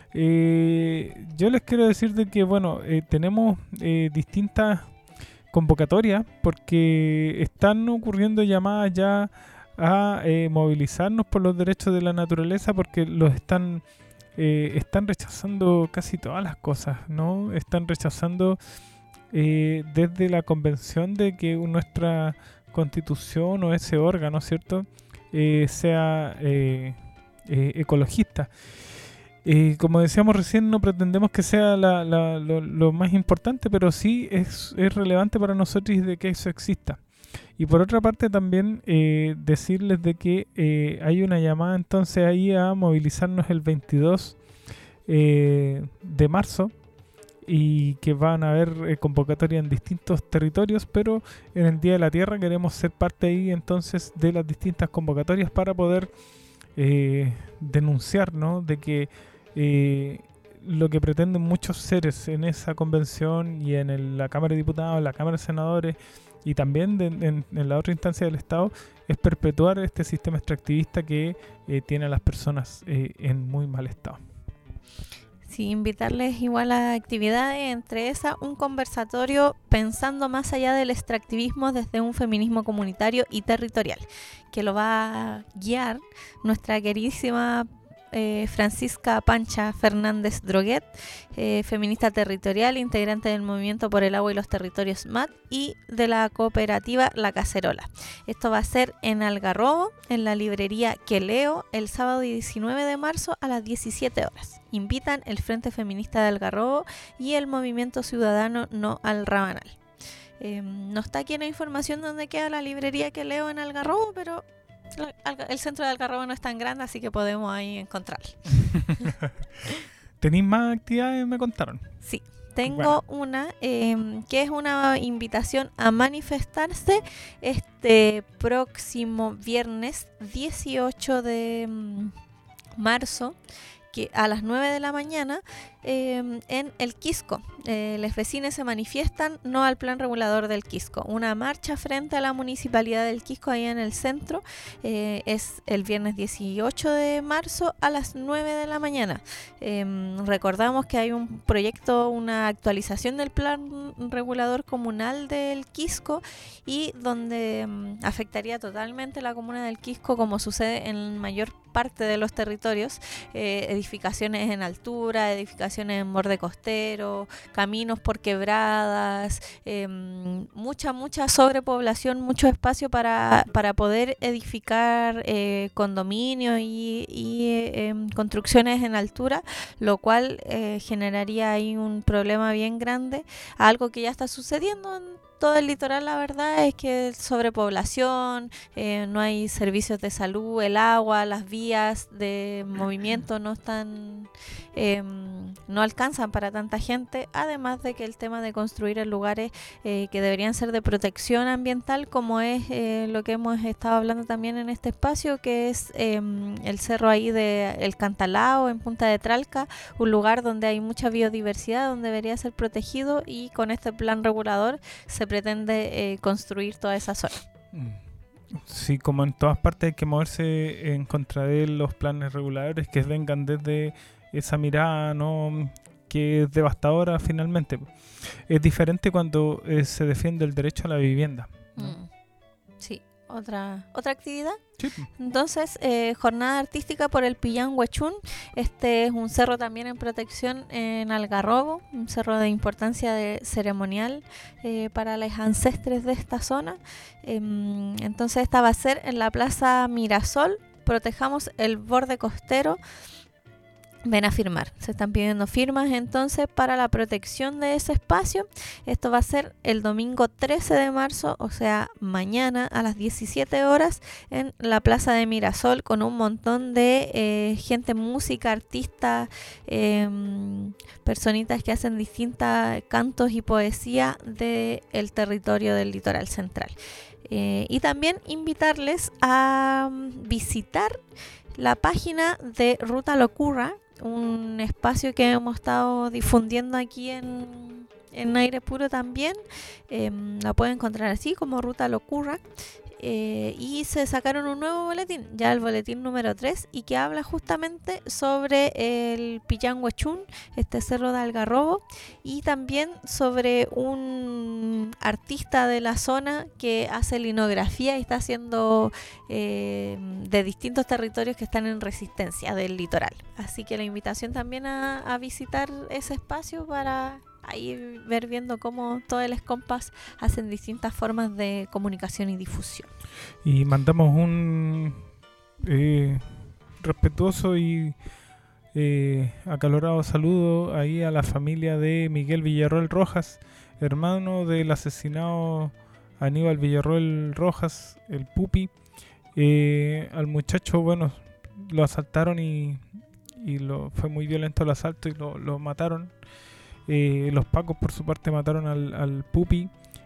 eh, yo les quiero decir de que bueno, eh, tenemos eh, distintas convocatorias porque están ocurriendo llamadas ya a eh, movilizarnos por los derechos de la naturaleza, porque los están Eh, están rechazando casi todas las cosas, ¿no? Están rechazando eh, desde la convención de que nuestra constitución o ese órgano, ¿cierto? Eh, sea eh, eh, ecologista. Eh, como decíamos recién, no pretendemos que sea la, la, lo, lo más importante, pero sí es, es relevante para nosotros de que eso exista. Y por otra parte también eh, decirles de que eh, hay una llamada entonces ahí a movilizarnos el veintidós eh, de marzo y que van a haber eh, convocatoria en distintos territorios, pero en el Día de la Tierra queremos ser parte ahí entonces de las distintas convocatorias para poder eh, denunciar, ¿no? De que eh, lo que pretenden muchos seres en esa convención y en el, la Cámara de Diputados, en la Cámara de Senadores y también de, en, en la otra instancia del Estado es perpetuar este sistema extractivista que eh, tiene a las personas eh, en muy mal estado. Sí, invitarles igual a actividades, entre esas un conversatorio pensando más allá del extractivismo desde un feminismo comunitario y territorial, que lo va a guiar nuestra queridísima eh, Francisca Pancha Fernández Droguet, eh, feminista territorial, integrante del Movimiento por el Agua y los Territorios M A T y de la cooperativa La Cacerola. Esto va a ser en Algarrobo, en la librería Que Leo, el sábado diecinueve de marzo a las diecisiete horas. Invitan el Frente Feminista de Algarrobo y el Movimiento Ciudadano No al Rabanal. Eh, no está aquí en la información donde queda la librería Que Leo en Algarrobo, pero el centro de Algarrobo no es tan grande, así que podemos ahí encontrarlo. ¿Tenéis más actividades? Me contaron. Sí, tengo bueno. una eh, que es una invitación a manifestarse este próximo viernes dieciocho de marzo, que a las nueve de la mañana eh, en el Quisco. Eh, los vecinos se manifiestan no al plan regulador del Quisco. Una marcha frente a la municipalidad del Quisco ahí en el centro. Eh, es el viernes dieciocho de marzo a las nueve de la mañana. Eh, recordamos que hay un proyecto, una actualización del plan regulador comunal del Quisco y donde um, afectaría totalmente la comuna del Quisco, como sucede en mayor parte de los territorios. Eh, edificaciones en altura, edificaciones en borde costero, caminos por quebradas, eh, mucha, mucha sobrepoblación, mucho espacio para, para poder edificar eh, condominios y, y eh, construcciones en altura, lo cual eh, generaría ahí un problema bien grande, algo que ya está sucediendo en todo el litoral. La verdad es que sobrepoblación, eh, no hay servicios de salud, el agua, las vías de movimiento no están, eh, no alcanzan para tanta gente, además de que el tema de construir en lugares eh, que deberían ser de protección ambiental, como es eh, lo que hemos estado hablando también en este espacio, que es eh, el cerro ahí de El Cantalao en Punta de Tralca, un lugar donde hay mucha biodiversidad, donde debería ser protegido, y con este plan regulador se pretende eh, construir toda esa zona. Sí, como en todas partes hay que moverse en contra de los planes reguladores que vengan desde esa mirada, ¿no?, que es devastadora finalmente. Es diferente cuando eh, se defiende el derecho a la vivienda, ¿no? Mm. Sí, otra otra actividad. Sí. Entonces, eh, jornada artística por el Pillán Huechún. Este es un cerro también en protección en Algarrobo, un cerro de importancia de ceremonial eh, para los ancestres de esta zona. Eh, entonces, esta va a ser en la Plaza Mirasol. Protejamos el borde costero. Ven a firmar. Se están pidiendo firmas entonces para la protección de ese espacio. Esto va a ser el domingo trece de marzo, o sea, mañana a las diecisiete horas en la Plaza de Mirasol, con un montón de eh, gente, música, artistas, eh, personitas que hacen distintos cantos y poesía del territorio del litoral central. Eh, y también invitarles a visitar la página de Ruta Locurra, un espacio que hemos estado difundiendo aquí en, en Aire Puro también. Eh, la pueden encontrar así como Ruta Locurra. Eh, y se sacaron un nuevo boletín, ya el boletín número tres, y que habla justamente sobre el Pillán Huechún, este cerro de Algarrobo, y también sobre un artista de la zona que hace linografía y está haciendo eh, de distintos territorios que están en resistencia del litoral. Así que la invitación también a, a visitar ese espacio para ahí ver viendo cómo todos los compas hacen distintas formas de comunicación y difusión. Y mandamos un eh, respetuoso y eh, acalorado saludo ahí a la familia de Miguel Villarroel Rojas, hermano del asesinado Aníbal Villarroel Rojas, el Pupi. Eh, al muchacho, bueno, lo asaltaron y, y lo, fue muy violento el asalto y lo, lo mataron. Eh, los pacos por su parte mataron al, al Pupi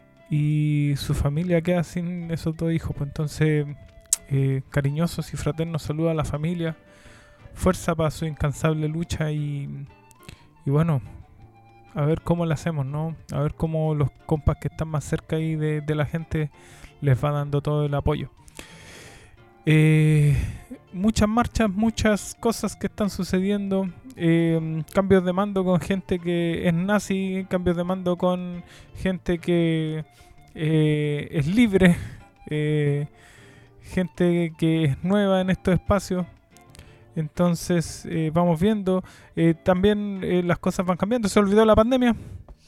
y su familia queda sin esos dos hijos. Pues entonces eh, cariñosos y fraternos saludos a la familia, fuerza para su incansable lucha y, y bueno, a ver cómo le hacemos, ¿no? A ver cómo los compas que están más cerca ahí de, de la gente les va dando todo el apoyo. Eh, muchas marchas, muchas cosas que están sucediendo, eh, cambios de mando con gente que es nazi, cambios de mando con gente que eh, es libre, eh, gente que es nueva en estos espacios, Entonces eh, vamos viendo, eh, también eh, las cosas van cambiando. Se olvidó la pandemia.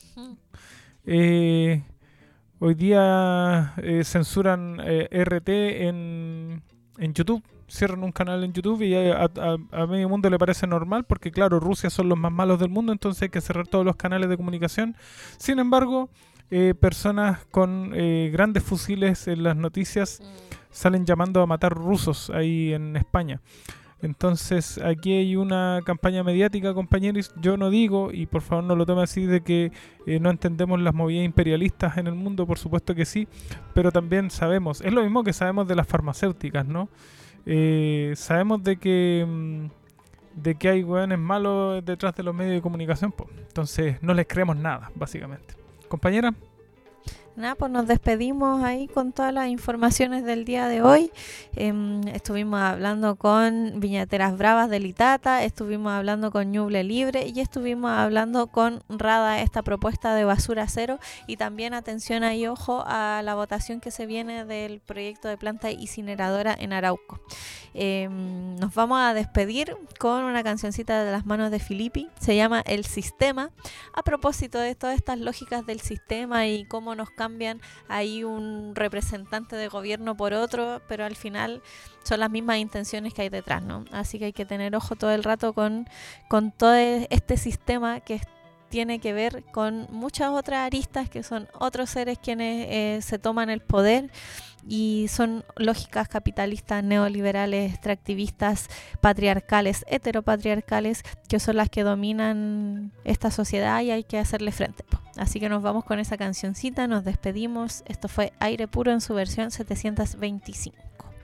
Eh, hoy día eh, censuran eh, R T en, en YouTube. Cierran un canal en YouTube y a, a, a medio mundo le parece normal porque claro, Rusia son los más malos del mundo, entonces hay que cerrar todos los canales de comunicación. Sin embargo, eh, personas con eh, grandes fusiles en las noticias salen llamando a matar rusos ahí en España. Entonces aquí hay una campaña mediática, compañeros. Yo no digo, y por favor no lo tome así, de que eh, no entendemos las movidas imperialistas en el mundo, por supuesto que sí, pero también sabemos, es lo mismo que sabemos de las farmacéuticas, ¿no? Eh, sabemos de que de que hay hueones malos detrás de los medios de comunicación, pues. Entonces no les creemos nada, básicamente. Compañera. Nada, pues nos despedimos ahí con todas las informaciones del día de hoy. Eh, estuvimos hablando con Viñateras Bravas de Litata, estuvimos hablando con Ñuble Libre y estuvimos hablando con Rada, esta propuesta de basura cero. Y también atención ahí, ojo, a la votación que se viene del proyecto de planta incineradora en Arauco. Eh, nos vamos a despedir con una cancioncita de las manos de Filippi, se llama El Sistema, a propósito de todas estas lógicas del sistema y cómo nos cambian ahí un representante de gobierno por otro, pero al final son las mismas intenciones que hay detrás, ¿no? Así que hay que tener ojo todo el rato con, con todo este sistema que tiene que ver con muchas otras aristas, que son otros seres quienes eh, se toman el poder y son lógicas capitalistas, neoliberales, extractivistas, patriarcales, heteropatriarcales, que son las que dominan esta sociedad y hay que hacerle frente. Así que nos vamos con esa cancioncita, nos despedimos. Esto fue Aire Puro en su versión setecientos veinticinco.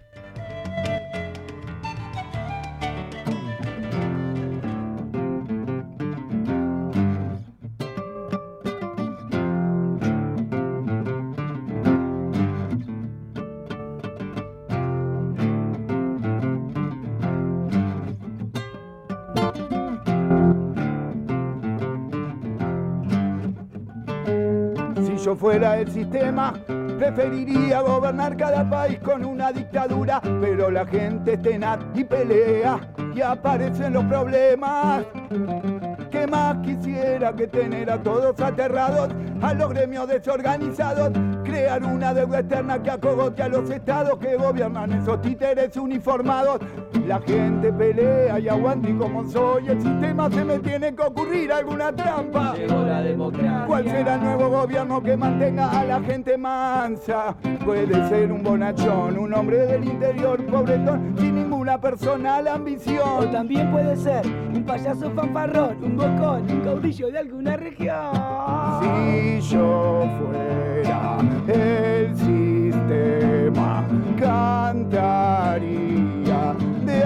Si yo fuera el sistema, preferiría gobernar cada país con una dictadura, pero la gente es tenaz y pelea y aparecen los problemas. ¿Qué más quisiera que tener a todos aterrados, a los gremios desorganizados, crear una deuda externa que acogote a los estados que gobiernan esos títeres uniformados? La gente pelea y aguanta y como soy el sistema se me tiene que ocurrir alguna trampa. Llegó la democracia. ¿Cuál será el nuevo gobierno que mantenga a la gente mansa? Puede ser un bonachón, un hombre del interior pobretón, sin ninguna personal ambición. O también puede ser un payaso fanfarrón, un bocón, un caudillo de alguna región. Si yo fuera el sistema, cantaría de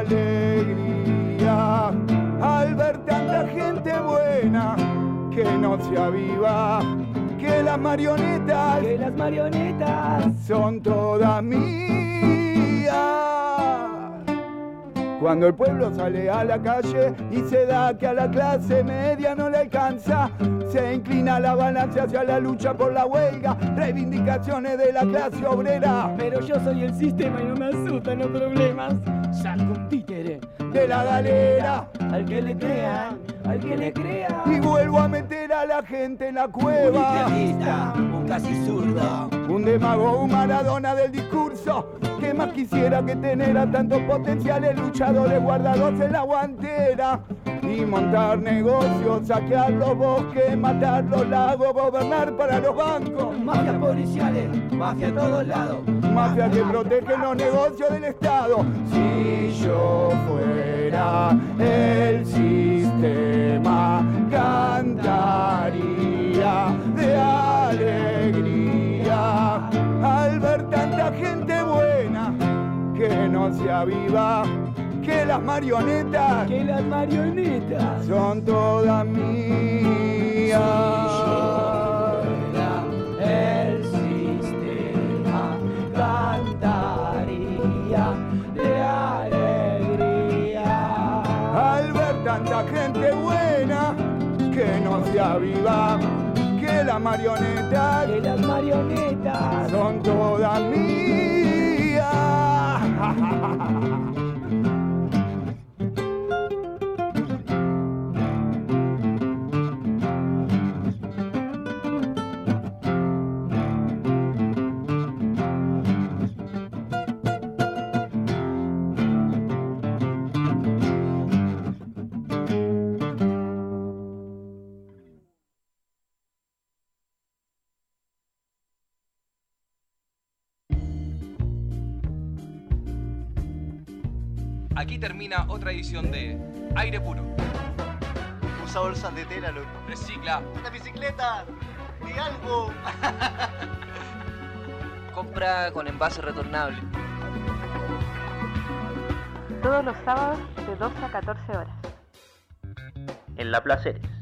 alegría al ver tanta gente buena que no se aviva, que las marionetas, que las marionetas son todas mías. Cuando el pueblo sale a la calle y se da que a la clase media no le alcanza, se inclina la balanza hacia la lucha por la huelga, reivindicaciones de la clase obrera. Pero yo soy el sistema y no me asustan los problemas. Salgo un títere de la galera, al que le crea, al que le crea. Y vuelvo a meter a la gente en la cueva. Un izquierdista, un casi zurdo, un demagogo, un Maradona del discurso. ¿Qué más quisiera que tener a tantos potenciales luchadores guardados en la guantera? Y montar negocios, saquear los bosques, matar los lagos, gobernar para los bancos. Mafias policiales, mafia a todos lados. Mafia que protegen los negocios del Estado. Si yo fuera el sistema, cantaría de alegría al ver tanta gente buena que no se aviva, que las marionetas, que las marionetas son todas mías. Si yo fuera el sistema, cantaría de alegría al ver tanta gente buena que no se aviva, que las marionetas, que las marionetas son todas mías. aquí termina otra edición de Aire Puro. Usa bolsas de tela, loco. Recicla. ¡Una bicicleta! ¡Di algo! Compra con envase retornable. Todos los sábados de doce a catorce horas. En La Placeres.